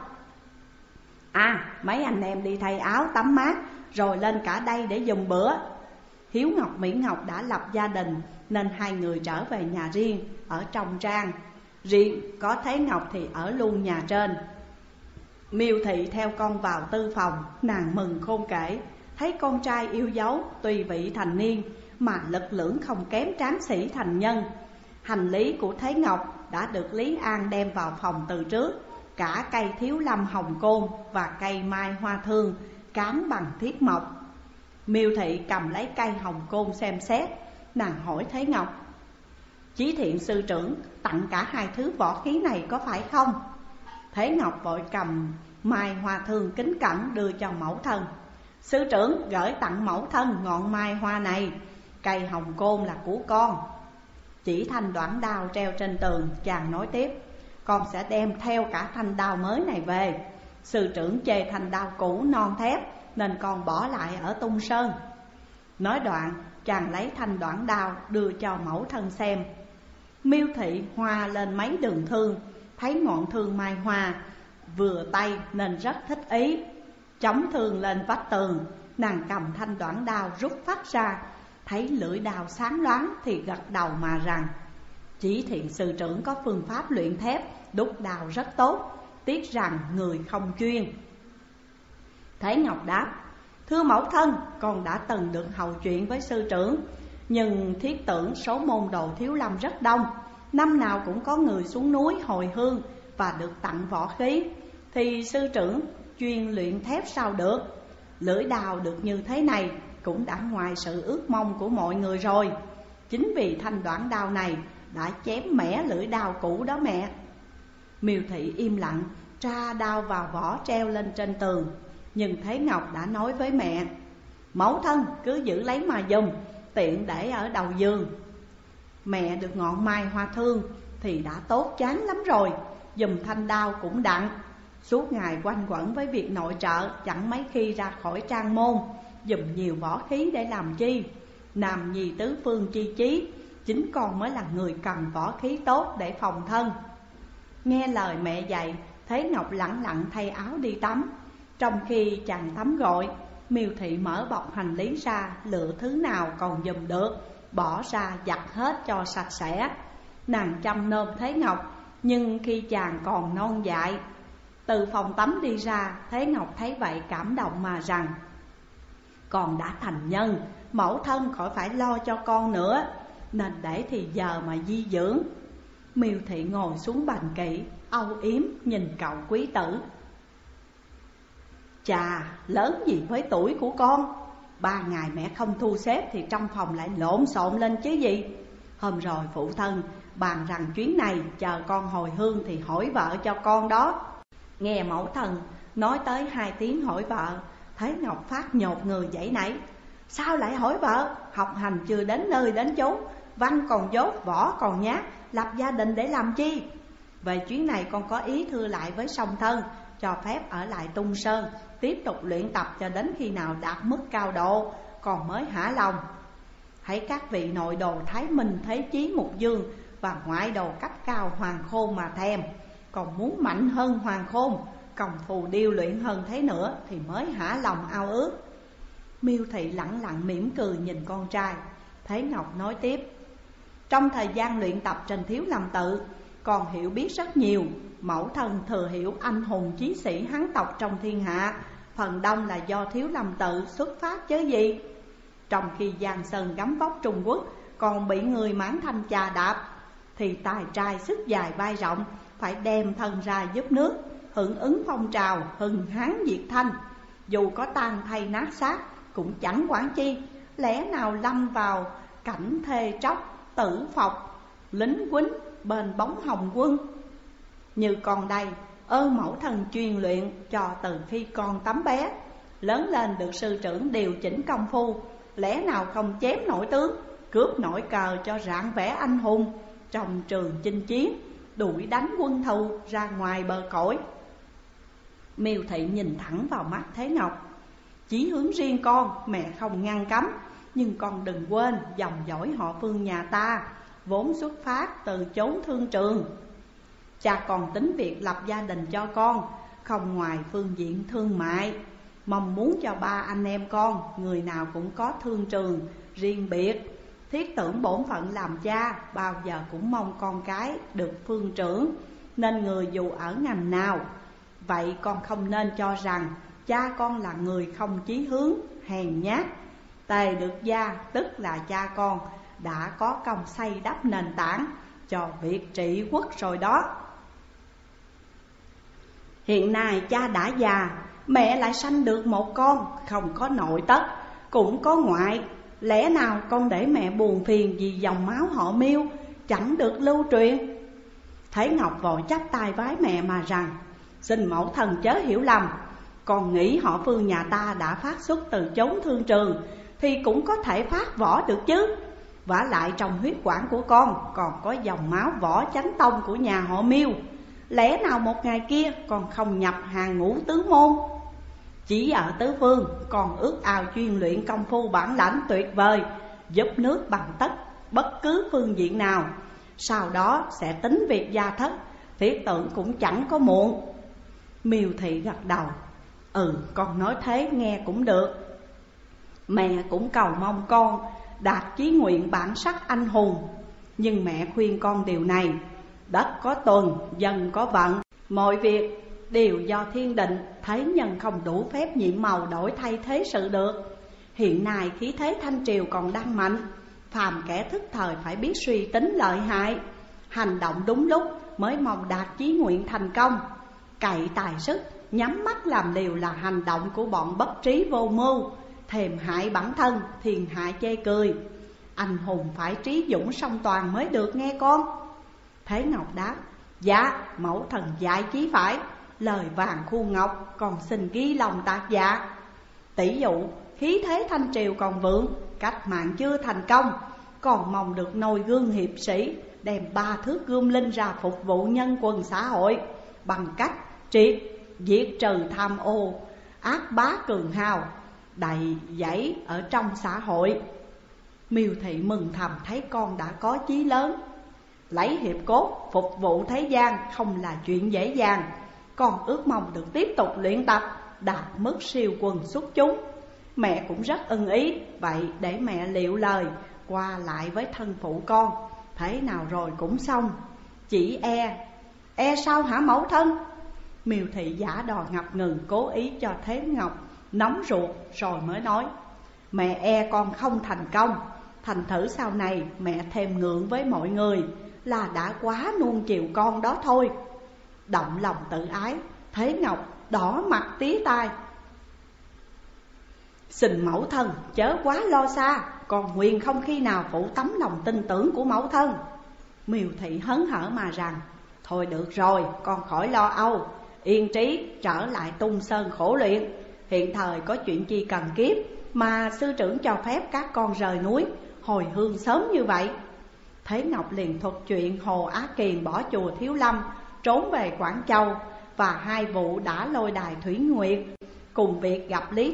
Mấy anh em đi thay áo tắm mát rồi lên cả đây để dùng bữa. Hiếu Ngọc Mỹ Ngọc đã lập gia đình nên hai người trở về nhà riêng ở trong trang. Riêng có Thế Ngọc thì ở luôn nhà trên. Miêu Thị theo con vào tư phòng, nàng mừng khôn kể. Thấy con trai yêu dấu, tuy vị thành niên mà lực lưỡng không kém tráng sĩ thành nhân. Hành lý của Thế Ngọc đã được Lý An đem vào phòng từ trước. Cả cây thiếu lâm hồng côn và cây mai hoa thương cán bằng thiết mộc. Miêu Thị cầm lấy cây hồng côn xem xét. Nàng hỏi Thế Ngọc: Chí Thiện sư trưởng tặng cả hai thứ võ khí này có phải không? Thế Ngọc vội cầm mai hoa thương kính cẩn đưa cho mẫu thân. Sư trưởng gửi tặng mẫu thân ngọn mai hoa này, cây hồng côn là của con. Chỉ thanh đoạn đao treo trên tường, chàng nói tiếp: Con sẽ đem theo cả thanh đao mới này về. Sư trưởng chê thanh đao cũ non thép nên con bỏ lại ở Tung Sơn. Nói đoạn, chàng lấy thanh đoạn đao đưa cho mẫu thân xem. Miêu Thị hoa lên mấy đường thương, thấy ngọn thương mai hoa vừa tay nên rất thích ý. Chống thương lên vách tường, nàng cầm thanh đoạn đao rút phát ra. Thấy lưỡi đao sáng loáng thì gật đầu mà rằng: Chí Thiện sư trưởng có phương pháp luyện thép, đúc đao rất tốt, tiếc rằng người không chuyên. Thế Ngọc đáp: Thưa mẫu thân, con đã từng được hầu chuyện với sư trưởng, nhưng thiết tưởng số môn đồ Thiếu Lâm rất đông, năm nào cũng có người xuống núi hồi hương và được tặng võ khí, thì sư trưởng chuyên luyện thép sao được. Lưỡi đao được như thế này cũng đã ngoài sự ước mong của mọi người rồi. Chính vì thanh đoạn đao này đã chém mẻ lưỡi đao cũ đó mẹ. Miêu Thị im lặng, tra đao vào vỏ treo lên trên tường. Nhưng Thế Ngọc đã nói với mẹ: Mẫu thân cứ giữ lấy mà dùng, tiện để ở đầu giường. Mẹ được ngọn mai hoa thương thì đã tốt chán lắm rồi, dùng thanh đao cũng đặng. Suốt ngày quanh quẩn với việc nội trợ, chẳng mấy khi ra khỏi trang môn, dùng nhiều võ khí để làm chi? Nam nhi tứ phương chi chí, chính con mới là người cần võ khí tốt để phòng thân. Nghe lời mẹ dạy, Thế Ngọc lẳng lặng thay áo đi tắm. Trong khi chàng tắm gội, Miêu Thị mở bọc hành lý ra, lựa thứ nào còn dùng được, bỏ ra giặt hết cho sạch sẽ. Nàng chăm nom Thế Ngọc, Nhưng khi chàng còn non dại. Từ phòng tắm đi ra, Thế Ngọc thấy vậy cảm động mà rằng: con đã thành nhân, mẫu thân khỏi phải lo cho con nữa, nên để thì giờ mà di dưỡng. Miêu Thị ngồi xuống bàn kỵ, âu yếm nhìn cậu quý tử. Chà, lớn gì với tuổi của con, 3 ngày mẹ không thu xếp thì trong phòng lại lộn xộn lên chứ gì. Hôm rồi phụ thân bàn rằng chuyến này chờ con hồi hương thì hỏi vợ cho con đó. Nghe mẫu thân nói tới 2 tiếng hỏi vợ, Thế Ngọc phát nhột người dậy nảy. Sao lại hỏi vợ? Học hành chưa đến nơi đến chốn, văn còn dốt, võ còn nhát, lập gia đình để làm chi? Về chuyến này con có ý thưa lại với song thân, cho phép ở lại Tung Sơn, tiếp tục luyện tập cho đến khi nào đạt mức cao độ, còn mới hả lòng. Hãy các vị nội đồ Thái Minh, Thế Chí, Mục Dương và ngoại đồ cấp cao Hoàng Khôn mà thèm, còn muốn mạnh hơn Hoàng Khôn, công phu điêu luyện hơn thế nữa thì mới hả lòng ao ước. Miêu Thị lẳng lặng mỉm cười nhìn con trai. Thế Ngọc nói tiếp: trong thời gian luyện tập trên Thiếu Lâm Tự, còn hiểu biết rất nhiều. Mẫu thân thừa hiểu anh hùng chí sĩ Hán tộc trong thiên hạ, phần đông là do Thiếu Lâm Tự xuất phát chứ gì. Trong khi Giang Sơn gấm vóc Trung Quốc còn bị người Mãn Thanh chà đạp, thì tài trai sức dài vai rộng phải đem thân ra giúp nước, hưởng ứng phong trào hừng Hán diệt Thanh. Dù có tan thay nát xác cũng chẳng quản chi, lẽ nào lâm vào cảnh thê tróc tử phọc, lính quýnh bên bóng Hồng Quân. Như con đây, ơn mẫu thân truyền luyện cho từ khi con tấm bé, lớn lên được sư trưởng điều chỉnh công phu, lẽ nào không chém nổi tướng, cướp nổi cờ cho rạng vẻ anh hùng trong trường chinh chiến, đuổi đánh quân thù ra ngoài bờ cõi. Miêu Thị nhìn thẳng vào mắt Thế Ngọc. Chí hướng riêng con mẹ không ngăn cấm, nhưng con đừng quên dòng dõi họ Phương nhà ta vốn xuất phát từ chốn thương trường. Cha còn tính việc lập gia đình cho con, không ngoài phương diện thương mại, mong muốn cho 3 anh em con người nào cũng có thương trường riêng biệt. Thiết tưởng bổn phận làm cha bao giờ cũng mong con cái được phương trưởng, nên người dù ở ngành nào. Vậy con không nên cho rằng cha con là người không chí hướng, hèn nhát. Tề Được Gia tức là cha con đã có công xây đắp nền tảng cho việc trị quốc rồi đó. Hiện nay cha đã già, mẹ lại sanh được một con, không có nội tất, cũng có ngoại. Lẽ nào con để mẹ buồn phiền vì dòng máu họ Miêu chẳng được lưu truyền? Thế Ngọc vội chắp tay vái mẹ mà rằng: xin mẫu thần chớ hiểu lầm, con nghĩ họ Phương nhà ta đã phát xuất từ chốn thương trường thì cũng có thể phát võ được chứ. Vả lại trong huyết quản của con còn có dòng máu Võ Chánh Tông của nhà họ Miêu, lẽ nào một ngày kia con không nhập hàng ngũ tứ môn? Chỉ ở tứ phương còn ước ao chuyên luyện công phu bản lãnh tuyệt vời, giúp nước bằng tất bất cứ phương diện nào. Sau đó sẽ tính việc gia thất, thiết tưởng cũng chẳng có muộn. Miêu Thị gật đầu: con nói thế nghe cũng được. Mẹ cũng cầu mong con đạt chí nguyện bản sắc anh hùng. Nhưng mẹ khuyên con điều này: đất có tuần, dân có vận, mọi việc đều do thiên định, thế nhân không đủ phép nhiệm màu đổi thay thế sự được. Hiện nay khí thế Thanh Triều còn đang mạnh, phàm kẻ thức thời phải biết suy tính lợi hại, hành động đúng lúc mới mong đạt chí nguyện thành công. Cậy tài sức, nhắm mắt làm liều là hành động của bọn bất trí vô mưu, thèm hại bản thân, thiền hại chê cười. Anh hùng phải trí dũng song toàn mới được nghe con. Thế Ngọc đáp: dạ, mẫu thần dạy chí phải, lời vàng khuôn ngọc, còn xin ghi lòng tạc dạ. Tỷ dụ khí thế Thanh Triều còn vượng, cách mạng chưa thành công, còn mong được noi gương hiệp sĩ, đem 3 thước gươm linh ra phục vụ nhân quần xã hội, bằng cách triệt diệt trừ tham ô, ác bá cường hào, đầy dẫy ở trong xã hội. Miêu Thị mừng thầm thấy con đã có chí lớn. Lấy hiệp cốt phục vụ thế gian không là chuyện dễ dàng, con ước mong được tiếp tục luyện tập, đạt mức siêu quần xuất chúng. Mẹ cũng rất ưng ý, vậy để mẹ liệu lời qua lại với thân phụ con, thế nào rồi cũng xong. Chỉ E sao hả mẫu thân? Miêu Thị giả đò ngập ngừng, cố ý cho Thế Ngọc nóng ruột rồi mới nói: mẹ e con không thành công, thành thử sau này mẹ thêm ngượng với mọi người là đã quá nuông chiều con đó thôi. Động lòng tự ái, Thế Ngọc đỏ mặt tía tai: xin mẫu thân chớ quá lo xa, con nguyện không khi nào phụ tấm lòng tin tưởng của mẫu thân. Miêu Thị hớn hở mà rằng: thôi được rồi, con khỏi lo âu, yên trí trở lại Tung Sơn khổ luyện. Hiện thời có chuyện chi cần kiếp mà sư trưởng cho phép các con rời núi hồi hương sớm như vậy. Thế Ngọc liền thuật chuyện Hồ Á Kiền bỏ chùa Thiếu Lâm trốn về Quảng Châu, và 2 vụ đã lôi đài Thủy Nguyệt, cùng việc gặp Lý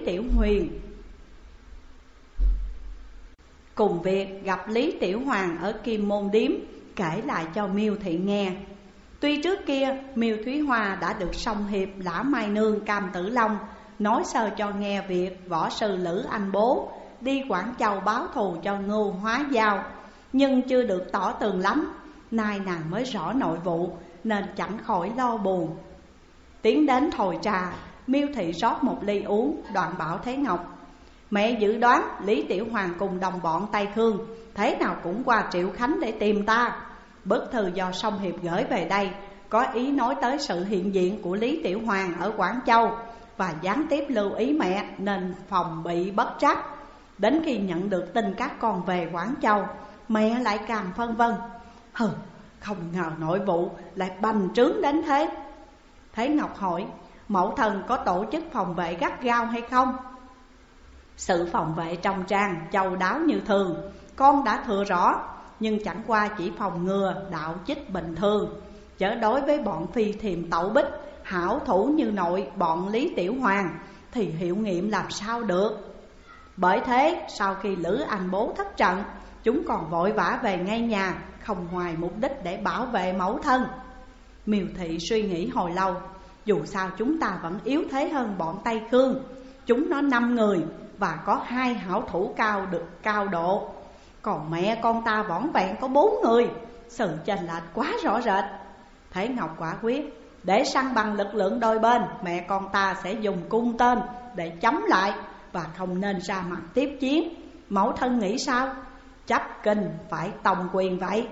Tiểu Hoàng ở Kim Môn Điếm, kể lại cho Miêu Thị nghe. Tuy trước kia Miêu Thúy Hoa đã được Song Hiệp, Lã Mai Nương, Cam Tử Long nói sơ cho nghe việc võ sư Lữ Anh Bố đi Quảng Châu báo thù cho Ngưu Hóa Giao, nhưng chưa được tỏ tường lắm. Nay nàng mới rõ nội vụ nên chẳng khỏi lo buồn. Tiến đến thồi trà, Miêu Thị rót một ly uống, đoạn bảo Thế Ngọc: mẹ dự đoán Lý Tiểu Hoàng cùng đồng bọn Tây Khương thế nào cũng qua Triệu Khánh để tìm ta. Bức thư do Song Hiệp gửi về đây có ý nói tới sự hiện diện của Lý Tiểu Hoàng ở Quảng Châu, và gián tiếp lưu ý mẹ nên phòng bị bất trắc. Đến khi nhận được tin các con về Quảng Châu, mẹ lại càng phân vân: không ngờ nội vụ lại bành trướng đến thế. Thế Ngọc hỏi: mẫu thân có tổ chức phòng vệ gắt gao hay không? Sự phòng vệ trong trang châu đáo như thường con đã thừa rõ, nhưng chẳng qua chỉ phòng ngừa đạo chích bình thường, chớ đối với bọn phi thiềm tẩu bích hảo thủ như nội bọn Lý Tiểu Hoàng thì hiệu nghiệm làm sao được. Bởi thế sau khi Lữ Anh Bố thất trận, chúng còn vội vã về ngay nhà, không ngoài mục đích để bảo vệ mẫu thân. Miêu Thị suy nghĩ hồi lâu: dù sao chúng ta vẫn yếu thế hơn bọn Tây Khương. Chúng nó 5 người và có 2 hảo thủ cao độ, còn mẹ con ta vỏn vẹn có 4 người, sự chênh lệch quá rõ rệt. Thế Ngọc quả quyết: để săn bằng lực lượng đôi bên, mẹ con ta sẽ dùng cung tên để chống lại, và không nên ra mặt tiếp chiến. Mẫu thân nghĩ sao? Chấp kinh phải tòng quyền vậy.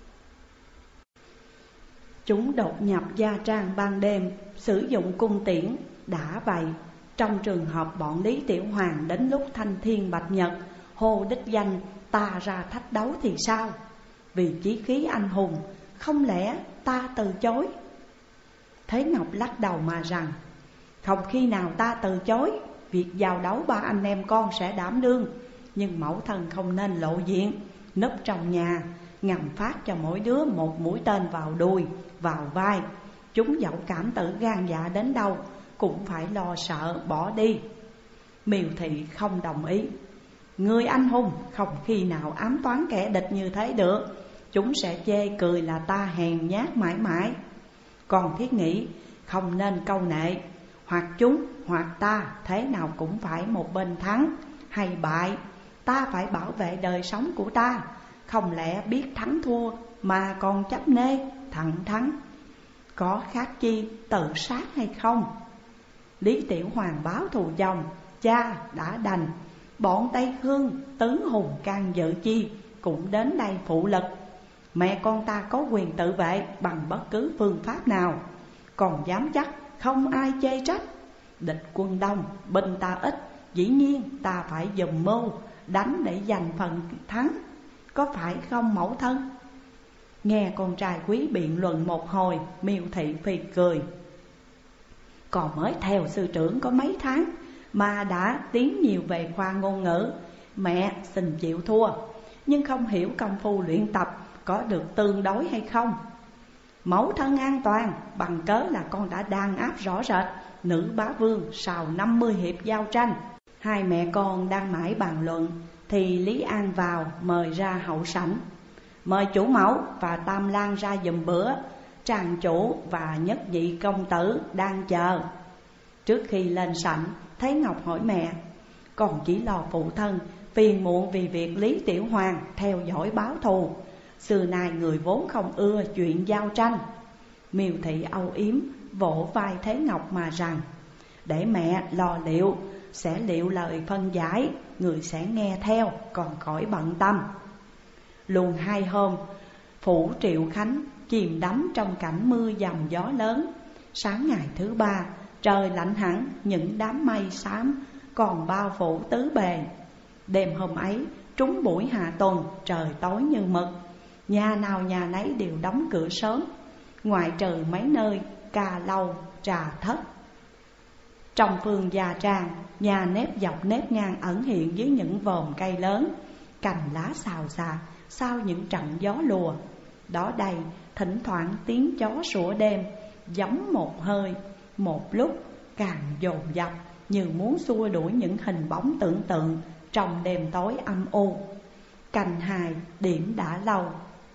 Chúng đột nhập gia trang ban đêm, sử dụng cung tiễn. Đã vậy, trong trường hợp bọn Lý Tiểu Hoàng đến lúc thanh thiên bạch nhật hô đích danh ta ra thách đấu thì sao? Vì chí khí anh hùng, không lẽ ta từ chối? Thế Ngọc lắc đầu mà rằng: không khi nào ta từ chối, việc giao đấu 3 anh em con sẽ đảm đương. Nhưng mẫu thân không nên lộ diện, núp trong nhà, ngầm phát cho mỗi đứa 1 mũi tên vào đùi, vào vai. Chúng dẫu cảm tử gan dạ đến đâu cũng phải lo sợ bỏ đi. Miêu Thị không đồng ý: người anh hùng không khi nào ám toán kẻ địch như thế được, chúng sẽ chê cười là ta hèn nhát mãi mãi. Còn thiết nghĩ không nên câu nệ, hoặc chúng hoặc ta thế nào cũng phải một bên thắng hay bại. Ta phải bảo vệ đời sống của ta, không lẽ biết thắng thua mà còn chấp nê thẳng thắng. Có khác chi tự sát hay không? Lý Tiểu Hoàng báo thù chồng, cha đã đành. Bọn Tây Khương tướng hùng can dự chi cũng đến đây phụ lực. Mẹ con ta có quyền tự vệ bằng bất cứ phương pháp nào, còn dám chắc không ai chê trách. Địch quân đông, binh ta ít, dĩ nhiên ta phải dùng mưu đánh để giành phần thắng, có phải không mẫu thân? Nghe con trai quý biện luận một hồi, Miêu Thị phì cười: còn mới theo sư trưởng có mấy tháng mà đã tiến nhiều về khoa ngôn ngữ. Mẹ xin chịu thua, nhưng không hiểu công phu luyện tập có được tương đối hay không. Mẫu thân an toàn bằng cớ là con đã đàn áp rõ rệt nữ bá vương sau 50 hiệp giao tranh. 2 mẹ con đang mãi bàn luận thì Lý An vào mời ra hậu sảnh: mời chủ mẫu và Tam Lang ra giùm bữa, tràng chủ và nhất vị công tử đang chờ. Trước khi lên sảnh, Thế Ngọc hỏi mẹ: còn chỉ lo phụ thân phiền muộn vì việc Lý Tiểu Hoàng theo dõi báo thù. Xưa nay người vốn không ưa chuyện giao tranh. Miêu Thị âu yếm vỗ vai Thế Ngọc mà rằng: để mẹ lo liệu, sẽ liệu lời phân giải, người sẽ nghe theo, còn khỏi bận tâm. Luôn 2 hôm, phủ Triệu Khánh chìm đắm trong cảnh mưa dầm gió lớn. Sáng ngày thứ 3, trời lạnh hẳn, những đám mây xám còn bao phủ tứ bề. Đêm hôm ấy, trúng buổi hạ tuần, trời tối như mực. Nhà nào nhà nấy đều đóng cửa sớm, ngoại trừ mấy nơi ca lâu, trà thất. Trong vườn Gia Trang, nhà nếp dọc nếp ngang ẩn hiện dưới những vòm cây lớn, cành lá xào xạc sau những trận gió lùa. Đó đây, thỉnh thoảng tiếng chó sủa đêm, giống một hơi, một lúc càng dồn dập, như muốn xua đuổi những hình bóng tưởng tượng trong đêm tối âm u. Cành hài điểm đã lâu.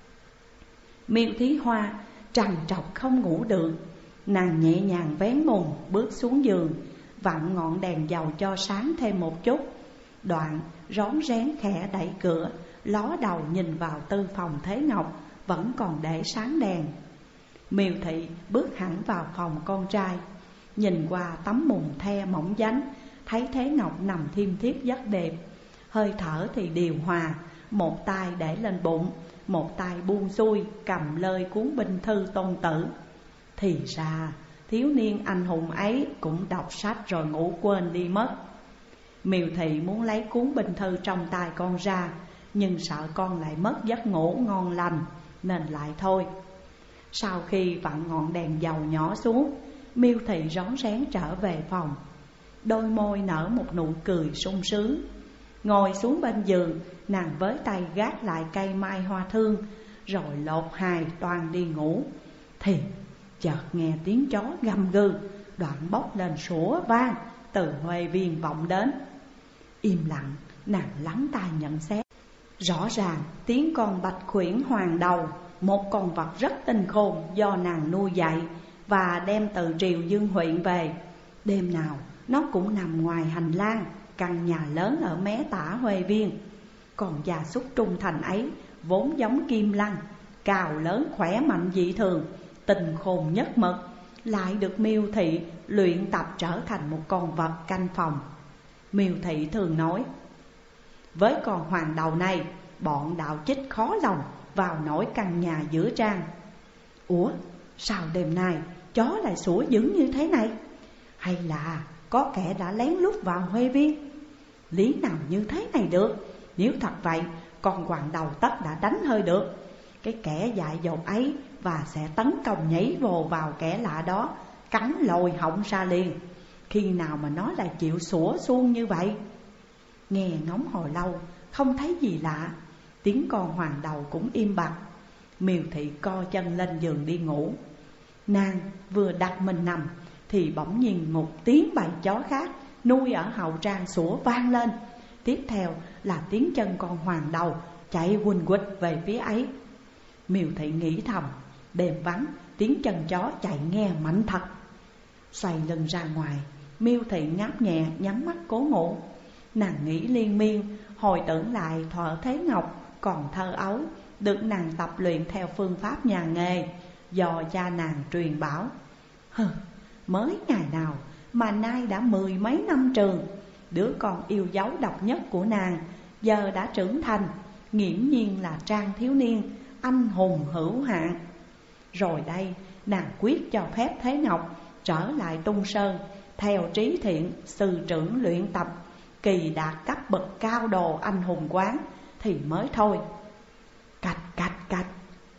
Miêu Thí Hoa trằn trọc không ngủ được. Nàng nhẹ nhàng vén mùng bước xuống giường, vặn ngọn đèn dầu cho sáng thêm một chút. Đoạn rón rén khẽ đẩy cửa, ló đầu nhìn vào tư phòng Thế Ngọc vẫn còn để sáng đèn. Miêu Thị bước hẳn vào phòng con trai, nhìn qua tấm mùng the mỏng dánh, thấy Thế Ngọc nằm thiêm thiếp giấc đẹp. Hơi thở thì điều hòa, một tay để lên bụng, một tay buông xuôi cầm lơi cuốn binh thư Tôn Tử. Thì ra thiếu niên anh hùng ấy cũng đọc sách rồi ngủ quên đi mất. Miêu Thị muốn lấy cuốn binh thư trong tay con ra, nhưng sợ con lại mất giấc ngủ ngon lành nên lại thôi. Sau khi vặn ngọn đèn dầu nhỏ xuống, Miêu Thị rón rén trở về phòng. Đôi môi nở một nụ cười sung sướng. Ngồi xuống bên giường, nàng với tay gác lại cây mai hoa thương, rồi lột hài toàn đi ngủ. Thì chợt nghe tiếng chó gầm gừ, đoạn bốc lên sủa vang từ Huệ Viên vọng đến. Im lặng, nàng lắng tai nhận xét. Rõ ràng tiếng con bạch khuyển hoàng đầu, một con vật rất tinh khôn do nàng nuôi dạy và đem từ Triều Dương huyện về. Đêm nào nó cũng nằm ngoài hành lang căn nhà lớn ở mé tả Huệ Viên. Còn gia súc trung thành ấy vốn giống kim lăng, cao lớn khỏe mạnh dị thường, tình khôn nhất mực, lại được Miêu Thị luyện tập trở thành một con vật canh phòng. Miêu Thị thường nói: với con hoàng đầu này, bọn đạo chích khó lòng vào nổi căn nhà giữa trang. Ủa, sao đêm nay chó lại sủa dữ như thế này? Hay là có kẻ đã lén lút vào Huệ Viên? Lý nào như thế này được? Nếu thật vậy, con hoàng đầu tất đã đánh hơi được cái kẻ dại dột ấy, và sẽ tấn công nhảy vồ vào kẻ lạ đó, cắn lồi họng ra liền. Khi nào mà nó lại chịu sủa suông như vậy? Nghe ngóng hồi lâu không thấy gì lạ, tiếng con hoàng đầu cũng im bặt. Miêu Thị co chân lên giường đi ngủ. Nàng vừa đặt mình nằm thì bỗng nhiên một tiếng bầy chó khác nuôi ở hậu trang sủa vang lên. Tiếp theo là tiếng chân con hoàng đầu chạy quỳnh quỳnh về phía ấy. Miêu Thị nghĩ thầm, đêm vắng tiếng chân chó chạy nghe mạnh thật. Xoay lưng ra ngoài, Miêu Thị ngáp nhẹ nhắm mắt cố ngủ. Nàng nghĩ liên miên, hồi tưởng lại thuở Thế Ngọc còn thơ ấu, được nàng tập luyện theo phương pháp nhà nghề do cha nàng truyền bảo. Mới ngày nào mà nay đã 10 mấy năm trường. Đứa con yêu dấu độc nhất của nàng giờ đã trưởng thành, nghiễm nhiên là trang thiếu niên anh hùng hữu hạn. Rồi đây nàng quyết cho phép Thế Ngọc trở lại Tung Sơn, theo Trí Thiện sư trưởng luyện tập, kỳ đạt cấp bậc cao đồ anh hùng quán thì mới thôi. Cạch cạch cạch,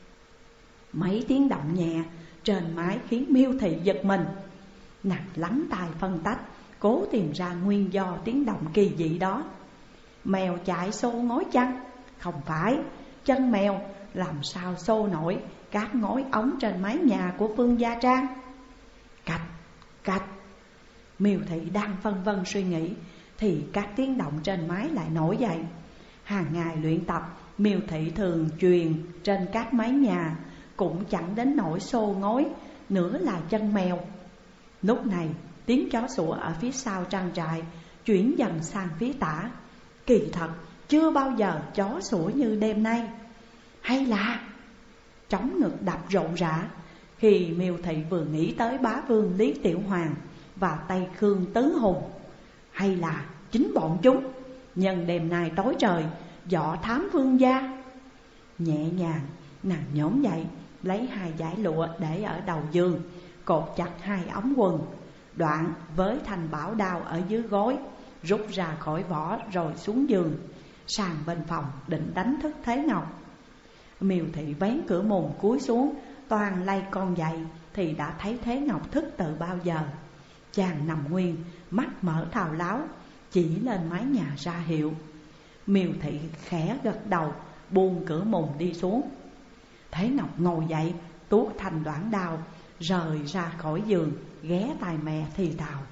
mấy tiếng động nhẹ trên mái khiến Miêu Thị giật mình. Nàng lắng tai phân tách, cố tìm ra nguyên do tiếng động kỳ dị đó. Mèo chạy xô ngói chăng? Không phải, chân mèo làm sao xô nổi các ngói ống trên mái nhà của Phương Gia Trang. Cạch cạch, Miêu Thị đang phân vân suy nghĩ thì các tiếng động trên mái lại nổi dậy. Hàng ngày luyện tập, Miêu Thị thường truyền trên các mái nhà, cũng chẳng đến nỗi xô ngói, nữa là chân mèo. Lúc này tiếng chó sủa ở phía sau trang trại chuyển dần sang phía tả. Kỳ thật chưa bao giờ chó sủa như đêm nay. Hay là trống ngực đập rộn rã, Khi Miêu Thị vừa nghĩ tới bá vương Lý Tiểu Hoàng và Tây Khương Tứ Hùng, hay là chính bọn chúng nhân đêm nay tối trời dọ thám vương gia, nhẹ nhàng nàng nhổm dậy, lấy 2 dải lụa để ở đầu giường, cột chặt 2 ống quần, đoạn với thanh bảo đao ở dưới gối, rút ra khỏi vỏ rồi xuống giường, sang bên phòng định đánh thức Thế Ngọc. Miêu Thị vén cửa mùng cúi xuống, toàn lay con dậy thì đã thấy Thế Ngọc thức từ bao giờ. Chàng nằm nguyên, mắt mở thao láo, chỉ lên mái nhà ra hiệu. Miêu Thị khẽ gật đầu, buông cửa mùng đi xuống. Thế Ngọc ngồi dậy, tuốt thanh đoạn đao, rời ra khỏi giường, ghé tai mẹ thì thào: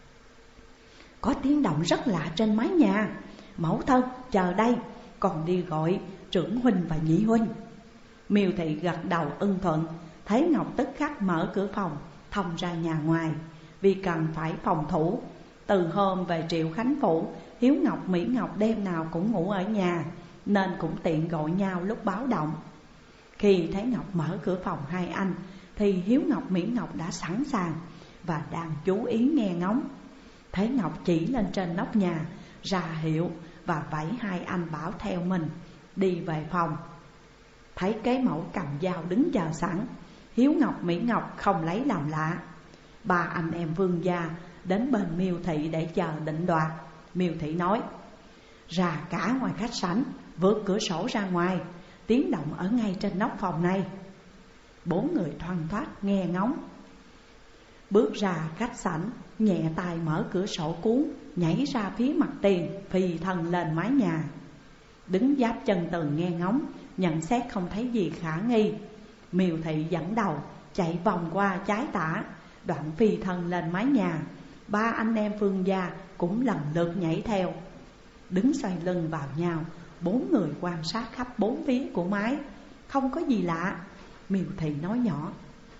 có tiếng động rất lạ trên mái nhà. Mẫu thân chờ đây, còn đi gọi trưởng huynh và nhị huynh. Miêu Thị gật đầu ưng thuận. Thế Ngọc tức khắc mở cửa phòng, thông ra nhà ngoài, vì cần phải phòng thủ. Từ hôm về Triệu Khánh Phủ, Hiếu Ngọc, Mỹ Ngọc đêm nào cũng ngủ ở nhà, nên cũng tiện gọi nhau lúc báo động. Khi Thế Ngọc mở cửa phòng 2 anh, thì Hiếu Ngọc, Mỹ Ngọc đã sẵn sàng và đang chú ý nghe ngóng. Thế Ngọc chỉ lên trên nóc nhà, ra hiệu và vẫy 2 anh bảo theo mình đi về phòng. Thấy Kế Mẫu cầm dao đứng chờ sẵn, Hiếu Ngọc, Mỹ Ngọc không lấy làm lạ. 3 anh em vương gia đến bên Miêu Thị để chờ định đoạt. Miêu Thị nói: ra cả ngoài khách sảnh, vượt cửa sổ ra ngoài, tiếng động ở ngay trên nóc phòng này. 4 người thoăn thoắt nghe ngóng, bước ra khách sảnh, nhẹ tay mở cửa sổ cuốn, nhảy ra phía mặt tiền, phi thân lên mái nhà. Đứng giáp chân tường nghe ngóng, nhận xét không thấy gì khả nghi. Miêu Thị dẫn đầu chạy vòng qua trái tả, đoạn phi thân lên mái nhà. 3 anh em Phương gia cũng lần lượt nhảy theo. Đứng xoay lưng vào nhau, 4 người quan sát khắp 4 phía của mái. Không có gì lạ. Miêu Thị nói nhỏ: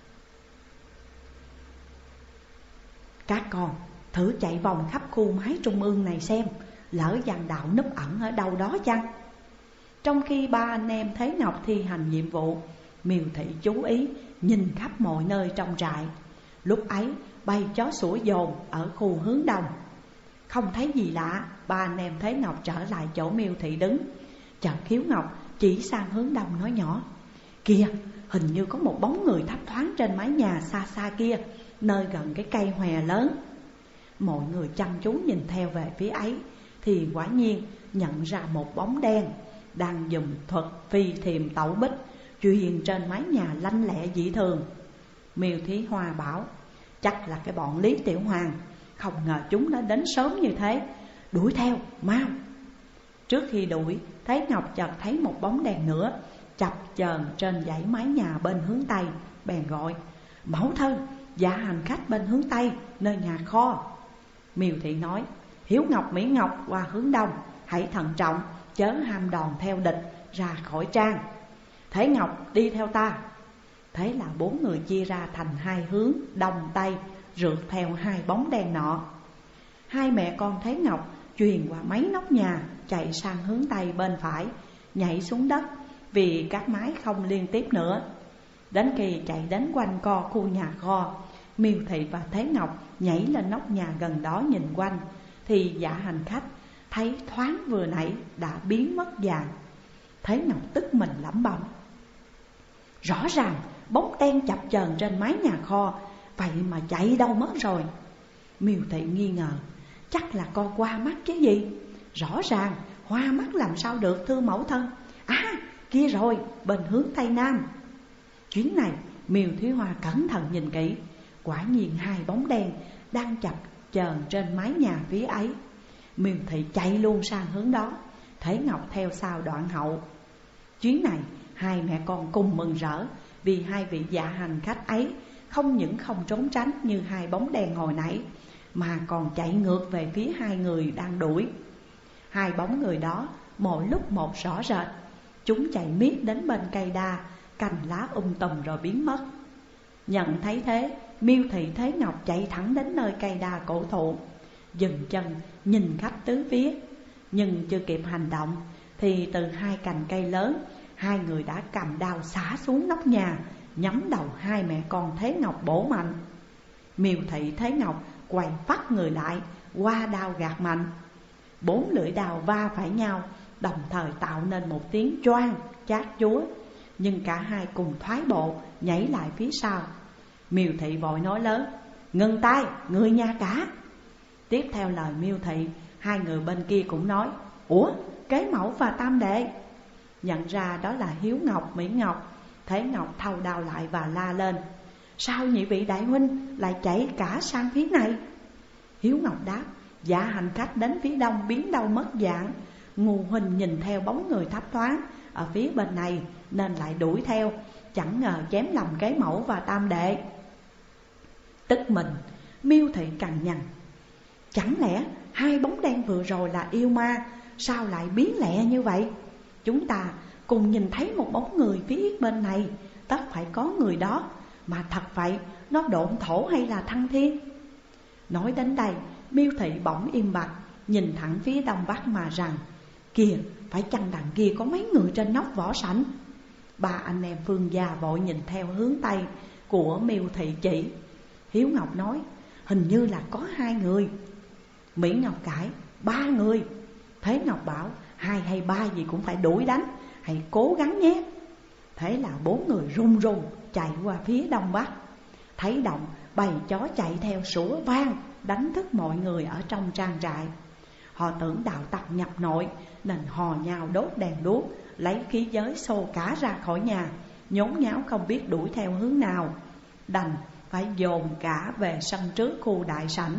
các con thử chạy vòng khắp khu mái trung ương này xem, lỡ Văn Đạo núp ẩn ở đâu đó chăng? Trong khi 3 anh em Thế Ngọc thi hành nhiệm vụ, Miêu Thị chú ý nhìn khắp mọi nơi trong trại. Lúc ấy bay chó sủa dồn ở khu hướng đông. Không thấy gì lạ, 3 anh em Thế Ngọc trở lại chỗ Miêu Thị đứng. Chợt Hiếu Ngọc chỉ sang hướng đông nói nhỏ: kìa, hình như có một bóng người thấp thoáng trên mái nhà xa xa kia, nơi gần cái cây hòe lớn. Mọi người chăm chú nhìn theo về phía ấy, thì quả nhiên nhận ra một bóng đen đang dùng thuật phi thiềm tẩu bích truyền trên mái nhà lanh lẹ dị thường. Miêu Thí Hoa bảo: chắc là cái bọn Lý Tiểu Hoàng, không ngờ chúng đã đến sớm như thế. Đuổi theo, mau! Trước khi đuổi, Thế Ngọc chợt thấy một bóng đèn nữa chập chờn trên dãy mái nhà bên hướng Tây, bèn gọi: mẫu thân, dạ hành khách bên hướng Tây, nơi nhà kho. Miêu Thị nói: Hiếu Ngọc, Mỹ Ngọc qua hướng Đông, hãy thận trọng, chớ ham đòn theo địch ra khỏi trang. Thế Ngọc đi theo ta. Thế là 4 người chia ra thành 2 hướng Đông Tây, rượt theo 2 bóng đen nọ. 2 mẹ con Thế Ngọc truyền qua mấy nóc nhà, chạy sang hướng Tây bên phải, nhảy xuống đất vì các mái không liên tiếp nữa. Đến khi chạy đến quanh co khu nhà kho, Miêu Thị và Thế Ngọc nhảy lên nóc nhà gần đó nhìn quanh, thì dạ hành khách thấy thoáng vừa nãy đã biến mất dạng. Thế Ngọc tức mình lẩm bẩm: rõ ràng bóng đen chập chờn trên mái nhà kho, vậy mà chạy đâu mất rồi? Miêu Thị nghi ngờ: chắc là con qua mắt chứ gì? Rõ ràng hoa mắt làm sao được thưa mẫu thân? À, kia rồi, bên hướng Tây Nam. Chuyến này Miêu Thúy Hoa cẩn thận nhìn kỹ, quả nhiên 2 bóng đen đang chập chờn trên mái nhà phía ấy. Miêu Thị chạy luôn sang hướng đó, Thế Ngọc theo sau đoạn hậu. Chuyến này 2 mẹ con cùng mừng rỡ, vì 2 vị dạ hành khách ấy không những không trốn tránh như 2 bóng đèn hồi nãy, mà còn chạy ngược về phía 2 người đang đuổi. 2 bóng người đó mỗi lúc một rõ rệt, chúng chạy miết đến bên cây đa, cành lá tùm rồi biến mất. Nhận thấy thế, Miêu Thị, Thế Ngọc chạy thẳng đến nơi cây đa cổ thụ, dừng chân nhìn khắp tứ phía. Nhưng chưa kịp hành động thì từ 2 cành cây lớn, 2 người đã cầm đao xả xuống nóc nhà, nhắm đầu hai mẹ con Thế Ngọc bổ mạnh. Miêu Thị Thế Ngọc quay phát người lại, qua đao gạt mạnh. 4 lưỡi đao va phải nhau, đồng thời tạo nên một tiếng choang chát chúa. Nhưng cả hai cùng thoái bộ, nhảy lại phía sau. Miêu Thị vội nói lớn: ngừng tay, người nhà cả. Tiếp theo lời Miêu Thị, hai người bên kia cũng nói: ủa, Kế Mẫu và Tam Đệ. Nhận ra đó là Hiếu Ngọc, Mỹ Ngọc, Thế Ngọc thâu đao lại và la lên: sao nhị vị đại huynh lại chạy cả sang phía này? Hiếu Ngọc đáp: dạ hành khách đến phía đông biến đâu mất dạng, Ngô huynh nhìn theo bóng người thấp thoáng ở phía bên này nên lại đuổi theo, chẳng ngờ chém lầm Kế Mẫu và Tam Đệ. Tức mình, Miêu Thị cằn nhằn: chẳng lẽ hai bóng đen vừa rồi là yêu ma, sao lại biến lẹ như vậy? Chúng ta cùng nhìn thấy một bóng người phía bên này, tất phải có người đó. Mà thật vậy, nó độn thổ hay là thăng thiên? Nói đến đây, Miêu Thị bỗng im bặt, nhìn thẳng phía đông bắc mà rằng: kìa, phải chăng đằng kia có mấy người trên nóc võ sảnh? Ba anh em Phương gia vội nhìn theo hướng tây của Miêu Thị chỉ. Hiếu Ngọc nói: hình như là có 2 người. Mỹ Ngọc cãi: 3 người. Thế Ngọc bảo: 2 hay 3 gì cũng phải đuổi đánh, hãy cố gắng nhé. Thế là 4 người run run chạy qua phía đông bắc. Thấy động, bầy chó chạy theo sủa vang, đánh thức mọi người ở trong trang trại. Họ tưởng đạo tặc nhập nội nên hò nhau đốt đèn đuốc, lấy khí giới xô cả ra khỏi nhà, nhốn nháo không biết đuổi theo hướng nào, đành phải dồn cả về sân trước khu đại sảnh.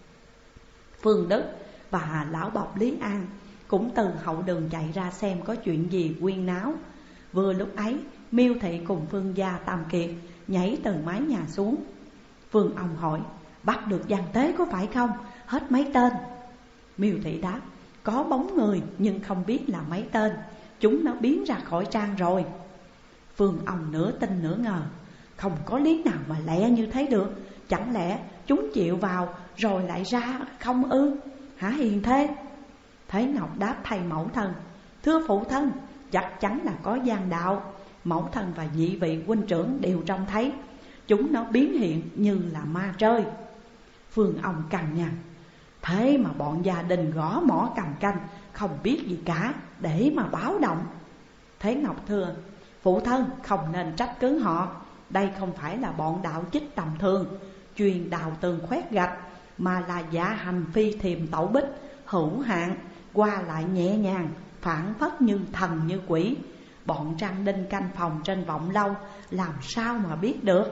Phương Đức và lão bộc Lý An cũng từ hậu đường chạy ra xem có chuyện gì huyên náo. Vừa lúc ấy, Miêu Thị cùng Phương gia Tam Kiệt nhảy từ mái nhà xuống. Phương ông hỏi: bắt được Giang Tế có phải không? Hết mấy tên? Miêu Thị đáp: có bóng người nhưng không biết là mấy tên, chúng nó biến ra khỏi trang rồi. Phương ông nửa tin nửa ngờ: không có lý nào mà lẹ như thế được, chẳng lẽ chúng chịu vào rồi lại ra không ư? Hả Hiền Thê? Thế Ngọc đáp thay mẫu thân: thưa phụ thân, chắc chắn là có gian đạo. Mẫu thân và nhị vị huynh trưởng đều trông thấy, chúng nó biến hiện như là ma trơi. Phương ông cằn nhằn: thế mà bọn gia đình gõ mỏ cầm canh, không biết gì cả để mà báo động. Thế Ngọc thưa: phụ thân không nên trách cứ họ. Đây không phải là bọn đạo chích tầm thường, chuyên đào tường khoét gạch, mà là giả hành phi thiềm tẩu bích, hữu hạn, qua lại nhẹ nhàng, phảng phất như thần như quỷ. Bọn Trang Đinh canh phòng trên Vọng Lâu làm sao mà biết được?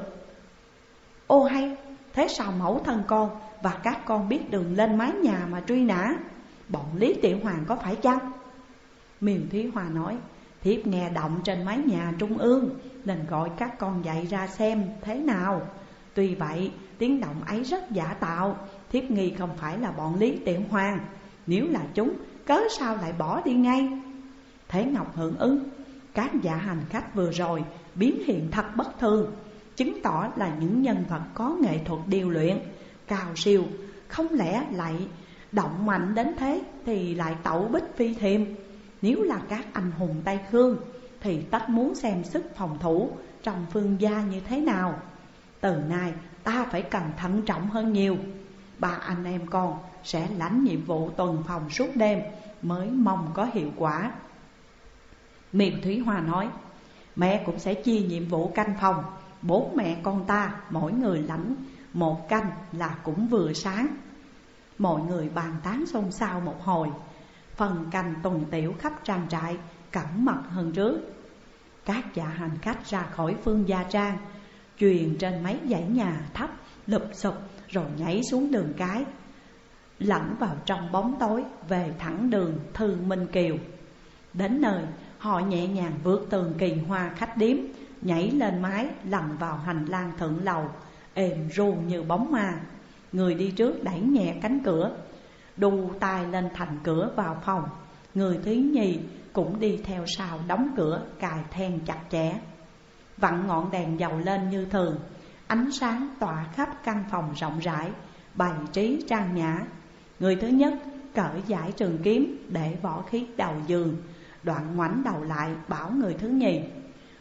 Ô hay, thế sao mẫu thân con và các con biết đường lên mái nhà mà truy nã? Bọn Lý Tiểu Hoàng có phải chăng? Miêu Thúy Hoa nói: thiếp nghe động trên mái nhà trung ương nên gọi các con dậy ra xem thế nào. Tuy vậy tiếng động ấy rất giả tạo, thiếp nghi không phải là bọn Lý Tiểu Hoàng. Nếu là chúng, cớ sao lại bỏ đi ngay? Thế Ngọc hưởng ứng: các dạ hành khách vừa rồi biến hiện thật bất thường, chứng tỏ là những nhân vật có nghệ thuật điêu luyện cao siêu. Không lẽ lại động mạnh đến thế thì lại tẩu bích phi thiềm? Nếu là các anh hùng Tây Khương thì tất muốn xem sức phòng thủ trong Phương gia như thế nào. Từ nay ta phải cần thận trọng hơn nhiều. 3 anh em con sẽ lãnh nhiệm vụ tuần phòng suốt đêm, mới mong có hiệu quả. Miêu Thúy Hoa nói: mẹ cũng sẽ chia nhiệm vụ canh phòng. 4 mẹ con ta mỗi người lãnh 1 canh là cũng vừa sáng. Mọi người bàn tán xôn xao một hồi. Phần canh tuần tiểu khắp trang trại cẩn mật hơn trước. Các dạ hành khách ra khỏi Phương gia trang, chuyền trên mấy dãy nhà thấp lụp xụp, rồi nhảy xuống đường cái, lẫn vào trong bóng tối về thẳng đường Thư Minh Kiều. Đến nơi, họ nhẹ nhàng vượt tường Kỳ Hoa khách điếm, nhảy lên mái lặn vào hành lang thượng lầu, êm ru như bóng ma. Người đi trước đẩy nhẹ cánh cửa, đu tay lên thành cửa vào phòng. Người thứ nhì cũng đi theo sau đóng cửa, cài then chặt chẽ. Vặn ngọn đèn dầu lên như thường, ánh sáng tỏa khắp căn phòng rộng rãi, bày trí trang nhã. Người thứ nhất cởi dải trường kiếm để võ khí đầu giường, đoạn ngoảnh đầu lại bảo người thứ nhì: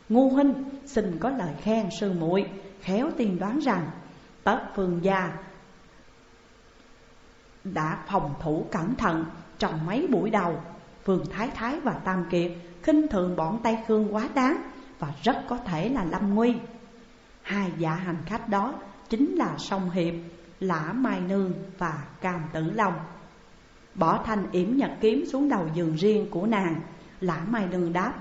Ngu huynh xin có lời khen sư muội khéo tiên đoán rằng tất Phương gia đã phòng thủ cẩn thận trong mấy buổi đầu. Phương Thái Thái và Tam Kiệt khinh thường bọn Tây Khương quá đáng, và rất có thể là lâm nguy. Hai dạ hành khách đó chính là Song Hiệp, Lã Mai Nương và Cam Tử Long. Bỏ thanh yểm nhật kiếm xuống đầu giường riêng của nàng, Lã Mai Nương đáp: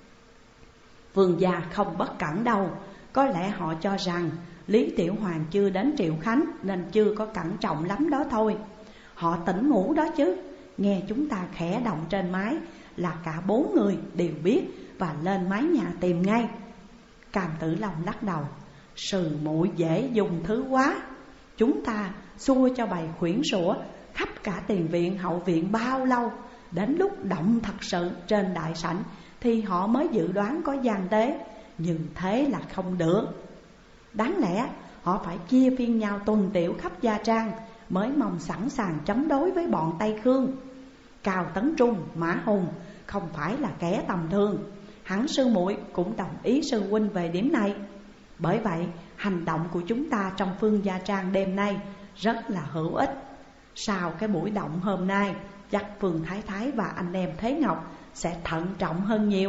Vương gia không bất cẩn đâu. Có lẽ họ cho rằng Lý Tiểu Hoàng chưa đến Triệu Khánh nên chưa có cẩn trọng lắm đó thôi. Họ tỉnh ngủ đó chứ. Nghe chúng ta khẽ động trên mái là cả 4 người đều biết và lên mái nhà tìm ngay. Cam Tử Long lắc đầu: Sư muội dễ dùng thứ quá. Chúng ta xua cho bầy khuyển sủa khắp cả tiền viện hậu viện bao lâu, đến lúc động thật sự trên đại sảnh thì họ mới dự đoán có gian tế. Nhưng thế là không được. Đáng lẽ họ phải chia phiên nhau tuần tiểu khắp gia trang mới mong sẵn sàng chống đối với bọn Tây Khương. Cao Tấn Trung, Mã Hùng không phải là kẻ tầm thường. Hẳn sư muội cũng đồng ý sư huynh về điểm này. Bởi vậy hành động của chúng ta trong Phương gia trang đêm nay rất là hữu ích. Sau cái buổi động hôm nay, chắc Phương Thái Thái và anh em Thế Ngọc sẽ thận trọng hơn nhiều.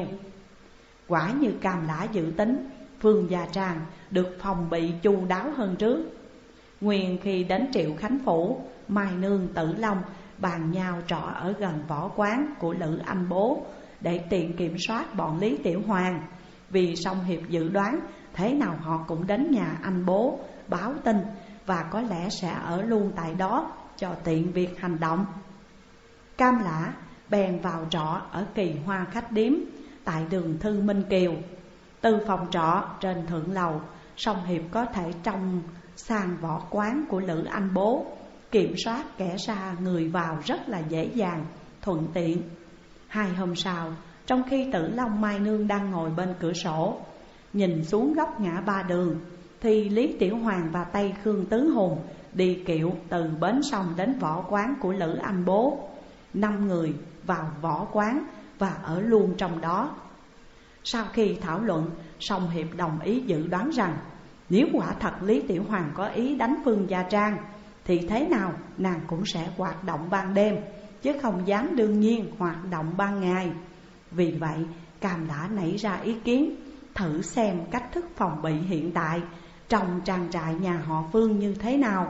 Quả như Cam Lã dự tính, Phương gia trang được phòng bị chu đáo hơn trước. Nguyên khi đến Triệu Khánh phủ, Mai Nương, Tử Long bàn nhau trọ ở gần võ quán của Lữ Anh Bố để tiện kiểm soát bọn Lý Tiểu Hoàng. Vì Song Hiệp dự đoán thế nào họ cũng đến nhà anh Bố báo tin, và có lẽ sẽ ở luôn tại đó cho tiện việc hành động. Cam Lã bèn vào trọ ở Kỳ Hoa khách điếm tại đường Thư Minh Kiều. Từ phòng trọ trên thượng lầu, Song Hiệp có thể trông sang võ quán của Lữ Anh Bố, kiểm soát kẻ ra người vào rất là dễ dàng, thuận tiện. 2 hôm sau, trong khi Tử Long, Mai Nương đang ngồi bên cửa sổ nhìn xuống góc ngã ba đường, thì Lý Tiểu Hoàng và Tây Khương Tứ Hùng đi kiệu từ bến sông đến võ quán của Lữ Anh Bố. 5 người vào võ quán và ở luôn trong đó. Sau khi thảo luận, Song Hiệp đồng ý dự đoán rằng nếu quả thật Lý Tiểu Hoàng có ý đánh Phương gia trang thì thế nào nàng cũng sẽ hoạt động ban đêm, chứ không dám đương nhiên hoạt động ban ngày. Vì vậy Cam Lã nảy ra ý kiến thử xem cách thức phòng bị hiện tại trong trang trại nhà họ Phương như thế nào.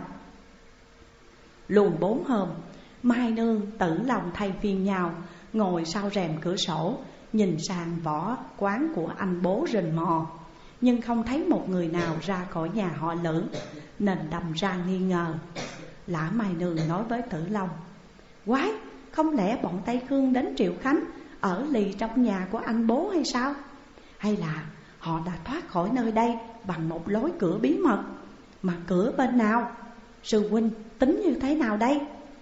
Luôn 4 hôm, Mai Nương, Tử Long thay phiên nhau ngồi sau rèm cửa sổ nhìn sang võ quán của anh Bố rình mò, nhưng không thấy một người nào ra khỏi nhà họ Lữ, nên đâm ra nghi ngờ. Lã Mai Nương nói với Tử Long: Quái, không lẽ bọn Tây Khương đến Triệu Khánh ở lì trong nhà của anh Bố hay sao? Hay là họ đã thoát khỏi nơi đây bằng một lối cửa bí mật? Mà cửa bên nào? Sư huynh tính như thế nào đây?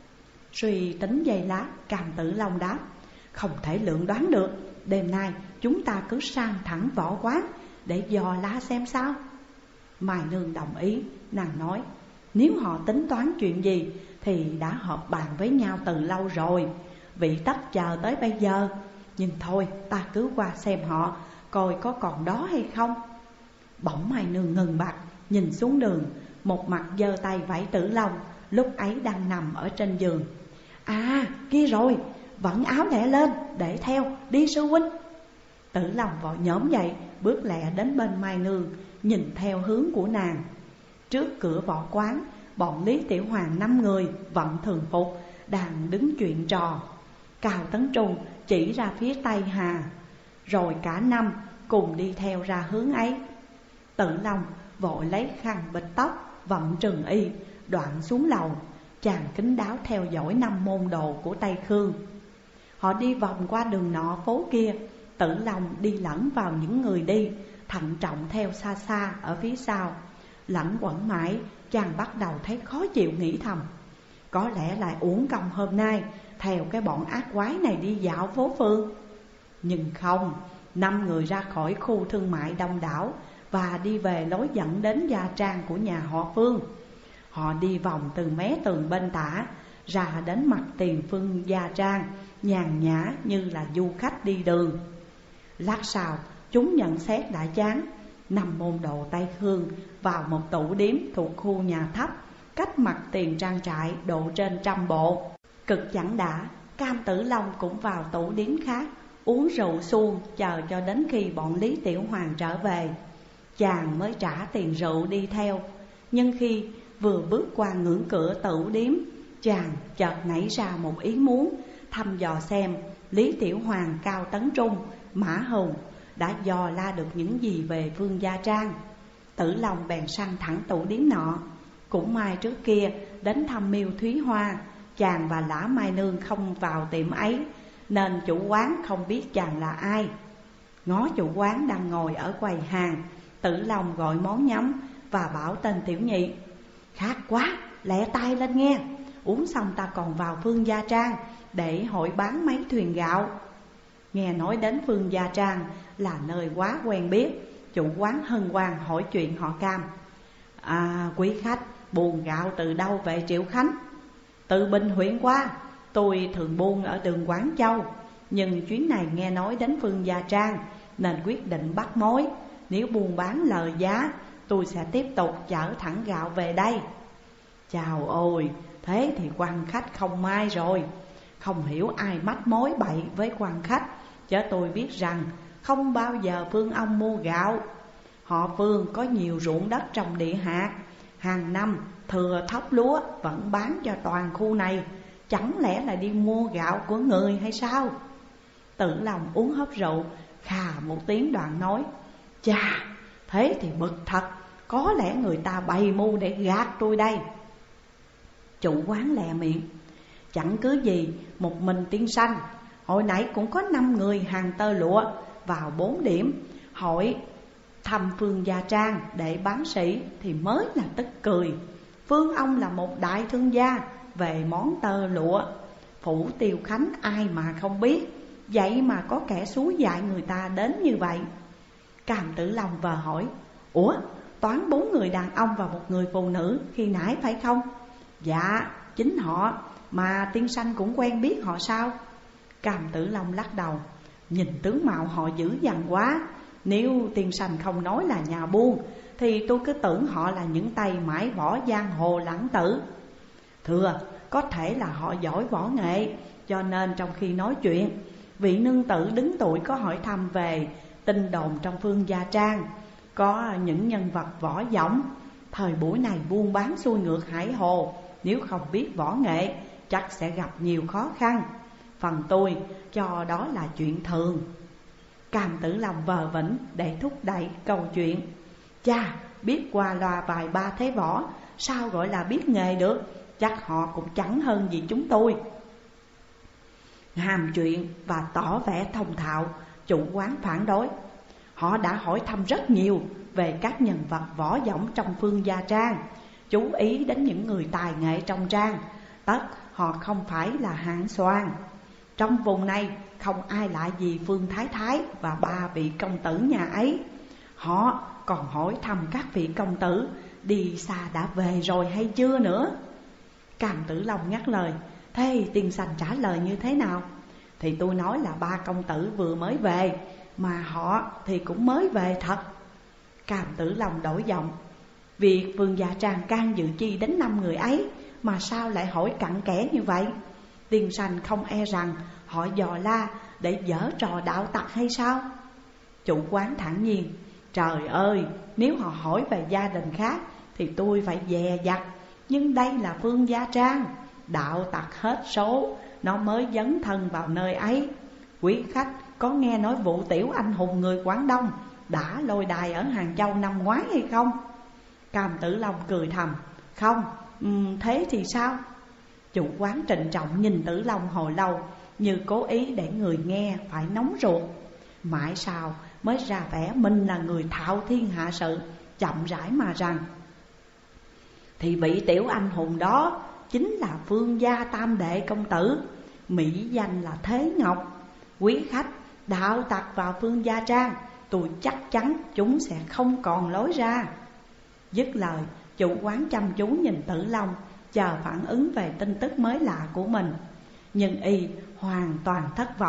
Suy tính giây lát, Cam Tử Long đáp: Không thể lượng đoán được. Đêm nay chúng ta cứ sang thẳng võ quán để dò la xem sao. Mai Nương đồng ý. Nàng nói: Nếu họ tính toán chuyện gì thì đã họp bàn với nhau từ lâu rồi, vị tất chờ tới bây giờ. Nhưng thôi, ta cứ qua xem họ coi có còn đó hay không. Bỗng Mai Nương ngừng bặt, nhìn xuống đường, một mặt giơ tay vẫy Tử Long lúc ấy đang nằm ở trên giường. À, kia rồi, vẫn áo lẹ lên, để theo, đi sư huynh. Tử Long vội nhổm dậy, bước lẹ đến bên Mai Nương, nhìn theo hướng của nàng. Trước cửa võ quán, bọn Lý Tiểu Hoàng 5 người vận thường phục đang đứng chuyện trò. Cao Tấn Trung chỉ ra phía Tây Hà, rồi cả 5 cùng đi theo ra hướng ấy. Tử Long vội lấy khăn bịt tóc, vận trừng y, đoạn xuống lầu, chàng kín đáo theo dõi 5 môn đồ của Tây Khương. Họ đi vòng qua đường nọ phố kia, Tử Long đi lẫn vào những người đi, thận trọng theo xa xa ở phía sau. Lẫn quẩn mãi, chàng bắt đầu thấy khó chịu, nghĩ thầm: Có lẽ lại uổng công hôm nay theo cái bọn ác quái này đi dạo phố phường. Nhưng không, 5 người ra khỏi khu thương mại đông đảo và đi về lối dẫn đến gia trang của nhà họ Phương. Họ đi vòng từ mé tường bên tả ra đến mặt tiền Phương gia trang, nhàn nhã như là du khách đi đường. Lát sau, chúng nhận xét đã chán. 5 môn đồ Tây Khương vào một tủ điếm thuộc khu nhà thấp, cách mặt tiền trang trại độ trên 100 bộ. Cực chẳng đã, Cam Tử Long cũng vào tủ điếm khác, uống rượu suông chờ cho đến khi bọn Lý Tiểu Hoàng trở về, chàng mới trả tiền rượu đi theo. Nhưng khi vừa bước qua ngưỡng cửa tủ điếm, chàng chợt nảy ra một ý muốn thăm dò xem Lý Tiểu Hoàng, Cao Tấn Trung, Mã Hùng đã dò la được những gì về Phương Gia Trang. Tử Long bèn săn thẳng tủ điếm nọ. Cũng may trước kia đến thăm Miêu Thúy Hoa, chàng và Lã Mai Nương không vào tiệm ấy, nên chủ quán không biết chàng là ai. Ngó chủ quán đang ngồi ở quầy hàng, Tử Long gọi món nhắm và bảo tên tiểu nhị: khát quá, lẹ tay lên nghe, uống xong ta còn vào Phương Gia Trang để hội bán mấy thuyền gạo. Nghe nói đến Phương Gia Trang là nơi quá quen biết, chủ quán hân hoan hỏi chuyện họ Cam. Quý khách buôn gạo từ đâu về Triệu Khánh? Từ Bình huyện qua, tôi thường buôn ở đường Quảng Châu, nhưng chuyến này nghe nói đến Phương Gia Trang nên quyết định bắt mối. Nếu buôn bán lời giá, tôi sẽ tiếp tục chở thẳng gạo về đây. Chào ôi, thế thì quan khách không mai rồi. Không hiểu ai mách mối bậy với quan khách, chứ tôi biết rằng không bao giờ Phương ông mua gạo. Họ Phương có nhiều ruộng đất trồng địa hạt, hàng năm thừa thóc lúa vẫn bán cho toàn khu này, chẳng lẽ là đi mua gạo của người hay sao? Tử Long uống hớp rượu, khà một tiếng đoạn nói: chà, thế thì bực thật, có lẽ người ta bày mưu để gạt tôi đây. Chủ quán lẹ miệng: chẳng cứ gì một mình tiên sanh, hồi nãy cũng có 5 người hàng tơ lụa vào 4 điểm hỏi thăm Phương Gia Trang để bán sỉ thì mới là tức cười. Phương ông là một đại thương gia về món tơ lụa, phủ Tiêu Khánh ai mà không biết, vậy mà có kẻ xúi dại người ta đến như vậy. Cam Tử Long vờ hỏi: ủa, toán 4 người đàn ông và 1 người phụ nữ khi nãy phải không? Dạ, chính họ, mà tiên sanh cũng quen biết họ sao? Cam Tử Long lắc đầu: nhìn tướng mạo họ dữ dằn quá, nếu tiên sanh không nói là nhà buôn thì tôi cứ tưởng họ là những tay mãi võ giang hồ lãng tử. Thưa, có thể là họ giỏi võ nghệ, cho nên trong khi nói chuyện, vị nương tử đứng tuổi có hỏi thăm về tin đồn trong Phương Gia Trang có những nhân vật võ dõng. Thời buổi này buôn bán xuôi ngược hải hồ, nếu không biết võ nghệ chắc sẽ gặp nhiều khó khăn. Phần tôi cho đó là chuyện thường. Cam Tử Long vờ vĩnh để thúc đẩy câu chuyện: chà, biết qua loa vài ba thế võ, sao gọi là biết nghề được? Chắc họ cũng chẳng hơn gì chúng tôi. Hàm chuyện và tỏ vẻ thông thạo, chủ quán phản đối: họ đã hỏi thăm rất nhiều về các nhân vật võ dõng trong Phương Gia Trang, chú ý đến những người tài nghệ trong trang, tất họ không phải là hạng soàn. Trong vùng này không ai lạ gì Phương Thái Thái và 3 vị công tử nhà ấy. Họ còn hỏi thăm các vị công tử đi xa đã về rồi hay chưa nữa. Cam Tử Long ngắt lời: thế tiên sanh trả lời như thế nào? Thì tôi nói là 3 công tử vừa mới về, mà họ thì cũng mới về thật. Cam Tử Long đổi giọng: việc Phương Gia Trang can dự chi đến 5 người ấy mà sao lại hỏi cặn kẽ như vậy? Tiên sanh không e rằng họ dò la để giở trò đạo tặc hay sao? Chủ quán thản nhiên: trời ơi, nếu họ hỏi về gia đình khác thì tôi phải dè dặt, nhưng đây là Phương Gia Trang, đạo tặc hết số, nó mới dấn thân vào nơi ấy. Quý khách có nghe nói vụ tiểu anh hùng người Quảng Đông đã lôi đài ở Hàng Châu năm ngoái hay không? Cam Tử Long cười thầm: không, thế thì sao? Chủ quán trịnh trọng nhìn Tử Long hồi lâu, như cố ý để người nghe phải nóng ruột. Mãi sau mới ra vẻ mình là người thạo thiên hạ sự, chậm rãi mà rằng: thì vị tiểu anh hùng đó chính là Phương Gia Tam Đệ công tử, mỹ danh là Thế Ngọc. Quý khách, đạo tặc vào Phương Gia Trang, tôi chắc chắn chúng sẽ không còn lối ra. Dứt lời, chủ quán chăm chú nhìn Tử Long, chờ phản ứng về tin tức mới lạ của mình. Nhưng y hoàn toàn thất vọng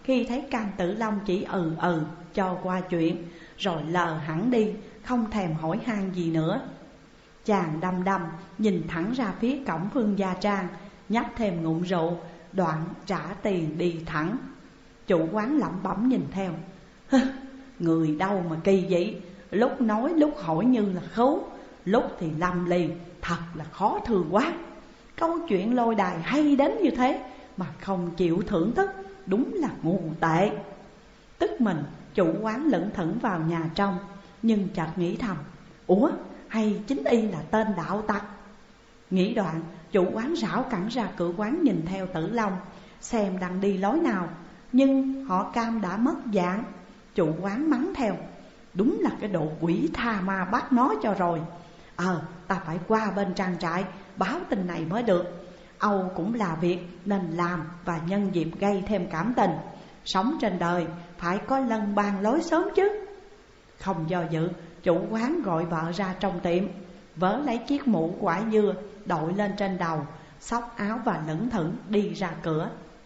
khi thấy Cam Tử Long chỉ cho qua chuyện, rồi lờ hẳn đi, không thèm hỏi han gì nữa. Chàng đăm đăm nhìn thẳng ra phía cổng Phương Gia Trang, nhấp thêm ngụm rượu, đoạn trả tiền đi thẳng. Chủ quán lẩm bẩm nhìn theo. Người đâu mà kỳ vậy, lúc nói lúc hỏi như là khấu, lúc thì lầm lì, thật là khó thương quá. Câu chuyện lôi đài hay đến như thế mà không chịu thưởng thức, đúng là ngu tệ. Tức mình, chủ quán lững thững vào nhà trong, nhưng chợt nghĩ thầm, ủa, hay chính y là tên đạo tặc. Nghĩ đoạn, chủ quán rảo cẳng ra cửa quán nhìn theo Tử Long, xem đang đi lối nào. Nhưng họ Cam đã mất dạng. Chủ quán mắng theo, đúng là cái đồ quỷ tha ma bắt nó cho rồi. Ta phải qua bên trang trại báo tin này mới được. Âu cũng là việc nên làm, và nhân dịp gây thêm cảm tình. Sống trên đời phải có lân ban lối sớm chứ. Không do dự, chủ quán gọi vợ ra trong tiệm, vớ lấy chiếc mũ quả dưa đội lên trên đầu, xốc áo và lững thững đi ra cửa.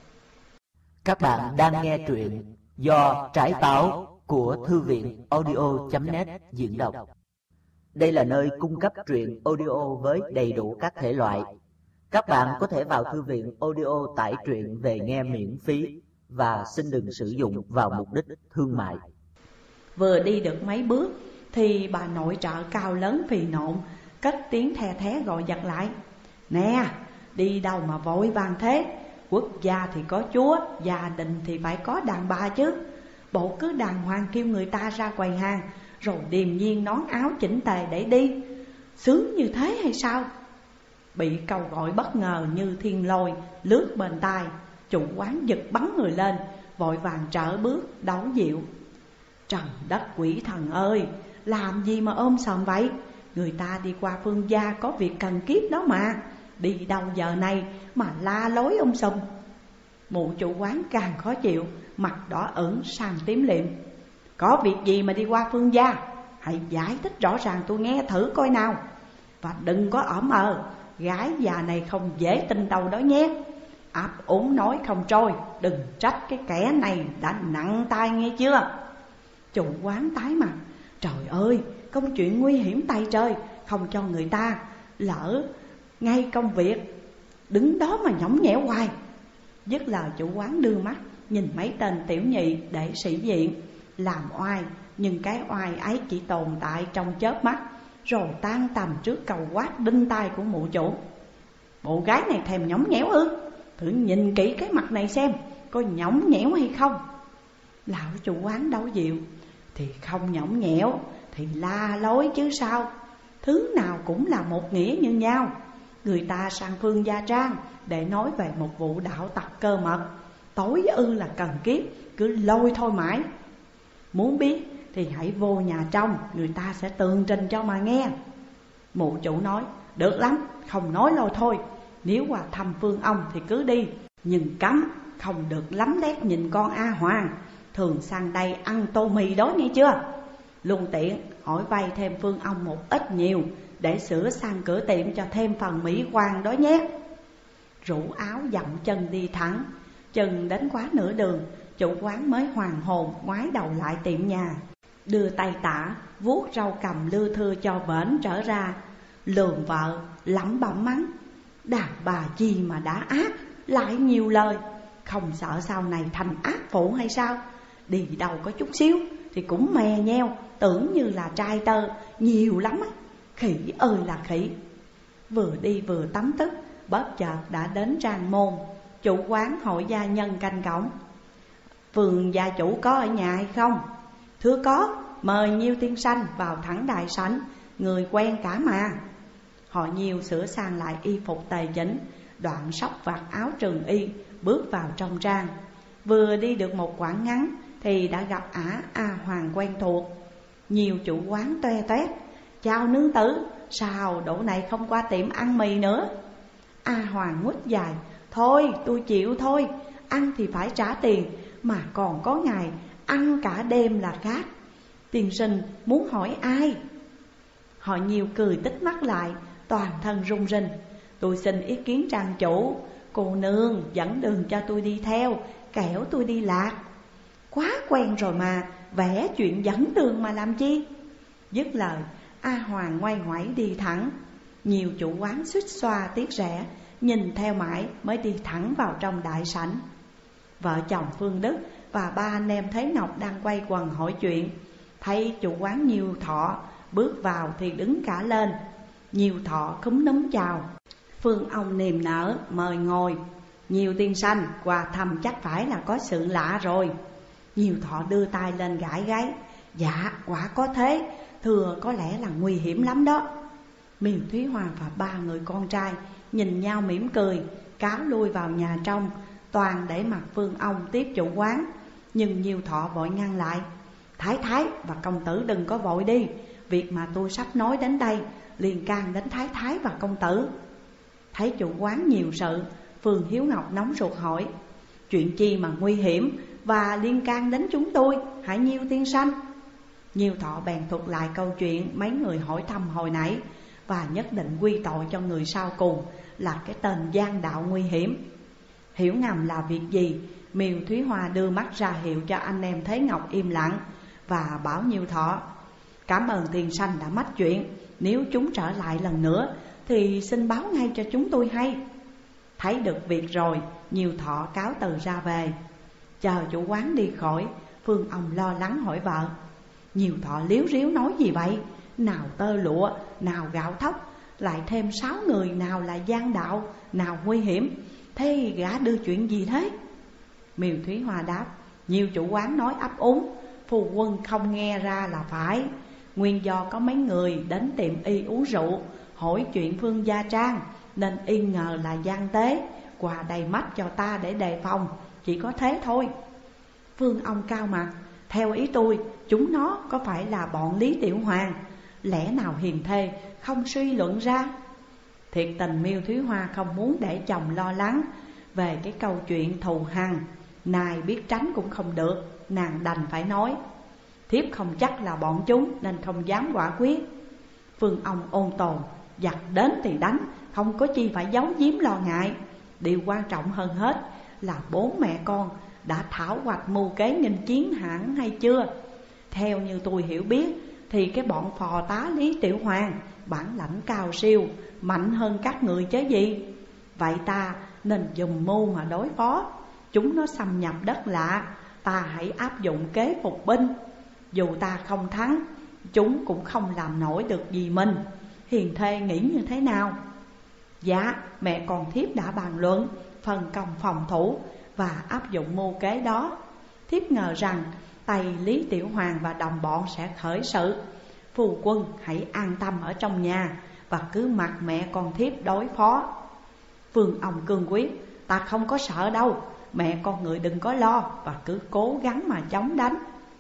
Các bạn đang nghe truyện do Trái Táo của Thư viện audio.net diễn đọc. Đây là nơi cung cấp truyện audio với đầy đủ các thể loại. Các bạn có thể vào thư viện audio tải truyện về nghe miễn phí và xin đừng sử dụng vào mục đích thương mại. Vừa đi được mấy bước thì bà nội trợ cao lớn phì nộn cất tiếng the thé gọi giật lại. Nè, đi đâu mà vội vàng thế? Quốc gia thì có chúa, gia đình thì phải có đàn bà chứ. Bộ cứ đàng hoàng kêu người ta ra quầy hàng, rồi điềm nhiên nón áo chỉnh tề để đi. Sướng như thế hay sao? Bị câu gọi bất ngờ như thiên lôi lướt bên tai, chủ quán giật bắn người lên, vội vàng trở bước đấu dịu. Trần đất quỷ thần ơi, làm gì mà ôm sòm vậy? Người ta đi qua Phương Gia có việc cần kiếp đó mà, đi đâu giờ này mà la lối sùm. Mụ chủ quán càng khó chịu, mặt đỏ ửng sang tím liệm. Có việc gì mà đi qua Phương Gia? Hãy giải thích rõ ràng tôi nghe thử coi nào. Và đừng có ỏm gái già này không dễ tin đâu đó nhé. Áp úng nói không trôi, đừng trách cái kẻ này đã nặng tay nghe chưa? Chủ quán tái mặt. Trời ơi, công chuyện nguy hiểm tay trời, không cho người ta lỡ ngay công việc, đứng đó mà nhõng nhẽo hoài. Dứt lời, chủ quán đưa mắt nhìn mấy tên tiểu nhị để sĩ diện làm oai, nhưng cái oai ấy chỉ tồn tại trong chớp mắt, rồi tan tành trước câu quát đinh tai của mụ chủ. Bộ gái này thèm nhõng nhẽo ư? Thử nhìn kỹ cái mặt này xem, có nhõng nhẽo hay không? Lão chủ quán đấu dịu. Thì không nhõng nhẽo thì la lối chứ sao? Thứ nào cũng là một nghĩa như nhau. Người ta sang Phương Gia Trang để nói về một vụ đạo tặc cơ mật, tối ư là cần kiếp, cứ lôi thôi mãi. Muốn biết thì hãy vô nhà trong, người ta sẽ tường trình cho mà nghe. Mụ chủ nói, được lắm, không nói lôi thôi. Nếu qua thăm Phương ông thì cứ đi, nhưng cấm không được lắm lét nhìn con A Hoàng. Thường sang đây ăn tô mì đó nghe chưa? Luôn tiện hỏi vay thêm Phương ông một ít nhiều, để sửa sang cửa tiệm cho thêm phần mỹ quan đó nhé. Rủ áo dậm chân đi thẳng. Chừng đến quá nửa đường, chủ quán mới hoàn hồn ngoái đầu lại tiệm nhà, đưa tay tả vuốt rau cầm lưa thưa cho bển trở ra, lườm vợ lẩm bẩm mắng. Đàn bà gì mà đã ác, lại nhiều lời, không sợ sau này thành ác phụ hay sao? Đi đâu có chút xíu thì cũng mè nheo, tưởng như là trai tơ nhiều lắm á. Khỉ ơi là khỉ. Vừa đi vừa tắm tức, bất chợt đã đến Trang Môn. Chủ quán hỏi gia nhân canh cổng, Phương gia chủ có ở nhà hay không? Thưa có, mời Nhiêu tiên sanh vào thẳng đại sảnh, người quen cả mà. Họ Nhiêu sửa sang lại y phục tề chỉnh, đoạn xốc vạt áo trường y, bước vào trong trang. Vừa đi được một quãng ngắn thì đã gặp ả A Hoàng quen thuộc. Nhiều chủ quán toe toét, chào nương tử, sao đổ này không qua tiệm ăn mì nữa? A Hoàng nguýt dài, thôi tôi chịu thôi, ăn thì phải trả tiền, mà còn có ngày ăn cả đêm là khác. Tiên sinh muốn hỏi ai? Họ Nhiều cười tích mắt lại, toàn thân run rinh. Tôi xin ý kiến trang chủ, cô nương dẫn đường cho tôi đi theo, kẻo tôi đi lạc. quá quen rồi mà, vẽ chuyện dẫn đường mà làm chi. Dứt lời, A Hoàng ngoay ngoẩy đi thẳng. Nhiều chủ quán xuýt xoa tiếc rẻ, nhìn theo mãi mới đi thẳng vào trong đại sảnh. Vợ chồng Phương Đức và ba anh em Thế Ngọc đang quay quần hỏi chuyện. Thấy chủ quán Nhiều Thọ bước vào thì đứng cả lên. Nhiều Thọ cúm núm chào. Phương ông niềm nở mời ngồi. Nhiều tiên sanh, quà thăm chắc phải là có sự lạ rồi. Nhiều Thọ đưa tay lên gãi gáy. Dạ, quả có thế, thưa có lẽ là nguy hiểm lắm đó. Miêu Thúy Hoa và ba người con trai nhìn nhau mỉm cười, cáo lui vào nhà trong, toàn để mặc Phương ông tiếp chủ quán. Nhưng Nhiều Thọ vội ngăn lại. Thái Thái và công tử đừng có vội đi, việc mà tôi sắp nói đến đây liên can đến Thái Thái và công tử. Thấy chủ quán nhiều sự, Phương Hiếu Ngọc nóng ruột hỏi. Chuyện chi mà nguy hiểm và liên can đến chúng tôi, hả Nhiêu tiên sanh? Nhiêu Thọ bèn thuật lại câu chuyện mấy người hỏi thăm hồi nãy, và nhất định quy tội cho người sau cùng là cái tên gian đạo nguy hiểm. Hiểu ngầm là việc gì, Miêu Thúy Hoa đưa mắt ra hiệu cho anh em Thế Ngọc im lặng, và bảo Nhiêu Thọ: cảm ơn tiên sanh đã mách chuyện, nếu chúng trở lại lần nữa thì xin báo ngay cho chúng tôi hay. Thấy được việc rồi, Nhiêu Thọ cáo từ ra về. Chờ chủ quán đi khỏi, Phương ông lo lắng hỏi vợ: Nhiêu Thọ líu ríu nói gì vậy? Nào tơ lụa, nào gạo thóc, lại thêm 6 người, nào là gian đạo, nào nguy hiểm. Thế gã đưa chuyện gì thế? Miêu Thúy Hoa đáp: Nhiều chủ quán nói ấp úng, phu quân không nghe ra là phải. Nguyên do có mấy người đến tiệm y uống rượu, hỏi chuyện Phương Gia Trang, nên y ngờ là gian tế, quà đầy mắt cho ta để đề phòng, chỉ có thế thôi. Phương ông cao mặt: theo ý tôi, chúng nó có phải là bọn Lý Tiểu Hoàng? Lẽ nào hiền thê không suy luận ra? Thiệt tình Miêu Thúy Hoa không muốn để chồng lo lắng về cái câu chuyện thù hằn, nài biết tránh cũng không được, nàng đành phải nói. Thiếp không chắc là bọn chúng nên không dám quả quyết. Phương ông ôn tồn: giặc đến thì đánh, không có chi phải giấu giếm lo ngại. Điều quan trọng hơn hết là bốn mẹ con đã thảo hoạch mưu kế nghênh chiến hẳn hay chưa? Theo như tôi hiểu biết thì cái bọn phò tá Lý Tiểu Hoàng bản lãnh cao siêu, mạnh hơn các người chứ gì. Vậy ta nên dùng mưu mà đối phó. Chúng nó xâm nhập đất lạ, ta hãy áp dụng kế phục binh. Dù ta không thắng, chúng cũng không làm nổi được gì mình. Hiền thê nghĩ như thế nào? Dạ, mẹ con thiếp đã bàn luận, phân công phòng thủ và áp dụng mưu kế đó. Thiếp ngờ rằng tay Lý Tiểu Hoàng và đồng bọn sẽ khởi sự. Phu quân hãy an tâm ở trong nhà và cứ mặc mẹ con thiếp đối phó. Phương ông cương quyết: ta không có sợ đâu, mẹ con người đừng có lo và cứ cố gắng mà chống đánh.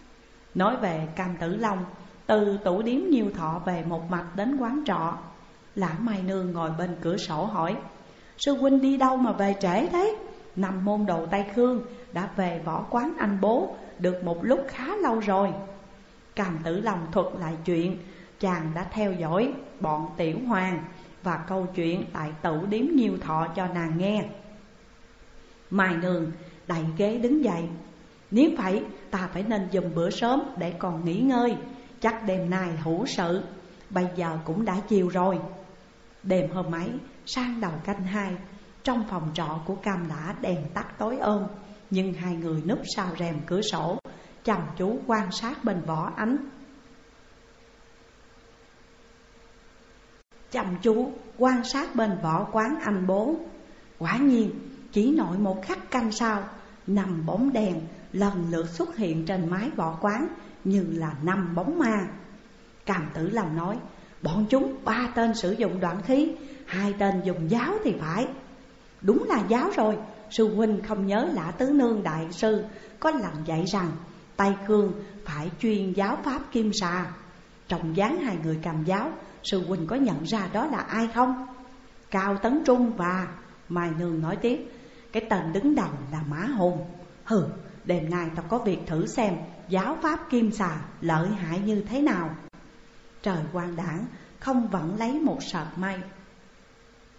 Nói về Cam Tử Long, từ tủ điếm Nhiêu Thọ về một mạch đến quán trọ. Lã Mai Nương ngồi bên cửa sổ hỏi: sư huynh đi đâu mà về trễ thế? Năm môn đồ Tây Khương đã về võ quán anh bố được một lúc khá lâu rồi. Cam Tử Long thuật lại chuyện chàng đã theo dõi bọn Tiểu Hoàng và câu chuyện tại tủ điếm Nhiêu Thọ cho nàng nghe. Mai Nương đẩy ghế đứng dậy: nếu vậy ta phải nên dùng bữa sớm để còn nghỉ ngơi, chắc đêm nay hữu sự. Bây giờ cũng đã chiều rồi. Đêm hôm ấy sang đầu canh 2, trong phòng trọ của Cam Lã đèn tắt tối ôm, nhưng hai người núp sau rèm cửa sổ chăm chú quan sát bên vỏ ánh. Chăm chú quan sát bên võ quán anh bố. Quả nhiên chỉ nội một khắc canh sau, 5 bóng đèn lần lượt xuất hiện trên mái võ quán như là 5 bóng ma. Cam Tử Long nói: bọn chúng 3 tên sử dụng đoạn khí, 2 tên dùng giáo thì phải. Đúng là giáo rồi. Sư huynh không nhớ Lã Tứ Nương đại sư có lần dạy rằng Tây Cương phải chuyên giáo pháp kim xà. Trong dáng 2 người cầm giáo, sư huynh có nhận ra đó là ai không? Cao Tấn Trung và Mai Nương nói tiếp: cái tên đứng đầu là Mã Hùng. Hừ, đêm nay tao có việc thử xem giáo pháp kim xà lợi hại như thế nào. Trời quang đãng không vẫn lấy một sợi mây.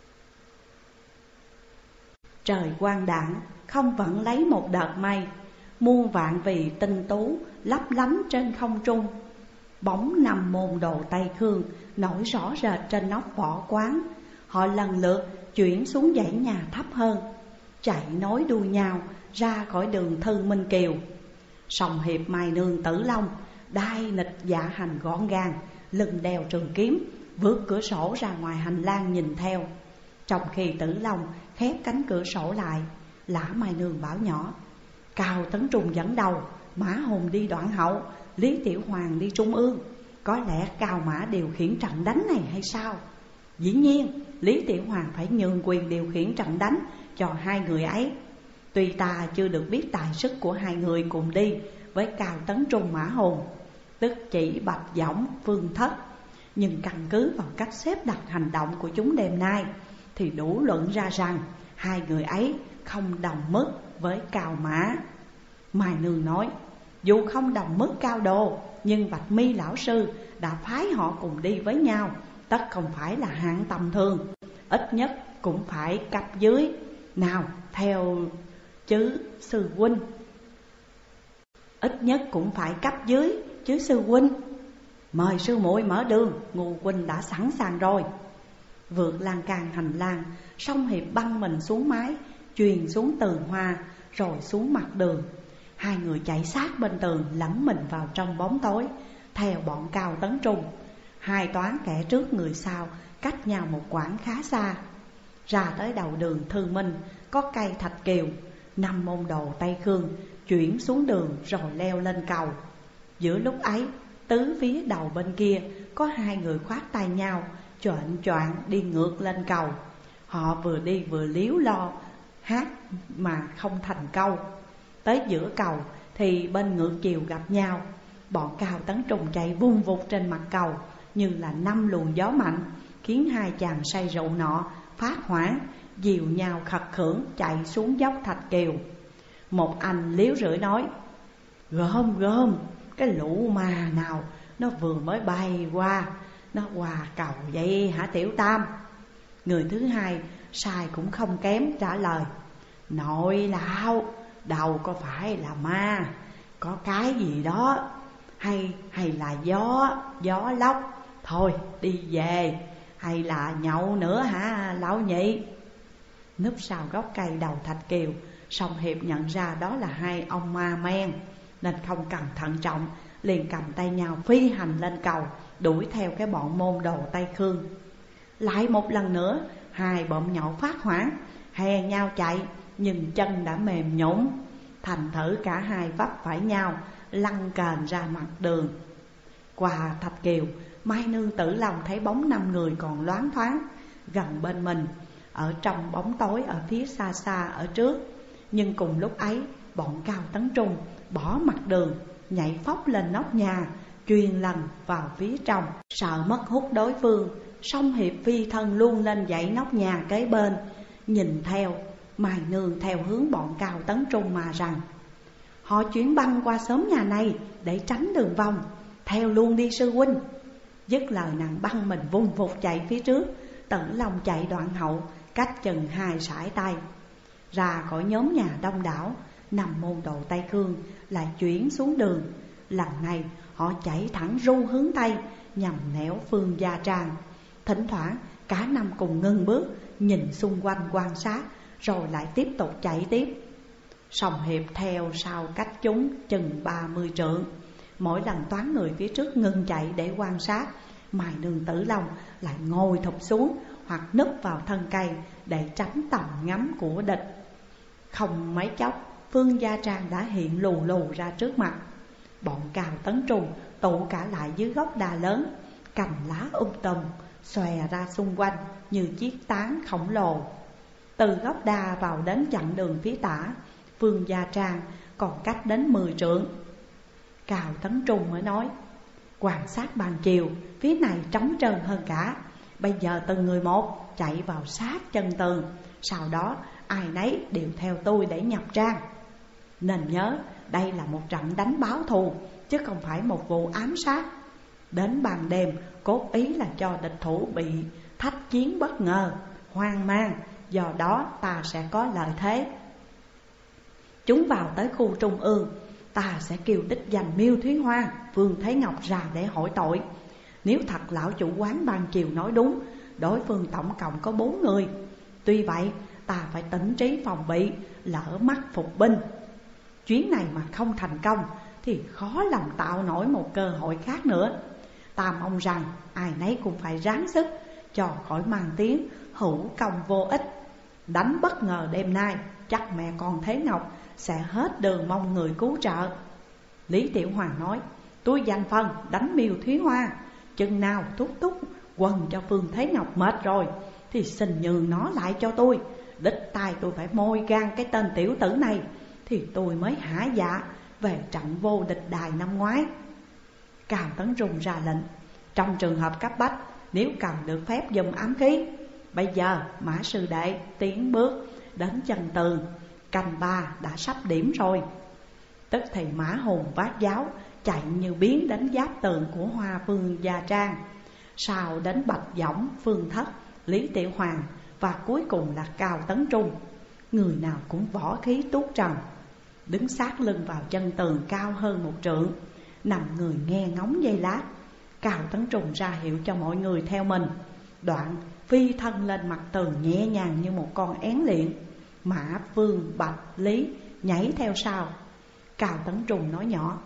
Trời quang đãng không vẫn lấy một đợt mây. muôn vạn vì tinh tú lấp lánh trên không trung. Bóng 5 môn đồ Tây Khương nổi rõ rệt trên nóc võ quán. Họ lần lượt chuyển xuống dãy nhà thấp hơn, chạy nối đuôi nhau ra khỏi đường Thư Minh Kiều. Sòng Hiệp, Mai Nương, Tử Long đai nịch dạ hành gọn gàng, lưng đeo trường kiếm, vượt cửa sổ ra ngoài hành lang nhìn theo. Trong khi Tử Long khép cánh cửa sổ lại, Lã Mai Nương bảo nhỏ: Cao Tấn Trung dẫn đầu, Mã Hùng đi đoạn hậu, Lý Tiểu Hoàng đi trung ương. Có lẽ Cao Mã điều khiển trận đánh này hay sao? Dĩ nhiên Lý Tiểu Hoàng phải nhường quyền điều khiển trận đánh cho hai người ấy. Tuy ta chưa được biết tài sức của hai người cùng đi với Cao Tấn Trung, Mã Hùng, tức chỉ Bạch Dõng, Phương Thất, nhưng căn cứ vào cách xếp đặt hành động của chúng đêm nay thì đủ luận ra rằng hai người ấy không đồng mức với Cao Mã. Mai Nương nói: Dù không đồng mức cao độ, nhưng Bạch Mi lão sư đã phái họ cùng đi với nhau, tất không phải là hạng tầm thường, ít nhất cũng phải cấp dưới. Nào, theo chứ sư huynh. Ít nhất cũng phải cấp dưới chứ sư huynh. Mời sư muội mở đường, Ngô huynh đã sẵn sàng rồi. Vượt lan can hành lang, Song Hiệp băng mình xuống mái, truyền xuống tường hoa, rồi xuống mặt đường. Hai người chạy sát bên tường, lẫn mình vào trong bóng tối, theo bọn Cao Tấn Trung. Hai toán kẻ trước người sau, cách nhau một quãng khá xa. Ra tới đầu đường Thư Minh, có cây thạch kiều. 5 môn đồ Tây Khương chuyển xuống đường rồi leo lên cầu. Giữa lúc ấy, tứ phía đầu bên kia có hai người khoác tay nhau, choạng choạng đi ngược lên cầu. Họ vừa đi vừa líu lo hát mà không thành câu. Tới giữa cầu thì bên ngược chiều gặp nhau. Bọn Cao Tấn Trung chạy vung vụt trên mặt cầu như là 5 luồng gió mạnh, khiến hai chàng say rượu nọ phát hoảng, dìu nhau khật khưởng chạy xuống dốc thạch kiều. Một anh liếu rưỡi nói: Gom, cái lũ ma nào nó vừa mới bay qua, nó qua cầu vậy hả Tiểu Tam? Người thứ hai sai cũng không kém trả lời: Nội lão, đầu có phải là ma, có cái gì đó, hay là gió lốc, thôi đi về, hay là nhậu nữa hả lão nhị? Núp sau gốc cây đầu thạch kiều, Song Hiệp nhận ra đó là hai ông ma men, nên không cần thận trọng, liền cầm tay nhau phi hành lên cầu, đuổi theo cái bọn môn đồ Tây Khương. Lại một lần nữa, hai bọn nhậu phát hoảng, hè nhau chạy, nhưng chân đã mềm nhũn, thành thử cả hai vấp phải nhau, lăn kềnh ra mặt đường. Qua thạch kiều, Mai Nương, Tử Long thấy bóng 5 người còn loáng thoáng gần bên mình, ở trong bóng tối ở phía xa xa ở trước. Nhưng cùng lúc ấy, bọn Cao Tấn Trung bỏ mặt đường, nhảy phóc lên nóc nhà, truyền lần vào phía trong. Sợ mất hút đối phương, Song Hiệp phi thân luôn lên dãy nóc nhà kế bên, nhìn theo. Mai Nương theo hướng bọn Cao Tấn Trung mà rằng: Họ chuyển băng qua xóm nhà này để tránh đường vòng, theo luôn đi sư huynh. Dứt lời nàng băng mình vung vụt chạy phía trước, Tử Long chạy đoạn hậu, cách chừng 2 sải tay. Ra khỏi nhóm nhà đông đảo, 5 môn đồ Tây Khương lại chuyển xuống đường. Lần này họ chạy thẳng ru hướng Tây, nhằm nẻo Phương Gia Trang. Thỉnh thoảng cả năm cùng ngưng bước, nhìn xung quanh quan sát, rồi lại tiếp tục chạy tiếp. Song Hiệp theo sau cách chúng chừng 30 trượng. Mỗi lần toán người phía trước ngưng chạy để quan sát, Mai Nương, Tử Long lại ngồi thụp xuống hoặc núp vào thân cây để tránh tầm ngắm của địch. Không mấy chốc, Phương Gia Trang đã hiện lù lù ra trước mặt. Bọn Cao Tấn Trung tụ cả lại dưới gốc đa lớn, cành lá tùm xòe ra xung quanh như chiếc tán khổng lồ. Từ gốc đa vào đến chặng đường phía tả, Phương Gia Trang còn cách đến 10 trượng. Cao Tấn Trung mới nói: Quan sát ban chiều, phía này trống trơn hơn cả. Bây giờ từng người một chạy vào sát chân tường, sau đó ai nấy đều theo tôi để nhập trang. Nên nhớ, đây là một trận đánh báo thù, chứ không phải một vụ ám sát. Đến ban đêm, cốt ý là cho địch thủ bị thách chiến bất ngờ, hoang mang, do đó ta sẽ có lợi thế. Chúng vào tới khu trung ương, ta sẽ kêu đích danh Miêu Thúy Hoa, Vương Thế Ngọc ra để hỏi tội. Nếu thật lão chủ quán ban chiều nói đúng, đối phương tổng cộng có 4 người. Tuy vậy ta phải tỉnh trí phòng bị, lỡ mắc phục binh. Chuyến này mà không thành công thì khó lòng tạo nổi một cơ hội khác nữa. Ta mong rằng ai nấy cũng phải ráng sức, cho khỏi mang tiếng hữu công vô ích. Đánh bất ngờ đêm nay, chắc mẹ con Thế Ngọc sẽ hết đường mong người cứu trợ. Lý Tiểu Hoàng nói, tôi dành phần đánh Miêu Thúy Hoa. Chừng nào thúc thúc quần cho Phương Thế Ngọc mệt rồi thì xin nhường nó lại cho tôi. Đích tai tôi phải môi gan cái tên tiểu tử này thì tôi mới hả dạ về trận vô địch đài năm ngoái. Cao Tấn Trung ra lệnh, trong trường hợp cấp bách, nếu cần được phép dùng ám khí, bây giờ Mã sư đệ tiến bước đến chân tường, canh 3 đã sắp điểm rồi. Tức thì Mã Hùng vác giáo chạy như biến đến giáp tường của Hoa Phương Gia Trang, sau đến Bạch Võng, Phương Thất, Lý Tiểu Hoàng và cuối cùng là Cao Tấn Trung. Người nào cũng võ khí tuốt trần, đứng sát lưng vào chân tường cao hơn 1 trượng, nằm người nghe ngóng giây lát. Cao Tấn Trung ra hiệu cho mọi người theo mình, đoạn phi thân lên mặt tường nhẹ nhàng như một con én liệng. Mã, Vương, Bạch, Lý nhảy theo sau. Cao Tấn Trung nói nhỏ,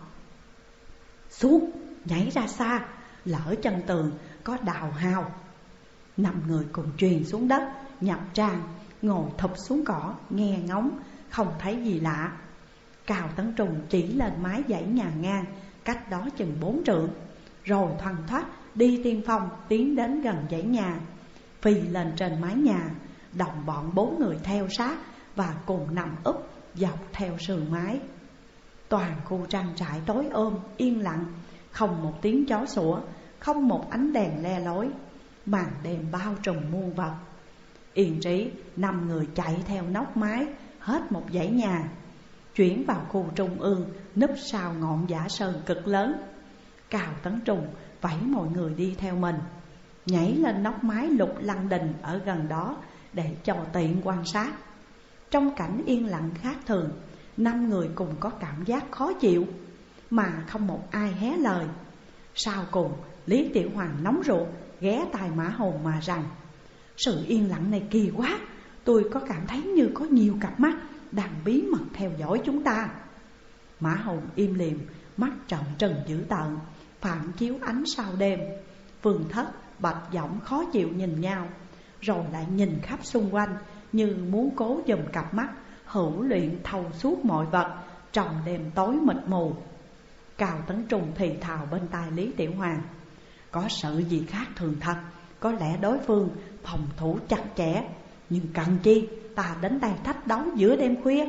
xuống, nhảy ra xa, lỡ chân tường có đào hào. 5 người cùng truyền xuống đất, nhập trang, ngồi thụp xuống cỏ, nghe ngóng, không thấy gì lạ. Cao Tấn Trung chỉ lên mái dãy nhà ngang, cách đó chừng 4 trượng, rồi thoăn thoắt đi tiên phong tiến đến gần dãy nhà, phi lên trên mái nhà. Đồng bọn 4 người theo sát và cùng nằm úp dọc theo sườn mái. Toàn khu trang trại tối ôm, yên lặng, không một tiếng chó sủa, không một ánh đèn le lối. Màn đêm bao trùm muôn vật. Yên trí 5 người chạy theo nóc mái hết một dãy nhà, chuyển vào khu trung ương núp sau ngọn giả sơn cực lớn. Cao Tấn Trung vẫy mọi người đi theo mình, nhảy lên nóc mái Lục Lăng Đình ở gần đó để cho tiện quan sát. Trong cảnh yên lặng khác thường, 5 người cùng có cảm giác khó chịu, mà không một ai hé lời. Sau cùng Lý Tiểu Hoàng nóng ruột ghé tai Mã Hùng mà rằng, sự yên lặng này kỳ quá, tôi có cảm thấy như có nhiều cặp mắt đang bí mật theo dõi chúng ta. Mã Hùng im lìm, mắt trợn trừng dữ tợn, phản chiếu ánh sao đêm. Phương Thất, Bạch Võng khó chịu nhìn nhau, rồi lại nhìn khắp xung quanh như muốn cố dùm cặp mắt hữu luyện thâu suốt mọi vật trong đêm tối mịt mù. Cao Tấn Trung thì thào bên tai Lý Tiểu Hoàng, có sự gì khác thường thật, có lẽ đối phương phòng thủ chặt chẽ, nhưng cần chi ta đến đây thách đấu giữa đêm khuya.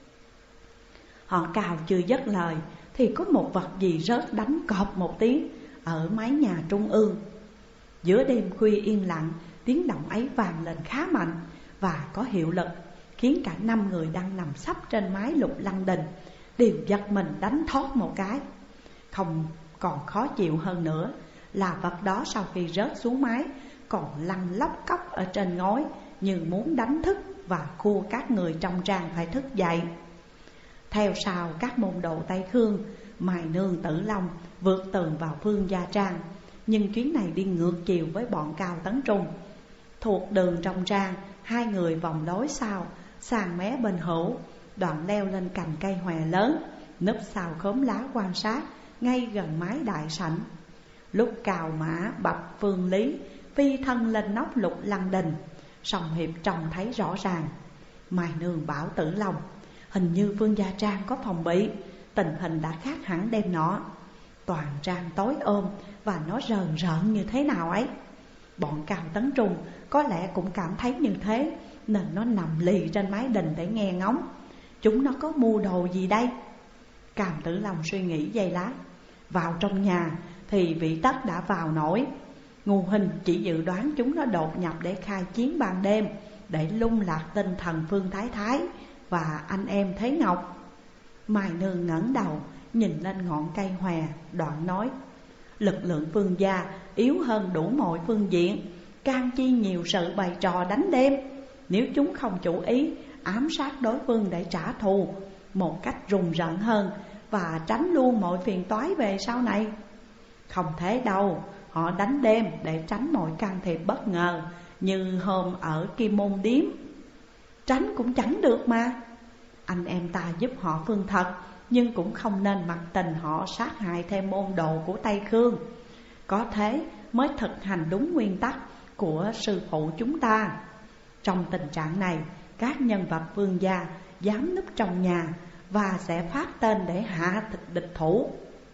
Họ Cao chưa dứt lời thì có một vật gì rớt đánh cọp một tiếng ở mái nhà trung ương. Giữa đêm khuya yên lặng, tiếng động ấy vang lên khá mạnh và có hiệu lực, khiến cả 5 người đang nằm sấp trên mái Lục Lăng Đình đều giật mình đánh thót một cái. Không còn khó chịu hơn nữa là vật đó sau khi rớt xuống mái còn lăn lóc cóc ở trên ngói, như muốn đánh thức và khua các người trong trang phải thức dậy. Theo sau các môn đồ Tây Khương, Mài Nương, Tử Long vượt tường vào Phương Gia Trang, nhưng chuyến này đi ngược chiều với bọn Cao Tấn Trung. Thuộc đường trong trang, 2 người vòng lối sau sang mé bên hữu, đoạn leo lên cành cây hòe lớn, núp sau khóm lá quan sát ngay gần mái đại sảnh. Lúc Cào, Mã, Bạch, Phương, Lý phi thân lên nóc Lục Lăng Đình, Song Hiệp trông thấy rõ ràng. Mài Nương bảo Tử Long, hình như Phương Gia Trang có phòng bị, tình hình đã khác hẳn đêm nọ. Toàn trang tối ôm và nó rờn rợn như thế nào ấy. Bọn Cao Tấn Trung có lẽ cũng cảm thấy như thế, nên nó nằm lì trên mái đình để nghe ngóng. Chúng nó có mưu đồ gì đây? Càm Tử Long suy nghĩ giây lát. Vào trong nhà thì vị Tất đã vào nổi. Ngô Hình chỉ dự đoán chúng nó đột nhập để khai chiến ban đêm, để lung lạc tinh thần Phương Thái Thái và anh em Thế Ngọc. Mài Nương ngẩng đầu nhìn lên ngọn cây hòe, đoạn nói, lực lượng Phương gia yếu hơn đủ mọi phương diện, can chi nhiều sự bày trò đánh đêm. Nếu chúng không chủ ý ám sát đối phương để trả thù, một cách rùng rợn hơn và tránh luôn mọi phiền toái về sau này. Không thế đâu, họ đánh đêm để tránh mọi can thiệp bất ngờ như hôm ở Kim Môn Điếm. Tránh cũng chẳng được mà. Anh em ta giúp họ phương thật, nhưng cũng không nên mặc tình họ sát hại thêm môn đồ của Tây Khương. Có thế mới thực hành đúng nguyên tắc của sư phụ chúng ta. Trong tình trạng này, các nhân vật vương gia dám núp trong nhà và sẽ phát tên để hạ địch thủ.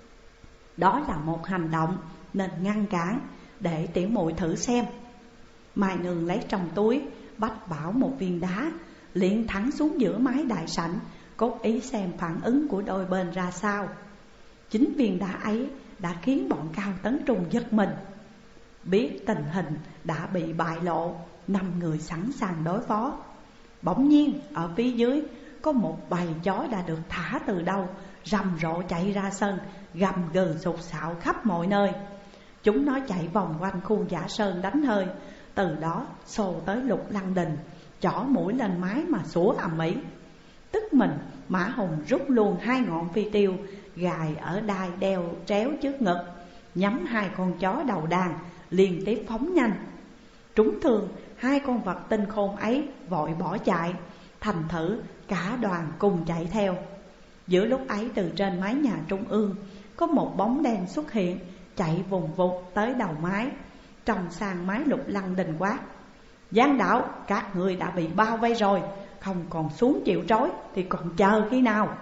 Đó là một hành động nên ngăn cản, để tiểu muội thử xem. Mai Nương lấy trong túi Bách Bảo một viên đá, liền thẳng xuống giữa mái đại sảnh, cốt ý xem phản ứng của đôi bên ra sao. Chính viên đá ấy đã khiến bọn Cao Tấn Trung giật mình. Biết tình hình đã bị bại lộ, 5 người sẵn sàng đối phó. Bỗng nhiên ở phía dưới có một bầy chó đã được thả từ đâu, rầm rộ chạy ra sân, gầm gừ sục sạo khắp mọi nơi. Chúng nó chạy vòng quanh khu Giả Sơn đánh hơi, từ đó xô tới Lục Lăng Đình, chỏ mũi lên mái mà sủa ầm ĩ. Tức mình, Mã Hùng rút luôn 2 ngọn phi tiêu gài ở đai đeo tréo trước ngực, nhắm 2 con chó đầu đàn, liên tiếp phóng nhanh. Trúng thương, 2 con vật tinh khôn ấy vội bỏ chạy, thành thử cả đoàn cùng chạy theo. Giữa lúc ấy, từ trên mái nhà trung ương có một bóng đen xuất hiện, chạy vùng vụt tới đầu mái, trồng sang mái Lục Lăng Đình quát: Giang đạo, các người đã bị bao vây rồi, không còn xuống chịu trói thì còn chờ khi nào?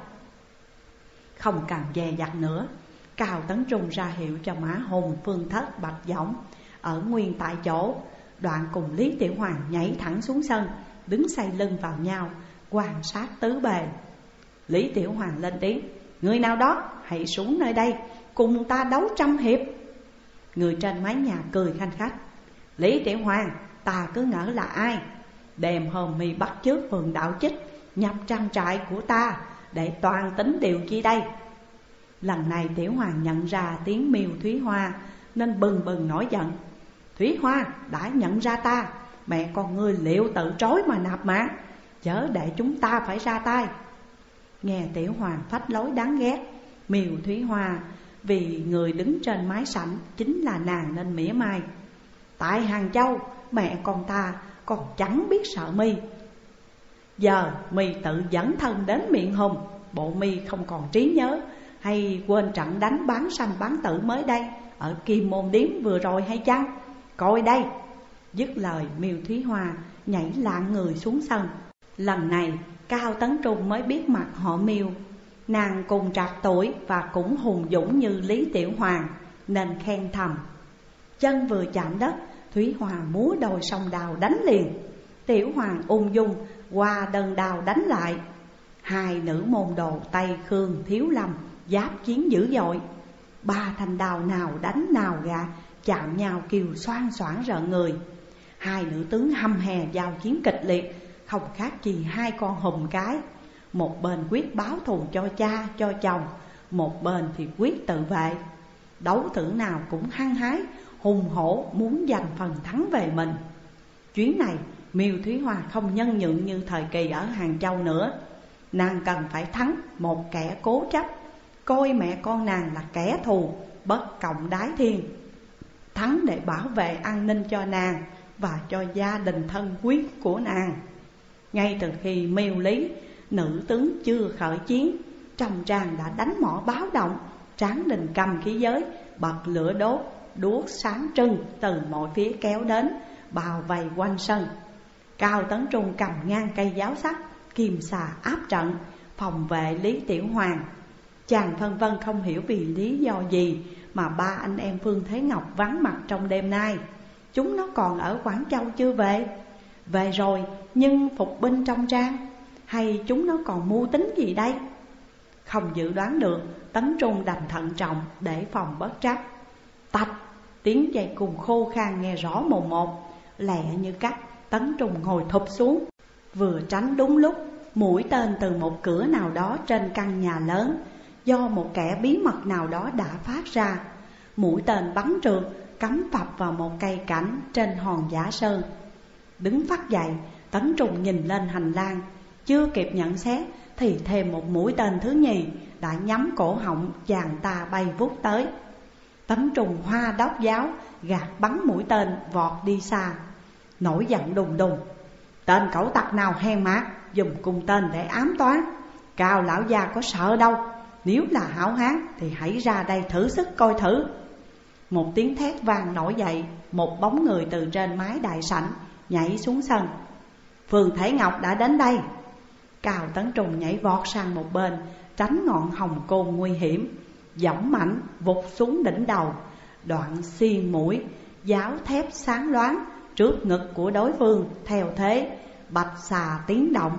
Không cần dè dặt nữa, Cao Tấn Trung ra hiệu cho Mã Hùng, Phương Thất, Bạch Dõng ở nguyên tại chỗ. Đoạn cùng Lý Tiểu Hoàng nhảy thẳng xuống sân, đứng xoay lưng vào nhau, quan sát tứ bề. Lý Tiểu Hoàng lên tiếng: Người nào đó hãy xuống nơi đây, cùng ta đấu 100 hiệp. Người trên mái nhà cười khanh khách: Lý Tiểu Hoàng, ta cứ ngỡ là ai? Đêm hôm mi bắt chước vườn đạo chích, nhập trang trại của ta, để toàn tính điều chi đây? Lần này Tiểu Hoàng nhận ra tiếng Miêu Thúy Hoa nên bừng bừng nổi giận: Thúy Hoa đã nhận ra ta, mẹ con ngươi liệu tự trói mà nạp mạng, chớ để chúng ta phải ra tay. Nghe Tiểu Hoàng phách lối đáng ghét, Miêu Thúy Hoa vì người đứng trên mái sảnh chính là nàng nên mỉa mai: Tại Hàng Châu, mẹ con ta còn chẳng biết sợ mi. Giờ mi tự dẫn thân đến miệng hùng, bộ mi không còn trí nhớ, hay quên trận đánh bán sanh bán tử mới đây ở Kim Môn Điếm vừa rồi hay chăng? Coi đây! Dứt lời, Miêu Thúy Hoa nhảy lạng người xuống sân. Lần này Cao Tấn Trung mới biết mặt họ Miêu. Nàng cùng trạc tuổi và cũng hùng dũng như Lý Tiểu Hoàng, nên khen thầm. Chân vừa chạm đất, Thúy Hoa múa đôi song đào đánh liền. Tiểu Hoàng ung dung qua đơn đào đánh lại. 2 nữ môn đồ Tây Khương Thiếu Lâm giáp chiến dữ dội. 3 thanh đào nào đánh nào gạ, chạm nhau kêu xoan xoảng rợn người. 2 nữ tướng hăm hè giao chiến kịch liệt, không khác gì 2 con hùm cái. Một bên quyết báo thù cho cha cho chồng, một bên thì quyết tự vệ. Đấu thử nào cũng hăng hái, hùng hổ muốn giành phần thắng về mình. Chuyến này Miêu Thúy Hoa không nhân nhượng như thời kỳ ở Hàng Châu nữa. Nàng cần phải thắng một kẻ cố chấp, coi mẹ con nàng là kẻ thù bất cộng đái thiên. Thắng để bảo vệ an ninh cho nàng và cho gia đình thân quyết của nàng. Ngay từ khi Miêu Lý, nữ tướng chưa khởi chiến, trong trang đã đánh mỏ báo động. Tráng Đình cầm khí giới, bật lửa đốt, đuốc sáng trưng từ mọi phía kéo đến, bao vây quanh sân. Cao Tấn Trung cầm ngang cây giáo sắt, kim xà áp trận, phòng vệ Lý Tiểu Hoàng. Chàng phân vân không hiểu vì lý do gì mà 3 anh em Phương Thế Ngọc vắng mặt trong đêm nay. Chúng nó còn ở Quảng Châu chưa về? Về rồi nhưng phục binh trong trang, hay chúng nó còn mưu tính gì đây? Không dự đoán được, Tấn Trung đành thận trọng để phòng bất trắc. Tạch, tiếng dây cùng khô khan nghe rõ mồn một. Lẹ như cắt, Tấn Trung ngồi thụp xuống. Vừa tránh đúng lúc, mũi tên từ một cửa nào đó trên căn nhà lớn do một kẻ bí mật nào đó đã phát ra. Mũi tên bắn trượt, cắm phập vào một cây cảnh trên hòn Giả Sơn. Đứng phắt dậy, Tấn Trung nhìn lên hành lang, chưa kịp nhận xét thì thêm một mũi tên thứ nhì đã nhắm cổ họng chàng ta bay vút tới. Tấn Trùng hoa đốc giáo, gạt bắn mũi tên vọt đi xa. Nổi giận đùng đùng: tên cẩu tặc nào hèn mát dùng cung tên để ám toán, Cao lão già có sợ đâu, nếu là hảo hán thì hãy ra đây thử sức coi thử. Một tiếng thét vang nổi dậy, một bóng người từ trên mái đại sảnh nhảy xuống sân. Phương Thể Ngọc đã đến đây. Cao Tấn Trùng nhảy vọt sang một bên, tránh ngọn hồng côn nguy hiểm, giẫm mạnh vụt xuống đỉnh đầu, đoạn xiên mũi giáo thép sáng loáng trước ngực của đối phương theo thế bạch xà tiếng động.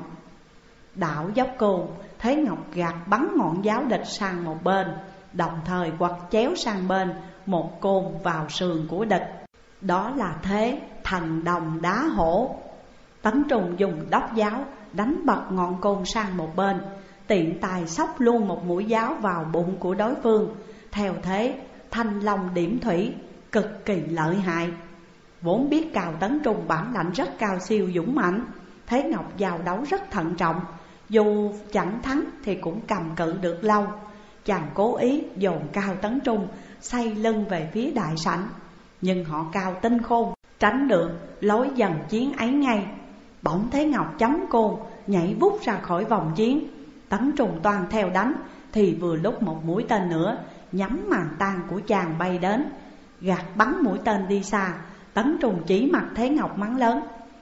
Đảo dốc côn, Thế Ngọc gạt bắn ngọn giáo địch sang một bên, đồng thời quật chéo sang bên một côn vào sườn của địch. Đó là thế thần đồng đá hổ. Tấn Trùng dùng đốc giáo đánh bật ngọn côn sang một bên, tiện tài xốc luôn một mũi giáo vào bụng của đối phương, theo thế thanh long điểm thủy, cực kỳ lợi hại. Vốn biết Cao Tấn Trùng bản lãnh rất cao siêu dũng mãnh, Thế Ngọc giao đấu rất thận trọng, dù chẳng thắng thì cũng cầm cự được lâu. Chàng cố ý dồn Cao Tấn Trung xoay lưng về phía đại sảnh, nhưng họ Cao tinh khôn, tránh được lối dần chiến ấy ngay. Bỗng Thế Ngọc chống côn nhảy vút ra khỏi vòng chiến. Tấn Trùng toan theo đánh thì vừa lúc một mũi tên nữa nhắm màn tang của chàng bay đến, gạt bắn mũi tên đi xa. Tấn Trùng chỉ mặt Thế Ngọc mắng lớn: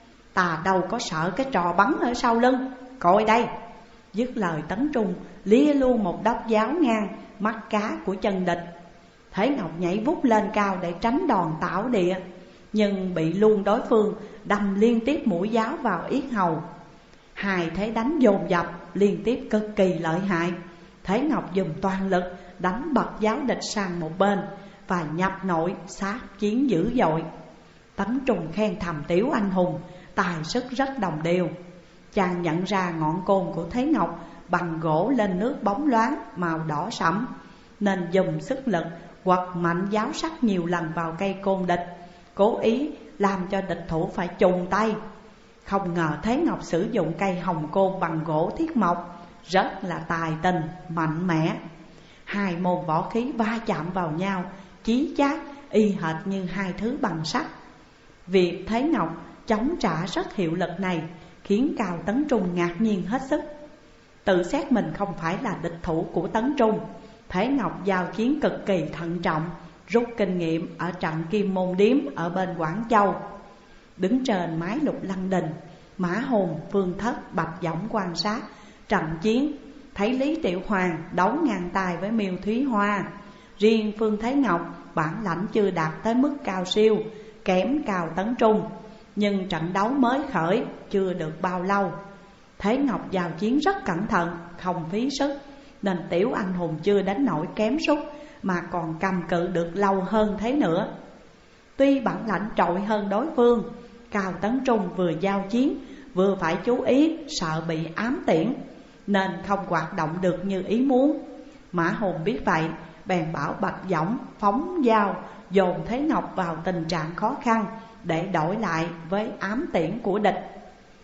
ta đâu có sợ cái trò bắn ở sau lưng, coi đây. Dứt lời Tấn Trùng lia luôn một đốc giáo ngang mắt cá của chân địch. Thế Ngọc nhảy vút lên cao để tránh đòn tảo địa, nhưng bị luôn đối phương đâm liên tiếp mũi giáo vào yết hầu. Hai thế đánh dồn dập liên tiếp cực kỳ lợi hại. Thế Ngọc dùng toàn lực đánh bật giáo địch sang một bên và nhập nội sát chiến dữ dội. Tấn Trùng khen thầm Tiểu anh hùng, tài sức rất đồng đều. Chàng nhận ra ngọn côn của Thế Ngọc bằng gỗ lên nước bóng loáng màu đỏ sẫm, nên dùng sức lực quật mạnh giáo sắc nhiều lần vào cây côn địch, cố ý làm cho địch thủ phải chùng tay. Không ngờ Thế Ngọc sử dụng cây hồng côn bằng gỗ thiết mộc, rất là tài tình, mạnh mẽ. Hai môn võ khí va chạm vào nhau, chí chát y hệt như hai thứ bằng sắt. Việc Thế Ngọc chống trả rất hiệu lực này khiến Cao Tấn Trung ngạc nhiên hết sức. Tự xét mình không phải là địch thủ của Tấn Trung, Thế Ngọc giao chiến cực kỳ thận trọng, rút kinh nghiệm ở trận Kim Môn Điếm ở bên Quảng Châu. Đứng trên mái Lục Lăng Đình, Mã Hồn, Phương Thất, Bạch Dõng quan sát trận chiến, thấy Lý Tiểu Hoàng đấu ngang tài với Miêu Thúy Hoa. Riêng Phương Thế Ngọc bản lãnh chưa đạt tới mức cao siêu, kém Cao Tấn Trung, nhưng trận đấu mới khởi chưa được bao lâu. Thế Ngọc vào chiến rất cẩn thận, không phí sức, nên Tiểu anh hùng chưa đến nỗi kém sút, mà còn cầm cự được lâu hơn thế nữa. Tuy bản lãnh trội hơn đối phương, Cao Tấn Trung vừa giao chiến vừa phải chú ý sợ bị ám tiễn, nên không hoạt động được như ý muốn. Mã Hồn biết vậy, bèn bảo Bạch Dõng phóng dao dồn Thế Ngọc vào tình trạng khó khăn để đổi lại với ám tiễn của địch.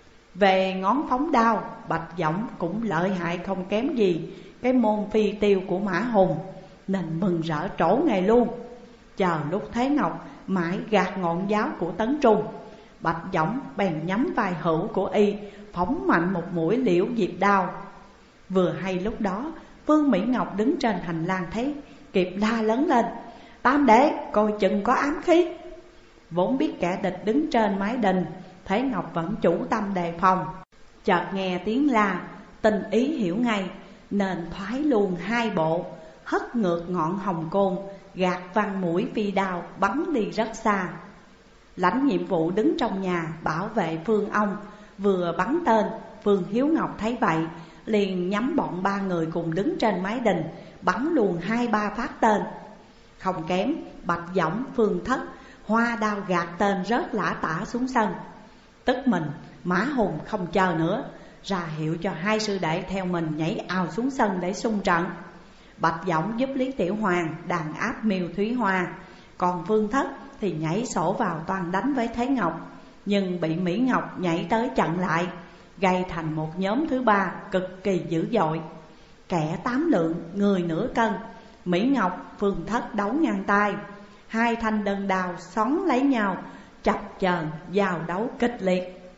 Về ngón phóng đao, Bạch Dõng cũng lợi hại không kém gì cái môn phi tiêu của Mã Hùng, nên mừng rỡ trổ ngày luôn. Chờ lúc Thế Ngọc mãi gạt ngọn giáo của Tấn Trung, Bạch Dõng bèn nhắm vai hữu của y, phóng mạnh một mũi liễu diệp đao. Vừa hay lúc đó, Vương Mỹ Ngọc đứng trên hành lang thấy, kịp la lớn lên: Tam đệ, coi chừng có ám khí. Vốn biết kẻ địch đứng trên mái đình, Thế Ngọc vẫn chủ tâm đề phòng. Chợt nghe tiếng la, tinh ý hiểu ngay, nên thoái luôn hai bộ, hất ngược ngọn hồng côn, gạt văng mũi phi đao bắn đi rất xa. Lãnh nhiệm vụ đứng trong nhà bảo vệ Phương Ông vừa bắn tên. Phương Hiếu Ngọc thấy vậy, liền nhắm bọn ba người cùng đứng trên mái đình, bắn luôn 2-3 phát tên. Không kém, Bạch Dõng, Phương Thất hoa đao gạt tên rớt lả tả xuống sân. Tức mình, Mã Hùng không chờ nữa, ra hiệu cho hai sư đệ theo mình nhảy ào xuống sân để xung trận. Bạch Dõng giúp Lý Tiểu Hoàng đàn áp Miêu Thúy Hoa, còn Phương Thất thì nhảy sổ vào toàn đánh với Thế Ngọc, nhưng bị Mỹ Ngọc nhảy tới chặn lại. gây thành một nhóm thứ ba cực kỳ dữ dội. Kẻ 8 lượng, người nửa cân, Mỹ Ngọc, Phương Thất đấu ngang tay. Hai thanh đơn đao xoắn lấy nhau, chập chờn giao đấu kịch liệt.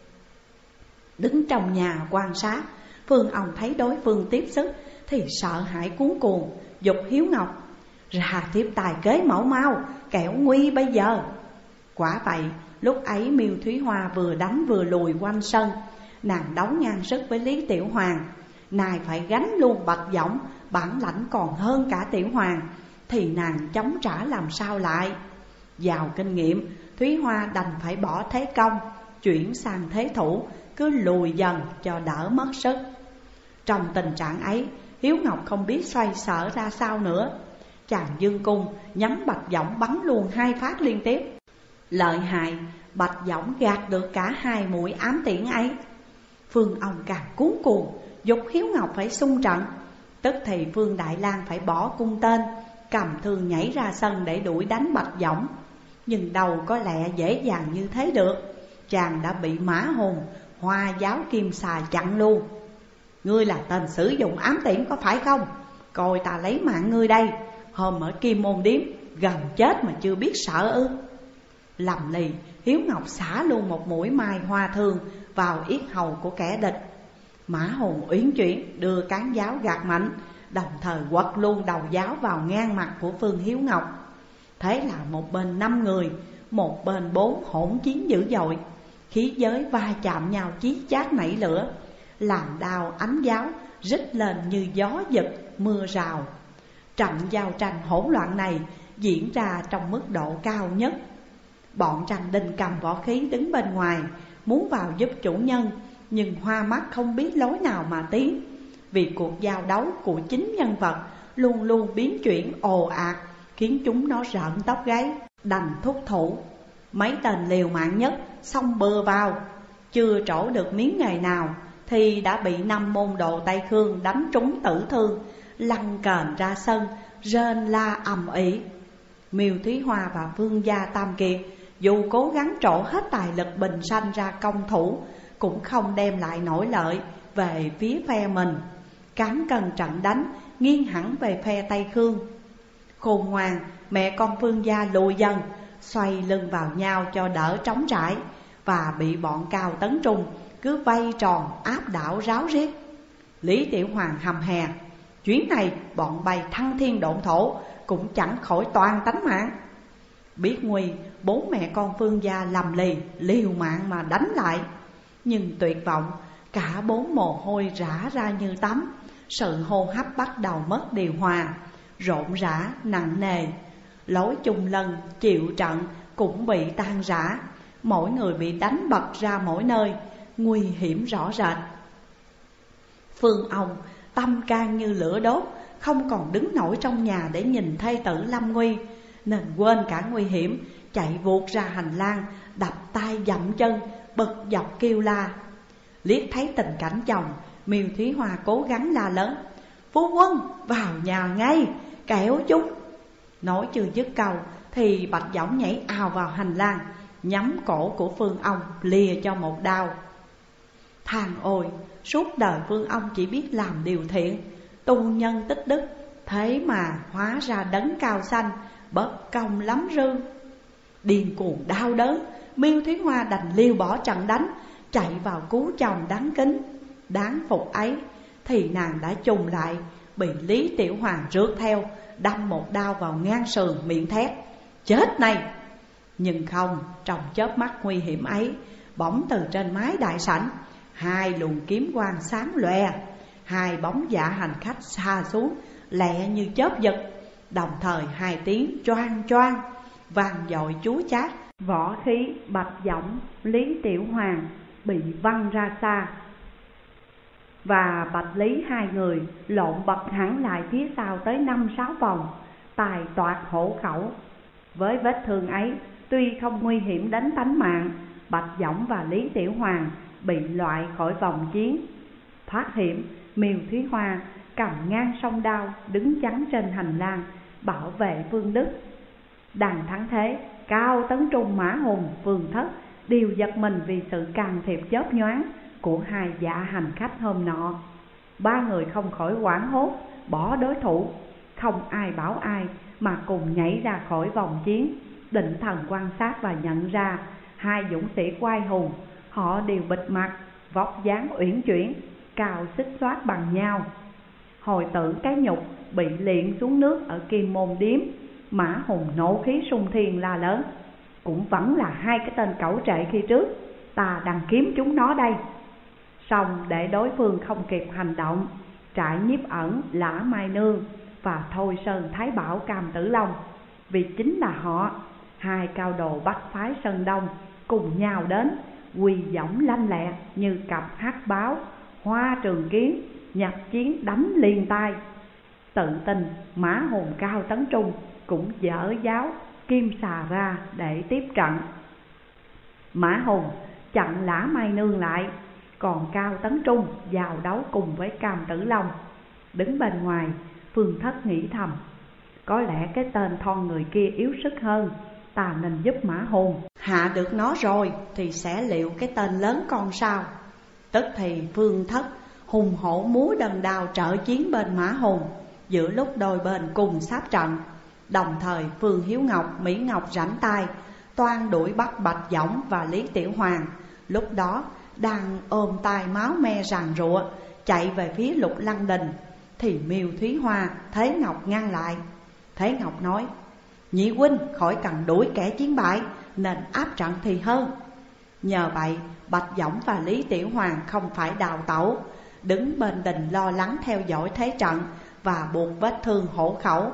Đứng trong nhà quan sát, Phương Ông thấy đối phương tiếp sức thì sợ hãi cuống cuồng, giục Hiếu Ngọc ra tiếp tài kế mẫu mau, kẻo nguy bây giờ. Quả vậy, lúc ấy Miêu Thúy Hoa vừa đánh vừa lùi quanh sân. Nàng đấu ngang sức với Lý Tiểu Hoàng, nàng phải gánh luôn Bạch Võng, bản lãnh còn hơn cả Tiểu Hoàng, thì nàng chống trả làm sao lại. Giàu kinh nghiệm, Thúy Hoa đành phải bỏ thế công, chuyển sang thế thủ, cứ lùi dần cho đỡ mất sức. Trong tình trạng ấy, Hiếu Ngọc không biết xoay sở ra sao nữa. Chàng dương cung nhắm Bạch Võng bắn luôn 2 phát liên tiếp. Lợi hại, Bạch Võng gạt được cả 2 mũi ám tiễn ấy. Phương Ông càng cuống cuồng, giục Hiếu Ngọc phải xung trận. Tức thì Phương Đại Lang phải bỏ cung tên, cầm thương nhảy ra sân để đuổi đánh Bạch Võng. Nhưng đâu có lẽ dễ dàng như thế được. Chàng đã bị Mã Hùng, Hoa Giáo Kim Xà chặn luôn. Ngươi là tên sử dụng ám tiễn có phải không? Coi ta lấy mạng ngươi đây. Hôm ở Kim Môn Điếm gần chết mà chưa biết sợ ư? Lầm lì, Hiếu Ngọc xả luôn một mũi mai hoa thương vào yết hầu của kẻ địch. Mã Hùng uyển chuyển đưa cán giáo gạt mạnh, đồng thời quật luôn đầu giáo vào ngang mặt của Phương Hiếu Ngọc. Thế là một bên 5 người, một bên 4 hỗn chiến dữ dội. Khí giới va chạm nhau chí chát nảy lửa, làm đao ánh giáo rít lên như gió giật mưa rào. Trận giao tranh hỗn loạn này diễn ra trong mức độ cao nhất. Bọn Tranh Đinh cầm võ khí đứng bên ngoài, muốn vào giúp chủ nhân, nhưng hoa mắt không biết lối nào mà tiến. Vì cuộc giao đấu của chính nhân vật luôn luôn biến chuyển ồ ạt, khiến chúng nó rợn tóc gáy, đành thúc thủ. Mấy tên liều mạng nhất xông bừa vào, chưa trổ được miếng nghề nào thì đã bị 5 môn đồ Tây Khương đánh trúng tử thương, lăn kềnh ra sân, rên la ầm ĩ. Miêu Thúy Hoa và Vương Gia Tam Kiệt dù cố gắng trổ hết tài lực bình sanh ra công thủ, cũng không đem lại nổi lợi về phía phe mình. Cán cân trận đánh nghiêng hẳn về phe Tây Khương. Khôn ngoan, mẹ con Vương Gia lùi dần, xoay lưng vào nhau cho đỡ trống trải, và bị bọn Cao Tấn Trung cứ vây tròn áp đảo ráo riết. Lý Tiểu Hoàng hầm hè, chuyến này bọn bày thăng thiên độn thổ cũng chẳng khỏi toàn tánh mạng. Biết nguy, 4 mẹ con Phương Gia lầm lì liều mạng mà đánh lại. Nhưng tuyệt vọng, cả 4 mồ hôi rã ra như tắm. Sự hô hấp bắt đầu mất điều hòa, rộn rã nặng nề. Lối chung lân chịu trận cũng bị tan rã. Mỗi người bị đánh bật ra mỗi nơi, nguy hiểm rõ rệt. Phương Ông tâm can như lửa đốt, không còn đứng nổi trong nhà để nhìn thê tử lâm nguy, nên quên cả nguy hiểm, chạy vụt ra hành lang, đập tay dậm chân, bực dọc kêu la. Liếc thấy tình cảnh chồng, Miêu Thúy Hoa cố gắng la lớn: "Phu quân, vào nhà ngay, kẻo chúng." Nói chưa dứt câu thì Bạch Võng nhảy ào vào hành lang, nhắm cổ của Phương Ông lìa cho một đao. Than ôi, suốt đời Phương Ông chỉ biết làm điều thiện, tu nhân tích đức, thế mà hóa ra đấng cao sanh, bất công lắm rư. Điên cuồng đau đớn, Miêu Thúy Hoa đành liều bỏ trận đánh, chạy vào cứu chồng đáng kính. Đáng phục ấy thì nàng đã trùng lại, bị Lý Tiểu Hoàng rước theo, đâm một đao vào ngang sườn, miệng thét: "Chết này!" Nhưng không, trong chớp mắt nguy hiểm ấy, bỗng từ trên mái đại sảnh 2 luồng kiếm quang sáng lòe, 2 bóng dạ hành khách xa xuống lẹ như chớp giật. Đồng thời 2 tiếng choang choang vang dội chúa chát, võ khí Bạch Võng, Lý Tiểu Hoàng bị văng ra xa, và Bạch Lý 2 người lộn bật hẳn lại phía sau tới 5-6 vòng, tài toạc hổ khẩu. Với vết thương ấy, tuy không nguy hiểm đến tánh mạng, Bạch Võng và Lý Tiểu Hoàng bị loại khỏi vòng chiến. Thoát hiểm, Miêu Thúy Hoa cầm ngang song đao đứng chắn trên hành lang bảo vệ Vương Đức. Đằng thắng thế, Cao Tấn Trung, Mã Hùng, Phương Thất đều giật mình vì sự can thiệp chớp nhoáng của hai dạ hành khách hôm nọ. Ba người không khỏi hoảng hốt, bỏ đối thủ, không ai bảo ai mà cùng nhảy ra khỏi vòng chiến, định thần quan sát và nhận ra hai dũng sĩ oai hùng. Họ đều bịt mặt, vóc dáng uyển chuyển, cao xích xoát bằng nhau. Hồi tưởng cái nhục bị liệng xuống nước ở Kim Môn Điếm, Mã Hùng nộ khí sung thiên la lớn: cũng vẫn là hai cái tên cẩu trệ khi trước, ta đang kiếm chúng nó đây. Xong để đối phương không kịp hành động, Trại Nhiếp Ẩn, Lã Mai Nương và Thôi Sơn Thái Bảo Cam Tử Long, vì chính là họ, hai cao đồ Bắc phái Sơn Đông, cùng nhau đến, quỳ võng lanh lẹ như cặp hắc báo, hoa trường kiến, nhập chiến đánh liền tay. Tự tin Mã Hùng Cao Tấn Trung cũng dở giáo kim xà ra để tiếp trận. Mã Hùng chặn Lã Mai Nương lại, còn Cao Tấn Trung vào đấu cùng với Cam Tử Long. Đứng bên ngoài, Phương Thất nghĩ thầm: có lẽ cái tên thon người kia yếu sức hơn, ta nên giúp Mã Hùng. Hạ được nó rồi thì sẽ liệu cái tên lớn con sao. Tức thì Phương Thất hùng hổ múa đần đao trợ chiến bên Mã Hùng, giữa lúc đôi bên cùng sáp trận. Đồng thời Phương Hiếu Ngọc, Mỹ Ngọc rảnh tay toan đuổi bắt Bạch Võng và Lý Tiểu Hoàng, lúc đó đang ôm tay máu me ràn rụa chạy về phía Lục Lăng Đình, thì Miêu Thúy Hoa, Thế Ngọc ngăn lại. Thế Ngọc nói: nhị huynh khỏi cần đuổi kẻ chiến bại, nên áp trận thì hơn. Nhờ vậy Bạch Võng và Lý Tiểu Hoàng không phải đào tẩu, đứng bên đình lo lắng theo dõi thế trận và buộc vết thương hổ khẩu.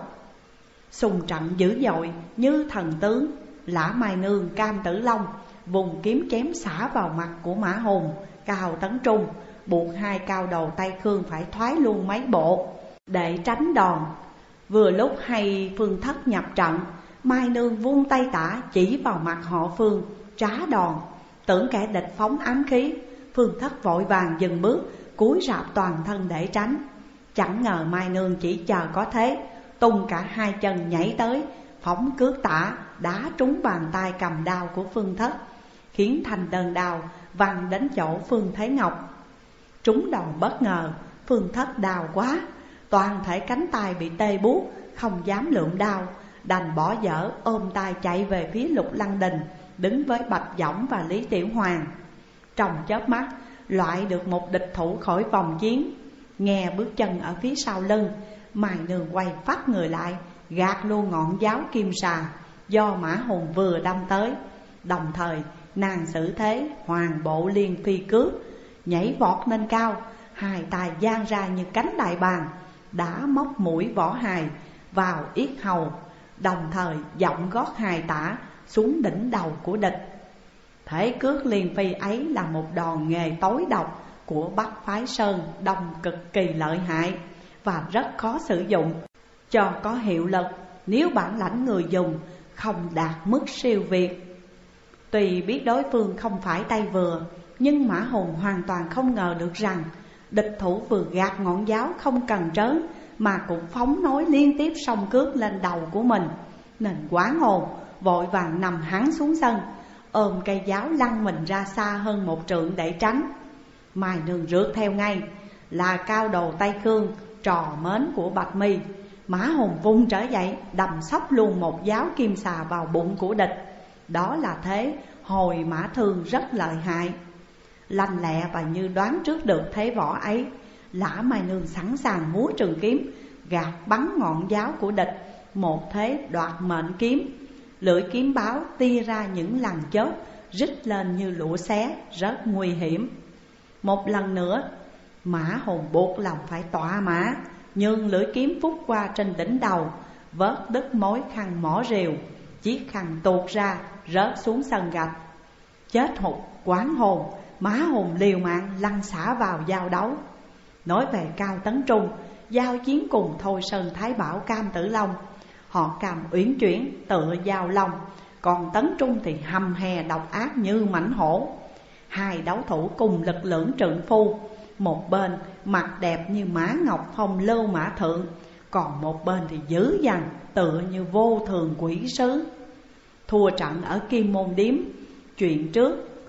Xung trận dữ dội như thần tướng, Lã Mai Nương, Cam Tử Long vùng kiếm chém xả vào mặt của Mã Hùng, Cao Tấn Trung, buộc hai cao đầu Tây Khương phải thoái luôn mấy bộ để tránh đòn. Vừa lúc hay Phương Thất nhập trận, Mai Nương vung tay tả chỉ vào mặt họ Phương trá đòn, tưởng kẻ địch phóng ám khí. Phương Thất vội vàng dừng bước, cúi rạp toàn thân để tránh. Chẳng ngờ Mai Nương chỉ chờ có thế, tung cả hai chân nhảy tới, phóng cước tả đá trúng bàn tay cầm đao của Phương Thất, khiến thành đơn đao văng đến chỗ Phương Thế Ngọc. Trúng đòn bất ngờ, Phương Thất đau quá, toàn thể cánh tay bị tê buốt, không dám lượm đao, đành bỏ dở ôm tay chạy về phía Lục Lăng Đình, đứng với Bạch Võng và Lý Tiểu Hoàng. Trong chớp mắt loại được một địch thủ khỏi vòng chiến. Nghe bước chân ở phía sau lưng, Mai Nương quay phát người lại, gạt luôn ngọn giáo kim xà do Mã Hùng vừa đâm tới. Đồng thời nàng xử thế hoàng bộ liên phi cước, nhảy vọt lên cao, hai tay giang ra như cánh đại bàng, đã móc mũi võ hài vào yết hầu, đồng thời giọng gót hài tả xuống đỉnh đầu của địch. Thể cước liên phi ấy là một đòn nghề tối độc của Bắc phái Sơn Đông cực kỳ lợi hại và rất khó sử dụng. Cho có hiệu lực, nếu bản lãnh người dùng không đạt mức siêu việt. Tuy biết đối phương không phải tay vừa, nhưng Mã Hùng hoàn toàn không ngờ được rằng địch thủ vừa gạt ngọn giáo không cần trớn mà cũng phóng nối liên tiếp song cước lên đầu của mình, nên hoảng hồn vội vàng nằm hắn xuống sân, ôm cây giáo lăn mình ra xa hơn một trượng để tránh. Mai Nương rượt theo ngay, là cao đồ Tây Khương, trò mến của Bạch Mi. Mã Hùng vung trở dậy, đầm sóc luôn một giáo kim xà vào bụng của địch. Đó là thế hồi mã thương rất lợi hại. Lanh lẹ và như đoán trước được thế võ ấy, Lã Mai Nương sẵn sàng múa trường kiếm, gạt bắn ngọn giáo của địch, một thế đoạt mệnh kiếm. Lưỡi kiếm báo tia ra những lằn chớp, rít lên như lũa xé, rất nguy hiểm. Một lần nữa, Mã Hùng buộc lòng phải tọa mã, nhưng lưỡi kiếm phút qua trên đỉnh đầu, vớt đứt mối khăn mỏ rìu, chiếc khăn tuột ra, rớt xuống sân gạch. Chết hụt, quán hồn, Mã Hùng liều mạng lăn xả vào giao đấu. Nói về Cao Tấn Trung, giao chiến cùng Thôi Sơn Thái Bảo Cam Tử Long, họ Cam uyển chuyển tựa giao long, còn Tấn Trung thì hầm hè độc ác như mãnh hổ. Hai đấu thủ cùng lực lượng trượng phu, một bên mặt đẹp như Mã Ngọc Phong Lưu Mã Thượng, còn một bên thì dữ dằn tựa như vô thường quỷ sứ. Thua trận ở Kim Môn Điếm, chuyện trước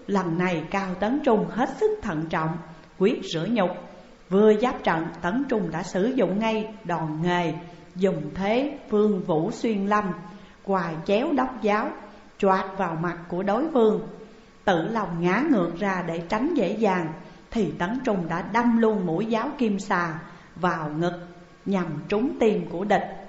Lần này Cao Tấn Trung hết sức thận trọng, quyết rửa nhục. Vừa giáp trận, Tấn Trung đã sử dụng ngay đòn nghề, dùng thế Phương Vũ Xuyên Lâm, quài chéo đốc giáo, choạc vào mặt của đối phương. Tử Long ngã ngược ra để tránh dễ dàng, thì Tấn Trung đã đâm luôn mũi giáo kim xà vào ngực, nhằm trúng tim của địch.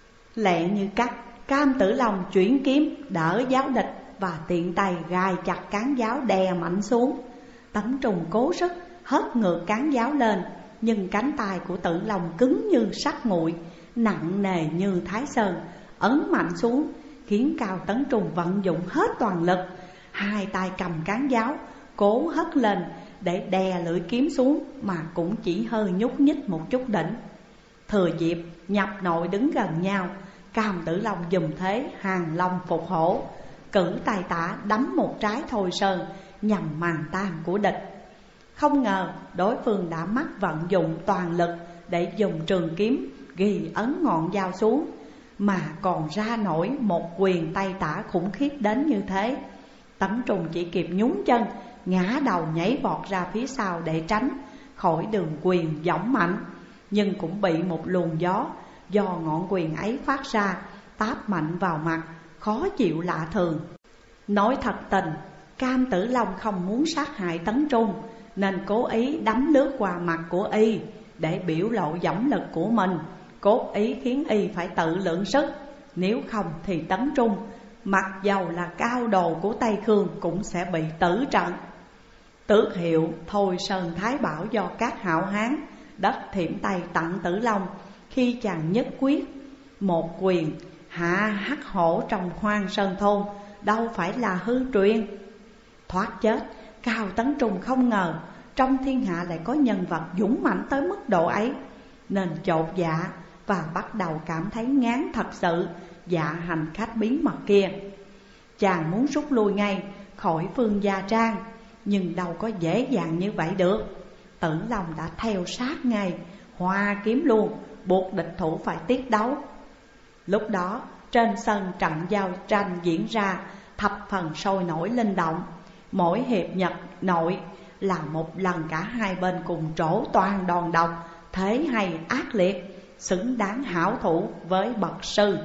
Lẹ như cắt, Cam Tử Long chuyển kiếm đỡ giáo địch và tiện tay gài chặt cán giáo đè mạnh xuống. Tấn Trung cố sức hất ngược cán giáo lên, nhưng cánh tay của Tử Long cứng như sắt nguội, nặng nề như Thái Sơn, ấn mạnh xuống, khiến Cao Tấn Trung vận dụng hết toàn lực, hai tay cầm cán giáo, cố hất lên để đè lưỡi kiếm xuống, mà cũng chỉ hơi nhúc nhích một chút đỉnh. Thừa dịp nhập nội đứng gần nhau, Cam Tử Long dùng thế hàng long phục hổ, cử tay tả đấm một trái Thôi Sơn nhằm màn tan của địch. Không ngờ đối phương đã mắc vận dụng toàn lực để dùng trường kiếm ghi ấn ngọn dao xuống, mà còn ra nổi một quyền tay tả khủng khiếp đến như thế. Tấn Trung chỉ kịp nhún chân, ngã đầu nhảy vọt ra phía sau để tránh khỏi đường quyền dõng mạnh, nhưng cũng bị một luồng gió do ngọn quyền ấy phát ra táp mạnh vào mặt, khó chịu lạ thường. Nói thật tình, Cam Tử Long không muốn sát hại Tấn Trung, nên cố ý đấm lướt qua mặt của y để biểu lộ dõng lực của mình, cố ý khiến y phải tự lượng sức. Nếu không thì Tấn Trung, mặc dầu là cao đồ của Tây Khương, cũng sẽ bị tử trận. Tước hiệu Thôi Sơn Thái Bảo do các hảo hán đất Thiểm Tây tặng Tử Long, khi chàng nhất quyết một quyền hạ hắc hổ trong Hoang Sơn Thôn, đâu phải là hư truyền. Thoát chết, Cao Tấn Trung không ngờ trong thiên hạ lại có nhân vật dũng mãnh tới mức độ ấy, nên chột dạ và bắt đầu cảm thấy ngán thật sự dạ hành khách bí mật kia. Chàng muốn rút lui ngay khỏi Phương Gia Trang, nhưng đâu có dễ dàng như vậy được. Tử Long đã theo sát ngay, hoa kiếm luôn, buộc địch thủ phải tiết đấu. Lúc đó trên sân trận giao tranh diễn ra thập phần sôi nổi linh động. Mỗi hiệp nhật nội là một lần cả hai bên cùng trổ toàn đòn độc, thế hay ác liệt, xứng đáng hảo thủ với bậc sư.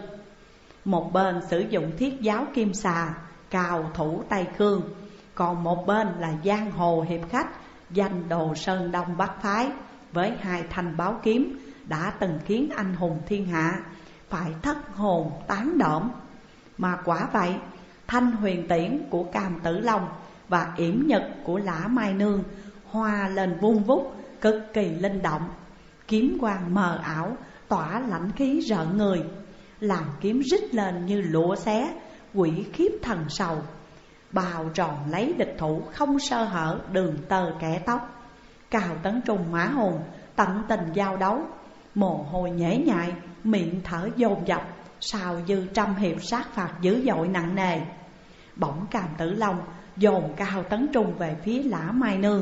Một bên sử dụng thiết giáo kim xà, cao thủ Tây Khương, còn một bên là giang hồ hiệp khách danh đồ Sơn Đông Bắc Phái, với hai thanh báo kiếm đã từng khiến anh hùng thiên hạ phải thất hồn tán đỡm. Mà quả vậy, thanh huyền tiễn của Cam Tử Long và yểm nhật của Lã Mai Nương hòa lên vung vút, cực kỳ linh động. Kiếm quang mờ ảo tỏa lãnh khí rợn người, làm kiếm rít lên như lụa xé, quỷ khiếp thần sầu, bào tròn lấy địch thủ không sơ hở đường tơ kẻ tóc. Cao Tấn Trung mã hồn tận tình giao đấu, mồ hôi nhễ nhại, miệng thở dồn dập, sao dư trăm hiệp sát phạt dữ dội nặng nề. Bỗng Cam Tử Long dồn Cao Tấn Trung về phía Lã Mai Nương,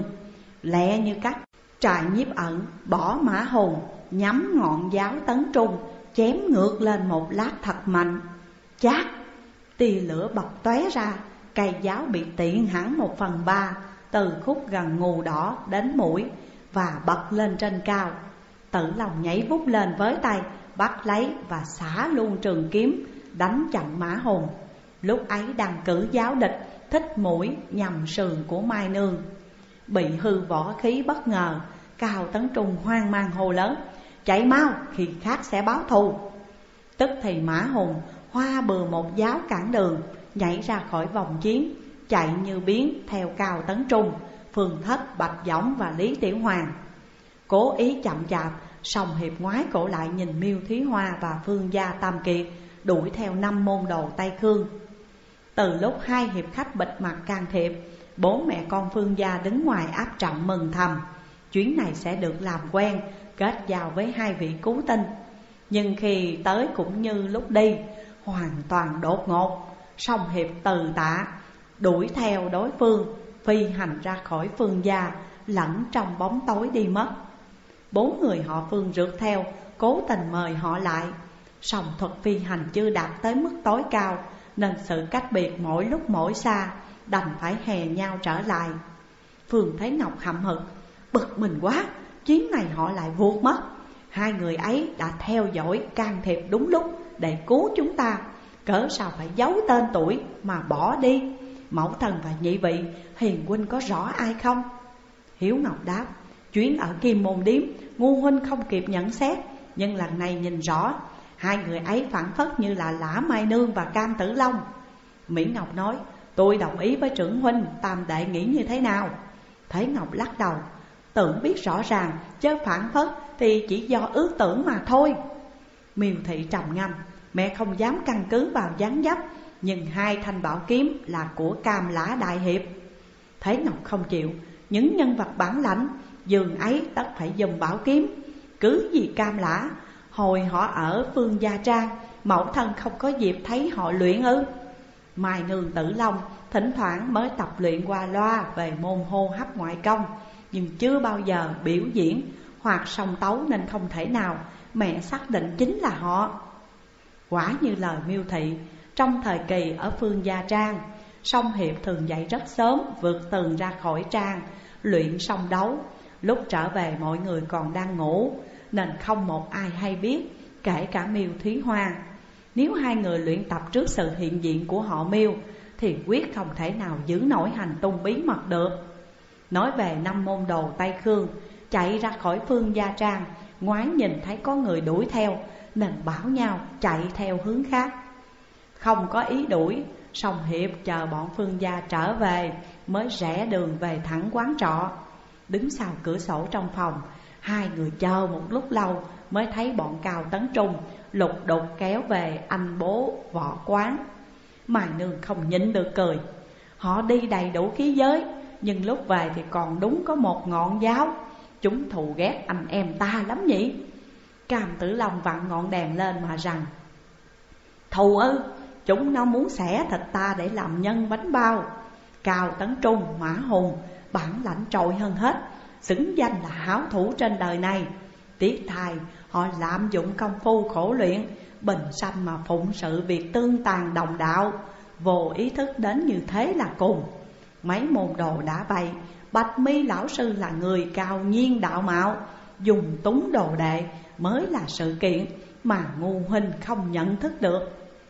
lẹ như cắt, trại nhiếp ẩn bỏ mã hồn, nhắm ngọn giáo Tấn Trung, chém ngược lên một lát thật mạnh. Chát, tia lửa bật tóe ra, cây giáo bị tiện hẳn 1/3 từ khúc gần ngù đỏ đến mũi và bật lên trên cao. Tử Long nhảy vút lên với tay, bắt lấy và xả luôn trường kiếm, đánh chặn mã hồn. Lúc ấy đang cử giáo địch thích mũi nhằm sườn của Mai Nương, bị hư võ khí bất ngờ. Cao Tấn Trung hoang mang hô lớn: chạy mau, khi khác sẽ báo thù. Tức thì mã hồn hoa bừa một giáo cản đường, nhảy ra khỏi vòng chiến, chạy như biến theo Cao Tấn Trung, Phương Thất, Bạch Võng và Lý Tiểu Hoàng. Cố ý chậm chạp, song hiệp ngoái cổ lại nhìn Miêu Thúy Hoa và Phương Gia Tam Kiệt đuổi theo 5 môn đồ Tây Khương. Từ lúc hai hiệp khách bịt mặt can thiệp, bố mẹ con Phương Gia đứng ngoài áp trận mừng thầm, chuyến này sẽ được làm quen, kết giao với hai vị cứu tinh. Nhưng khi tới cũng như lúc đi, hoàn toàn đột ngột. Song hiệp từ tạ đuổi theo đối phương, phi hành ra khỏi Phương Gia, lẫn trong bóng tối đi mất. 4 người họ Phương rượt theo, cố tình mời họ lại. Song thuật phi hành chưa đạt tới mức tối cao, nên sự cách biệt mỗi lúc mỗi xa đành phải hè nhau trở lại. Phương Thế Ngọc hậm hực, bực mình quá, chuyến này họ lại vụt mất. Hai người ấy đã theo dõi can thiệp đúng lúc để cứu chúng ta, cớ sao phải giấu tên tuổi mà bỏ đi. Mẫu thân và nhị vị, hiền huynh có rõ ai không? Hiếu Ngọc đáp, chuyến ở Kim Môn Điếm, ngu huynh không kịp nhận xét, nhưng lần này nhìn rõ, hai người ấy phảng phất như là Lã Mai Nương và Cam Tử Long. Mỹ Ngọc nói, tôi đồng ý với trưởng huynh, tam đệ nghĩ như thế nào? Thế Ngọc lắc đầu, tưởng biết rõ ràng, chứ phảng phất thì chỉ do ước tưởng mà thôi. Miêu Thị trầm ngâm, mẹ không dám căn cứ vào dáng dấp, nhưng hai thanh bảo kiếm là của Cam Lã đại hiệp. Thế Ngọc không chịu, những nhân vật bản lãnh giường ấy tất phải dùng bảo kiếm. Cứ vì Cam Lã, hồi họ ở Phương Gia Trang, mẫu thân không có dịp thấy họ luyện ư? Mai Nương Tử Long thỉnh thoảng mới tập luyện qua loa về môn hô hấp ngoại công, nhưng chưa bao giờ biểu diễn hoặc song tấu, nên không thể nào mẹ xác định chính là họ. Quả như lời Miêu Thị, trong thời kỳ ở Phương Gia Trang, song hiệp thường dậy rất sớm, vượt tường ra khỏi trang, luyện song đấu. Lúc trở về mọi người còn đang ngủ, nên không một ai hay biết, kể cả Miêu Thúy Hoa. Nếu hai người luyện tập trước sự hiện diện của họ Miêu, thì quyết không thể nào giữ nổi hành tung bí mật được. Nói về 5 môn đồ Tây Khương, chạy ra khỏi Phương Gia Trang, ngoái nhìn thấy có người đuổi theo, nên bảo nhau chạy theo hướng khác. Không có ý đuổi, song hiệp chờ bọn Phương Gia trở về, mới rẽ đường về thẳng quán trọ. Đứng sau cửa sổ trong phòng, hai người chờ một lúc lâu mới thấy bọn Cao Tấn Trung lục đục kéo về anh bố võ quán. Mai Nương không nhịn được cười, họ đi đầy đủ khí giới, nhưng lúc về thì còn đúng có một ngọn giáo. Chúng thù ghét anh em ta lắm nhỉ? Cam Tử Long vặn ngọn đèn lên mà rằng, thù ư? Chúng nó muốn xẻ thịt ta để làm nhân bánh bao. Cao Tấn Trung, Mã Hùng, bản lãnh trội hơn hết, xứng danh là hảo thủ trên đời này. Tiếc thay họ lạm dụng công phu khổ luyện, bình sanh mà phụng sự việc tương tàn đồng đạo, vô ý thức đến như thế là cùng. Mấy môn đồ đã vậy, Bạch Mi lão sư là người cao nhiên đạo mạo, dùng túng đồ đệ mới là sự kiện mà ngu huynh không nhận thức được.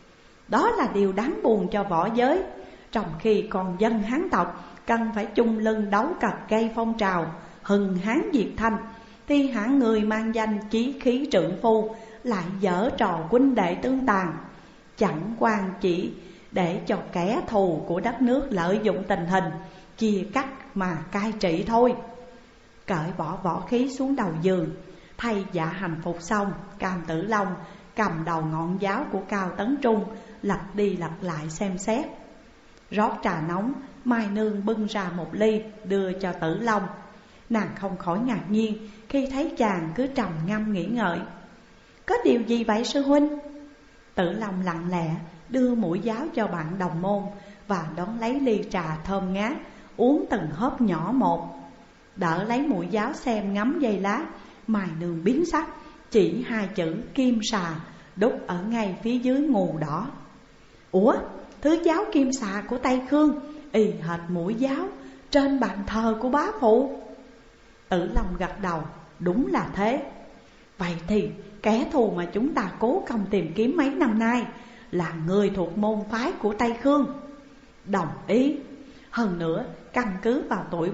Đó là điều đáng buồn cho võ giới. Trong khi con dân Hán tộc cần phải chung lưng đấu cật gây phong trào hừng Hán diệt Thanh, thì hạng người mang danh chí khí trượng phu lại dở trò huynh đệ tương tàn, chẳng quan chỉ để cho kẻ thù của đất nước lợi dụng tình hình chia cắt mà cai trị thôi. Cởi bỏ võ khí xuống đầu giường, thay dạ hành phục xong, Cam Tử Long cầm đầu ngọn giáo của Cao Tấn Trung, lật đi lật lại xem xét. Rót trà nóng, Mai Nương bưng ra một ly đưa cho Tử Long. Nàng không khỏi ngạc nhiên khi thấy chàng cứ trầm ngâm nghĩ ngợi. Có điều gì vậy sư huynh? Tử Long lặng lẽ đưa mũi giáo cho bạn đồng môn và đón lấy ly trà thơm ngát, uống từng hớp nhỏ một. Đỡ lấy mũi giáo xem ngắm giây lát, Mai Nương biến sắc, chỉ hai chữ kim xà đúc ở ngay phía dưới ngù đỏ. Ủa, thứ giáo kim xà của Tây Khương y hệt mũi giáo trên bàn thờ của bá phụ. Tử Long gật đầu, đúng là thế. Vậy thì kẻ thù mà chúng ta cố công tìm kiếm mấy năm nay là người thuộc môn phái của Tây Khương. Đồng ý. Hơn nữa, căn cứ vào tuổi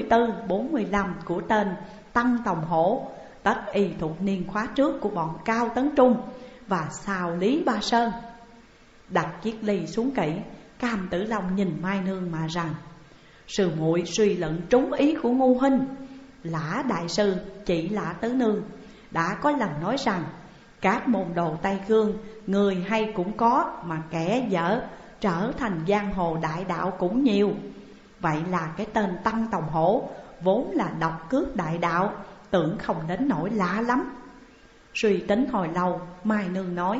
44-45 của tên Tăng Tòng Hổ, tất y thuộc niên khóa trước của bọn Cao Tấn Trung và sau Lý Ba Sơn. Đặt chiếc ly xuống kỹ, Cam Tử Long nhìn Mai Nương mà rằng, sư muội suy luận trúng ý của ngu huynh. Lã đại sư, chị Lã tứ nương đã có lần nói rằng các môn đồ Tây Khương, người hay cũng có, mà kẻ dở trở thành giang hồ đại đạo cũng nhiều. Vậy là cái tên Tăng Tòng Hổ vốn là độc cước đại đạo, tưởng không đến nỗi lạ lắm. Suy tính hồi lâu, Mai Nương nói,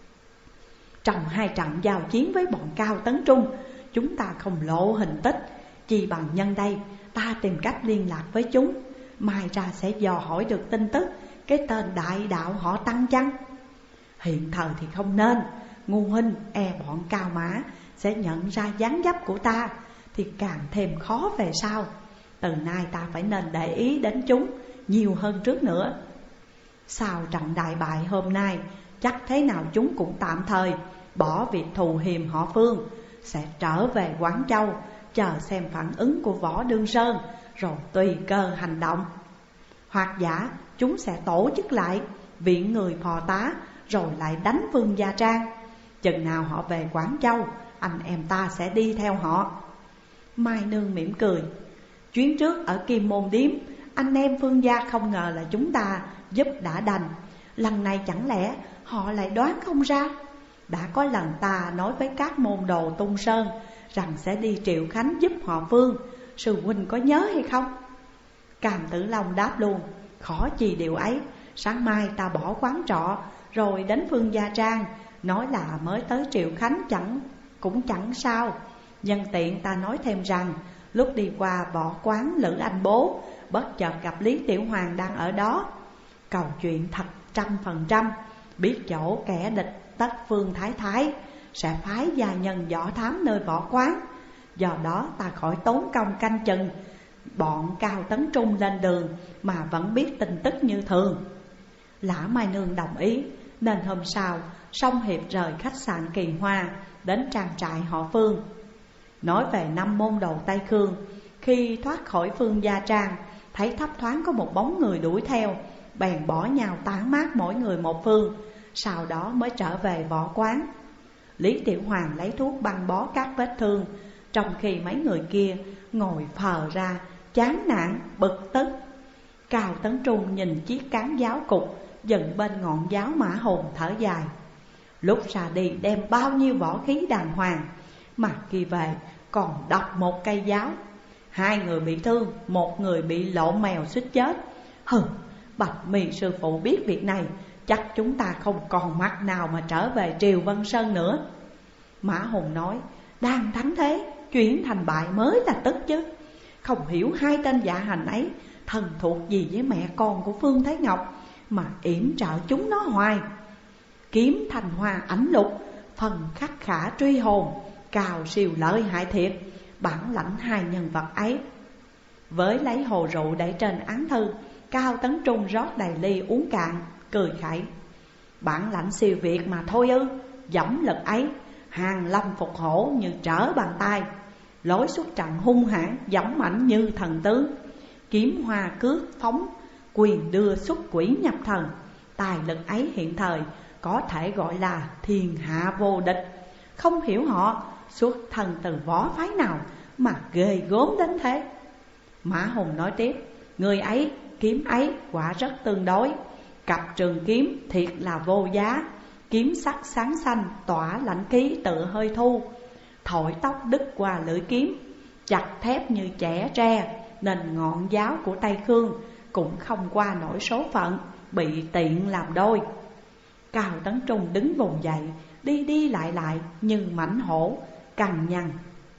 trong hai trận giao chiến với bọn Cao Tấn Trung, chúng ta không lộ hình tích, chỉ bằng nhân đây ta tìm cách liên lạc với chúng, mai ra sẽ dò hỏi được tin tức cái tên đại đạo họ Tăng chăng? Hiện thời thì không nên, ngu huynh e bọn Cao Mã sẽ nhận ra dáng dấp của ta, thì càng thêm khó về sau. Từ nay ta phải nên để ý đến chúng nhiều hơn trước nữa. Sau trận đại bại hôm nay, chắc thế nào chúng cũng tạm thời bỏ việc thù hiềm họ Phương, sẽ trở về Quảng Châu, chờ xem phản ứng của Võ Đương Sơn, rồi tùy cơ hành động. Hoặc giả chúng sẽ tổ chức lại viện người phò tá, rồi lại đánh Vương Gia Trang. Chừng nào họ về Quảng Châu, anh em ta sẽ đi theo họ. Mai Nương mỉm cười. Chuyến trước ở Kim Môn Điếm, anh em Phương gia không ngờ là chúng ta giúp đã đành. Lần này chẳng lẽ họ lại đoán không ra? Đã có lần ta nói với các môn đồ Tung Sơn rằng sẽ đi Triệu Khánh giúp họ Phương, sư huynh có nhớ hay không? Càm Tử Long đáp luôn: khó chi điều ấy. Sáng mai ta bỏ quán trọ rồi đến Phương Gia Trang, nói là mới tới Triệu Khánh cũng chẳng sao. Nhân tiện ta nói thêm rằng lúc đi qua võ quán Lữ Anh Bố, bất chợt gặp Lý Tiểu Hoàng đang ở đó. Cầu chuyện thật 100%, biết chỗ kẻ địch tất Phương Thái Thái sẽ phái gia nhân võ thám nơi võ quán. Do đó ta khỏi tốn công canh chừng bọn Cao Tấn Trung lên đường mà vẫn biết tin tức như thường. Lã Mai Nương đồng ý, nên hôm sau Song Hiệp rời khách sạn Kỳ Hoa đến trang trại họ Phương. Nói về 5 môn đồ Tây Khương, khi thoát khỏi Phương Gia Trang, thấy thấp thoáng có một bóng người đuổi theo, bèn bỏ nhau tản mát mỗi người một phương, sau đó mới trở về võ quán. Lý Tiểu Hoàng lấy thuốc băng bó các vết thương, trong khi mấy người kia ngồi phờ ra, chán nản, bực tức. Cao Tấn Trung nhìn chiếc cán giáo cục dựng bên ngọn giáo Mã Hùng thở dài. Lúc ra đi đem bao nhiêu võ khí đàng hoàng, mà khi về còn đập một cây giáo. 2 người bị thương, 1 người bị lộn mèo suýt chết. Hừ, Bạch Mi sư phụ biết việc này, chắc chúng ta không còn mặt nào mà trở về Triều Vân Sơn nữa. Mã Hùng nói: đang thắng thế, chuyển thành bại mới là tức chứ. Không hiểu 2 tên dạ hành ấy thần thuộc gì với mẹ con của Phương Thế Ngọc mà yểm trợ chúng nó hoài. Kiếm Thành Hoa ảnh lục, phần khắc khả truy hồn, cào siêu lợi hại thiệt. Bản lãnh 2 nhân vật ấy. Với lấy hồ rượu để trên án thư, Cao Tấn Trung rót đầy ly uống cạn, cười khẩy: bản lãnh siêu việt mà thôi ư? Dẫm lực ấy, hàng lâm phục hổ như trở bàn tay. Lối xuất trận hung hãn, dũng mạnh như thần tướng. Kiếm hoa cước phóng, quyền đưa xuất quỷ nhập thần. Tài lực ấy hiện thời có thể gọi là thiên hạ vô địch. Không hiểu họ xuất thân từ võ phái nào mà ghê gớm đến thế. Mã Hùng nói tiếp: người ấy, kiếm ấy quả rất tương đối. Cặp trường kiếm thiệt là vô giá. Kiếm sắc sáng xanh, tỏa lãnh khí tựa hơi thu. Thổi tóc đứt qua lưỡi kiếm, chặt thép như chẻ tre. Nên ngọn giáo của Tây Khương cũng không qua nổi số phận, bị tiện làm đôi. Cao Tấn Trung đứng vùng dậy, đi đi lại lại như mãnh hổ, cằn nhằn.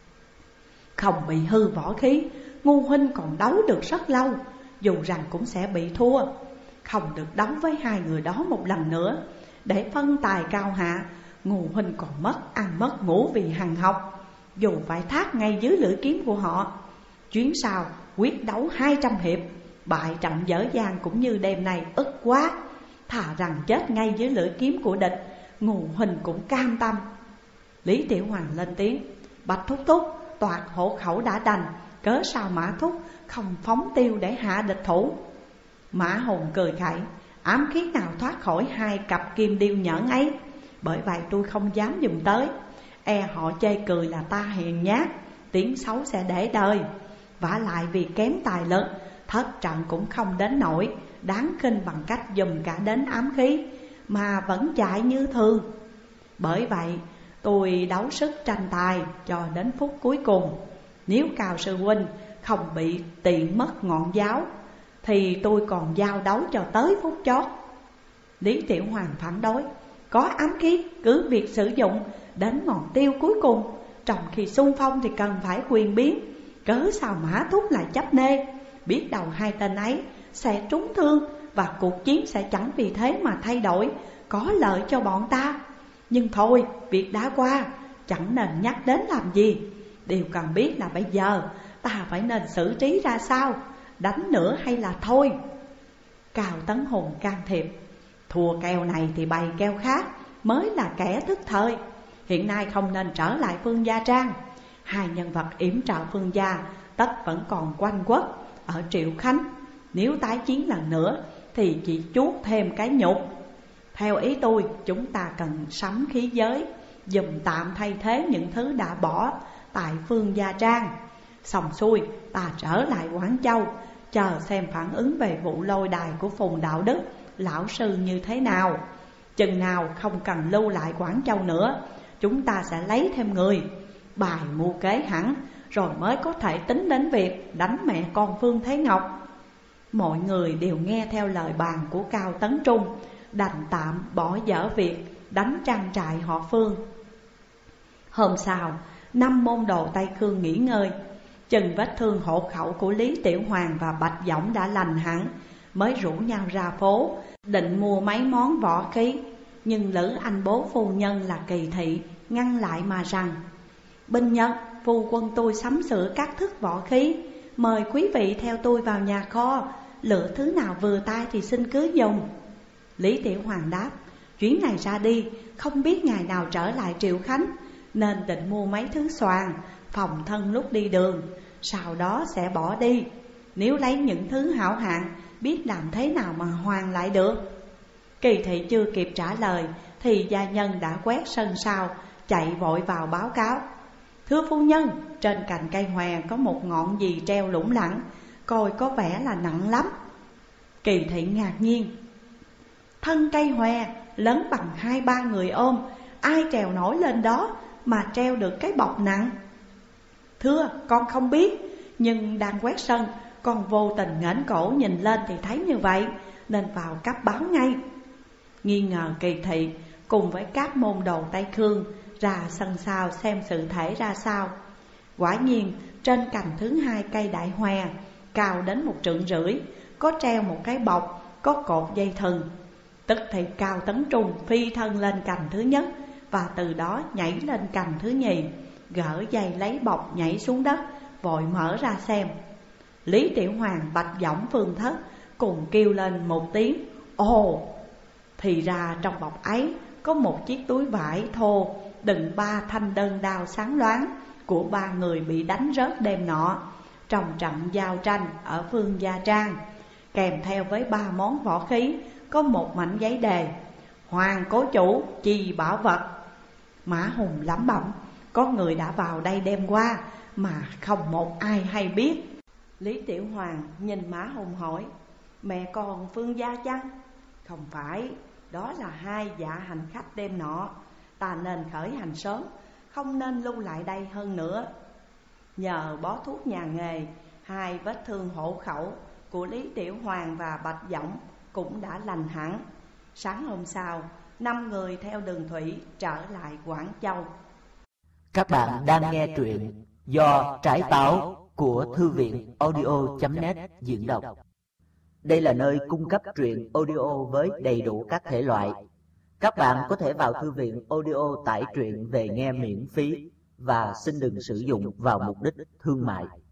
Không bị hư võ khí, Ngu huynh còn đấu được rất lâu, dù rằng cũng sẽ bị thua. Không được đấu với 2 người đó một lần nữa, để phân tài cao hạ. Ngu huynh còn mất ăn mất ngủ vì hằng học, dù phải thác ngay dưới lưỡi kiếm của họ. Chuyến sau quyết đấu 200 hiệp, bại trận dở dang cũng như đêm nay ức quá. Thà rằng chết ngay dưới lưỡi kiếm của địch, Ngu huynh cũng cam tâm. Lý Tiểu Hoàng lên tiếng: Bạch thúc thúc, toạc hộ khẩu đã đành, cớ sao Mã thúc không phóng tiêu để hạ địch thủ? Mã Hùng cười khẩy: ám khí nào thoát khỏi 2 cặp kim điêu nhẫn ấy, bởi vậy tôi không dám dùng tới. E họ chê cười là ta hèn nhát, tiếng xấu sẽ để đời. Vả lại vì kém tài lực, thất trận cũng không đến nỗi đáng khinh bằng cách dùng cả đến ám khí, mà vẫn chạy như thường. Bởi vậy tôi đấu sức tranh tài cho đến phút cuối cùng. Nếu Cao sư huynh không bị tiện mất ngọn giáo, thì tôi còn giao đấu cho tới phút chót. Lý Tiểu Hoàng phản đối: có ám khí cứ việc sử dụng đến ngọn tiêu cuối cùng, trong khi xung phong thì cần phải quyền biến. Cớ sao Mã thúc lại chấp nê? Biết đầu 2 tên ấy sẽ trúng thương, và cuộc chiến sẽ chẳng vì thế mà thay đổi, có lợi cho bọn ta. Nhưng thôi, việc đã qua, chẳng nên nhắc đến làm gì. Điều cần biết là bây giờ ta phải nên xử trí ra sao, đánh nữa hay là thôi? Cao Tấn Hùng can thiệp: thua kèo này thì bày kèo khác, mới là kẻ thức thời. Hiện nay không nên trở lại Phương Gia Trang. Hai nhân vật yểm trợ Phương Gia tất vẫn còn quanh quất ở Triệu Khánh. Nếu tái chiến lần nữa thì chỉ chuốt thêm cái nhục. Theo ý tôi, chúng ta cần sắm khí giới, dùm tạm thay thế những thứ đã bỏ tại Phương Gia Trang. Xong xuôi, ta trở lại Quảng Châu, chờ xem phản ứng về vụ lôi đài của Phùng Đạo Đức lão sư như thế nào. Chừng nào không cần lưu lại Quảng Châu nữa, chúng ta sẽ lấy thêm người, bài mưu kế hẳn, rồi mới có thể tính đến việc đánh mẹ con Phương Thế Ngọc. Mọi người đều nghe theo lời bàn của Cao Tấn Trung, đành tạm bỏ dở việc đánh trang trại họ Phương. Hôm sau, 5 môn đồ Tây Khương nghỉ ngơi, chừng vết thương hộ khẩu của Lý Tiểu Hoàng và Bạch Dõng đã lành hẳn, mới rủ nhau ra phố định mua mấy món võ khí. Nhưng Lữ Anh bố phu nhân là Kỳ Thị ngăn lại mà rằng: binh nhân, phu quân tôi sắm sửa các thức võ khí, mời quý vị theo tôi vào nhà kho, lựa thứ nào vừa tay thì xin cứ dùng. Lý Tiểu Hoàng đáp: chuyến này ra đi, không biết ngày nào trở lại Triệu Khánh, nên định mua mấy thứ xoàn, phòng thân lúc đi đường, sau đó sẽ bỏ đi. Nếu lấy những thứ hảo hạng, biết làm thế nào mà hoàn lại được? Kỳ Thị chưa kịp trả lời thì gia nhân đã quét sân sau, chạy vội vào báo cáo: thưa phu nhân, trên cành cây hòe có một ngọn gì treo lủng lẳng, coi có vẻ là nặng lắm. Kỳ Thị ngạc nhiên: thân cây hòe lớn bằng 2-3 người ôm, ai trèo nổi lên đó mà treo được cái bọc nặng? Thưa, con không biết, nhưng đang quét sân, con vô tình nghển cổ nhìn lên thì thấy như vậy, nên vào cấp báo ngay. Nghi ngờ Kỳ Thị cùng với các môn đồ Tây Khương ra sân sau xem sự thể ra sao. Quả nhiên trên cành thứ 2 cây đại hòe, cao đến 1,5 trượng, có treo một cái bọc, có cột dây thừng. Tức thì Cao Tấn Trung phi thân lên cành thứ nhất, và từ đó nhảy lên cành thứ nhì, gỡ dây lấy bọc nhảy xuống đất, vội mở ra xem. Lý Tiểu Hoàng, Bạch Dõng, Phương Thất cùng kêu lên một tiếng ồ. Thì ra trong bọc ấy có một chiếc túi vải thô đựng 3 thanh đơn đao sáng loáng của 3 người bị đánh rớt đêm nọ trong trận giao tranh ở Phương Gia Trang. Kèm theo với 3 món võ khí có một mảnh giấy đề: Hoàng cố chủ chi bảo vật. Mã Hùng lẩm bẩm: có người đã vào đây đêm qua mà không một ai hay biết. Lý Tiểu Hoàng nhìn Mã Hùng hỏi: mẹ con Phương Gia chăng? Không phải, đó là 2 dạ hành khách đêm nọ. Ta nên khởi hành sớm, không nên lưu lại đây hơn nữa. Nhờ bó thuốc nhà nghề, 2 vết thương hộ khẩu của Lý Tiểu Hoàng và Bạch Dõng cũng đã lành hẳn. Sáng hôm sau, 5 người theo đường thủy trở lại Quảng Châu. Các bạn đang nghe truyện do Trái Táo của Thư viện audio.net diễn đọc. Đây là nơi cung cấp truyện audio với đầy đủ các thể loại. Các bạn có thể vào thư viện audio tải truyện về nghe miễn phí và xin đừng sử dụng vào mục đích thương mại.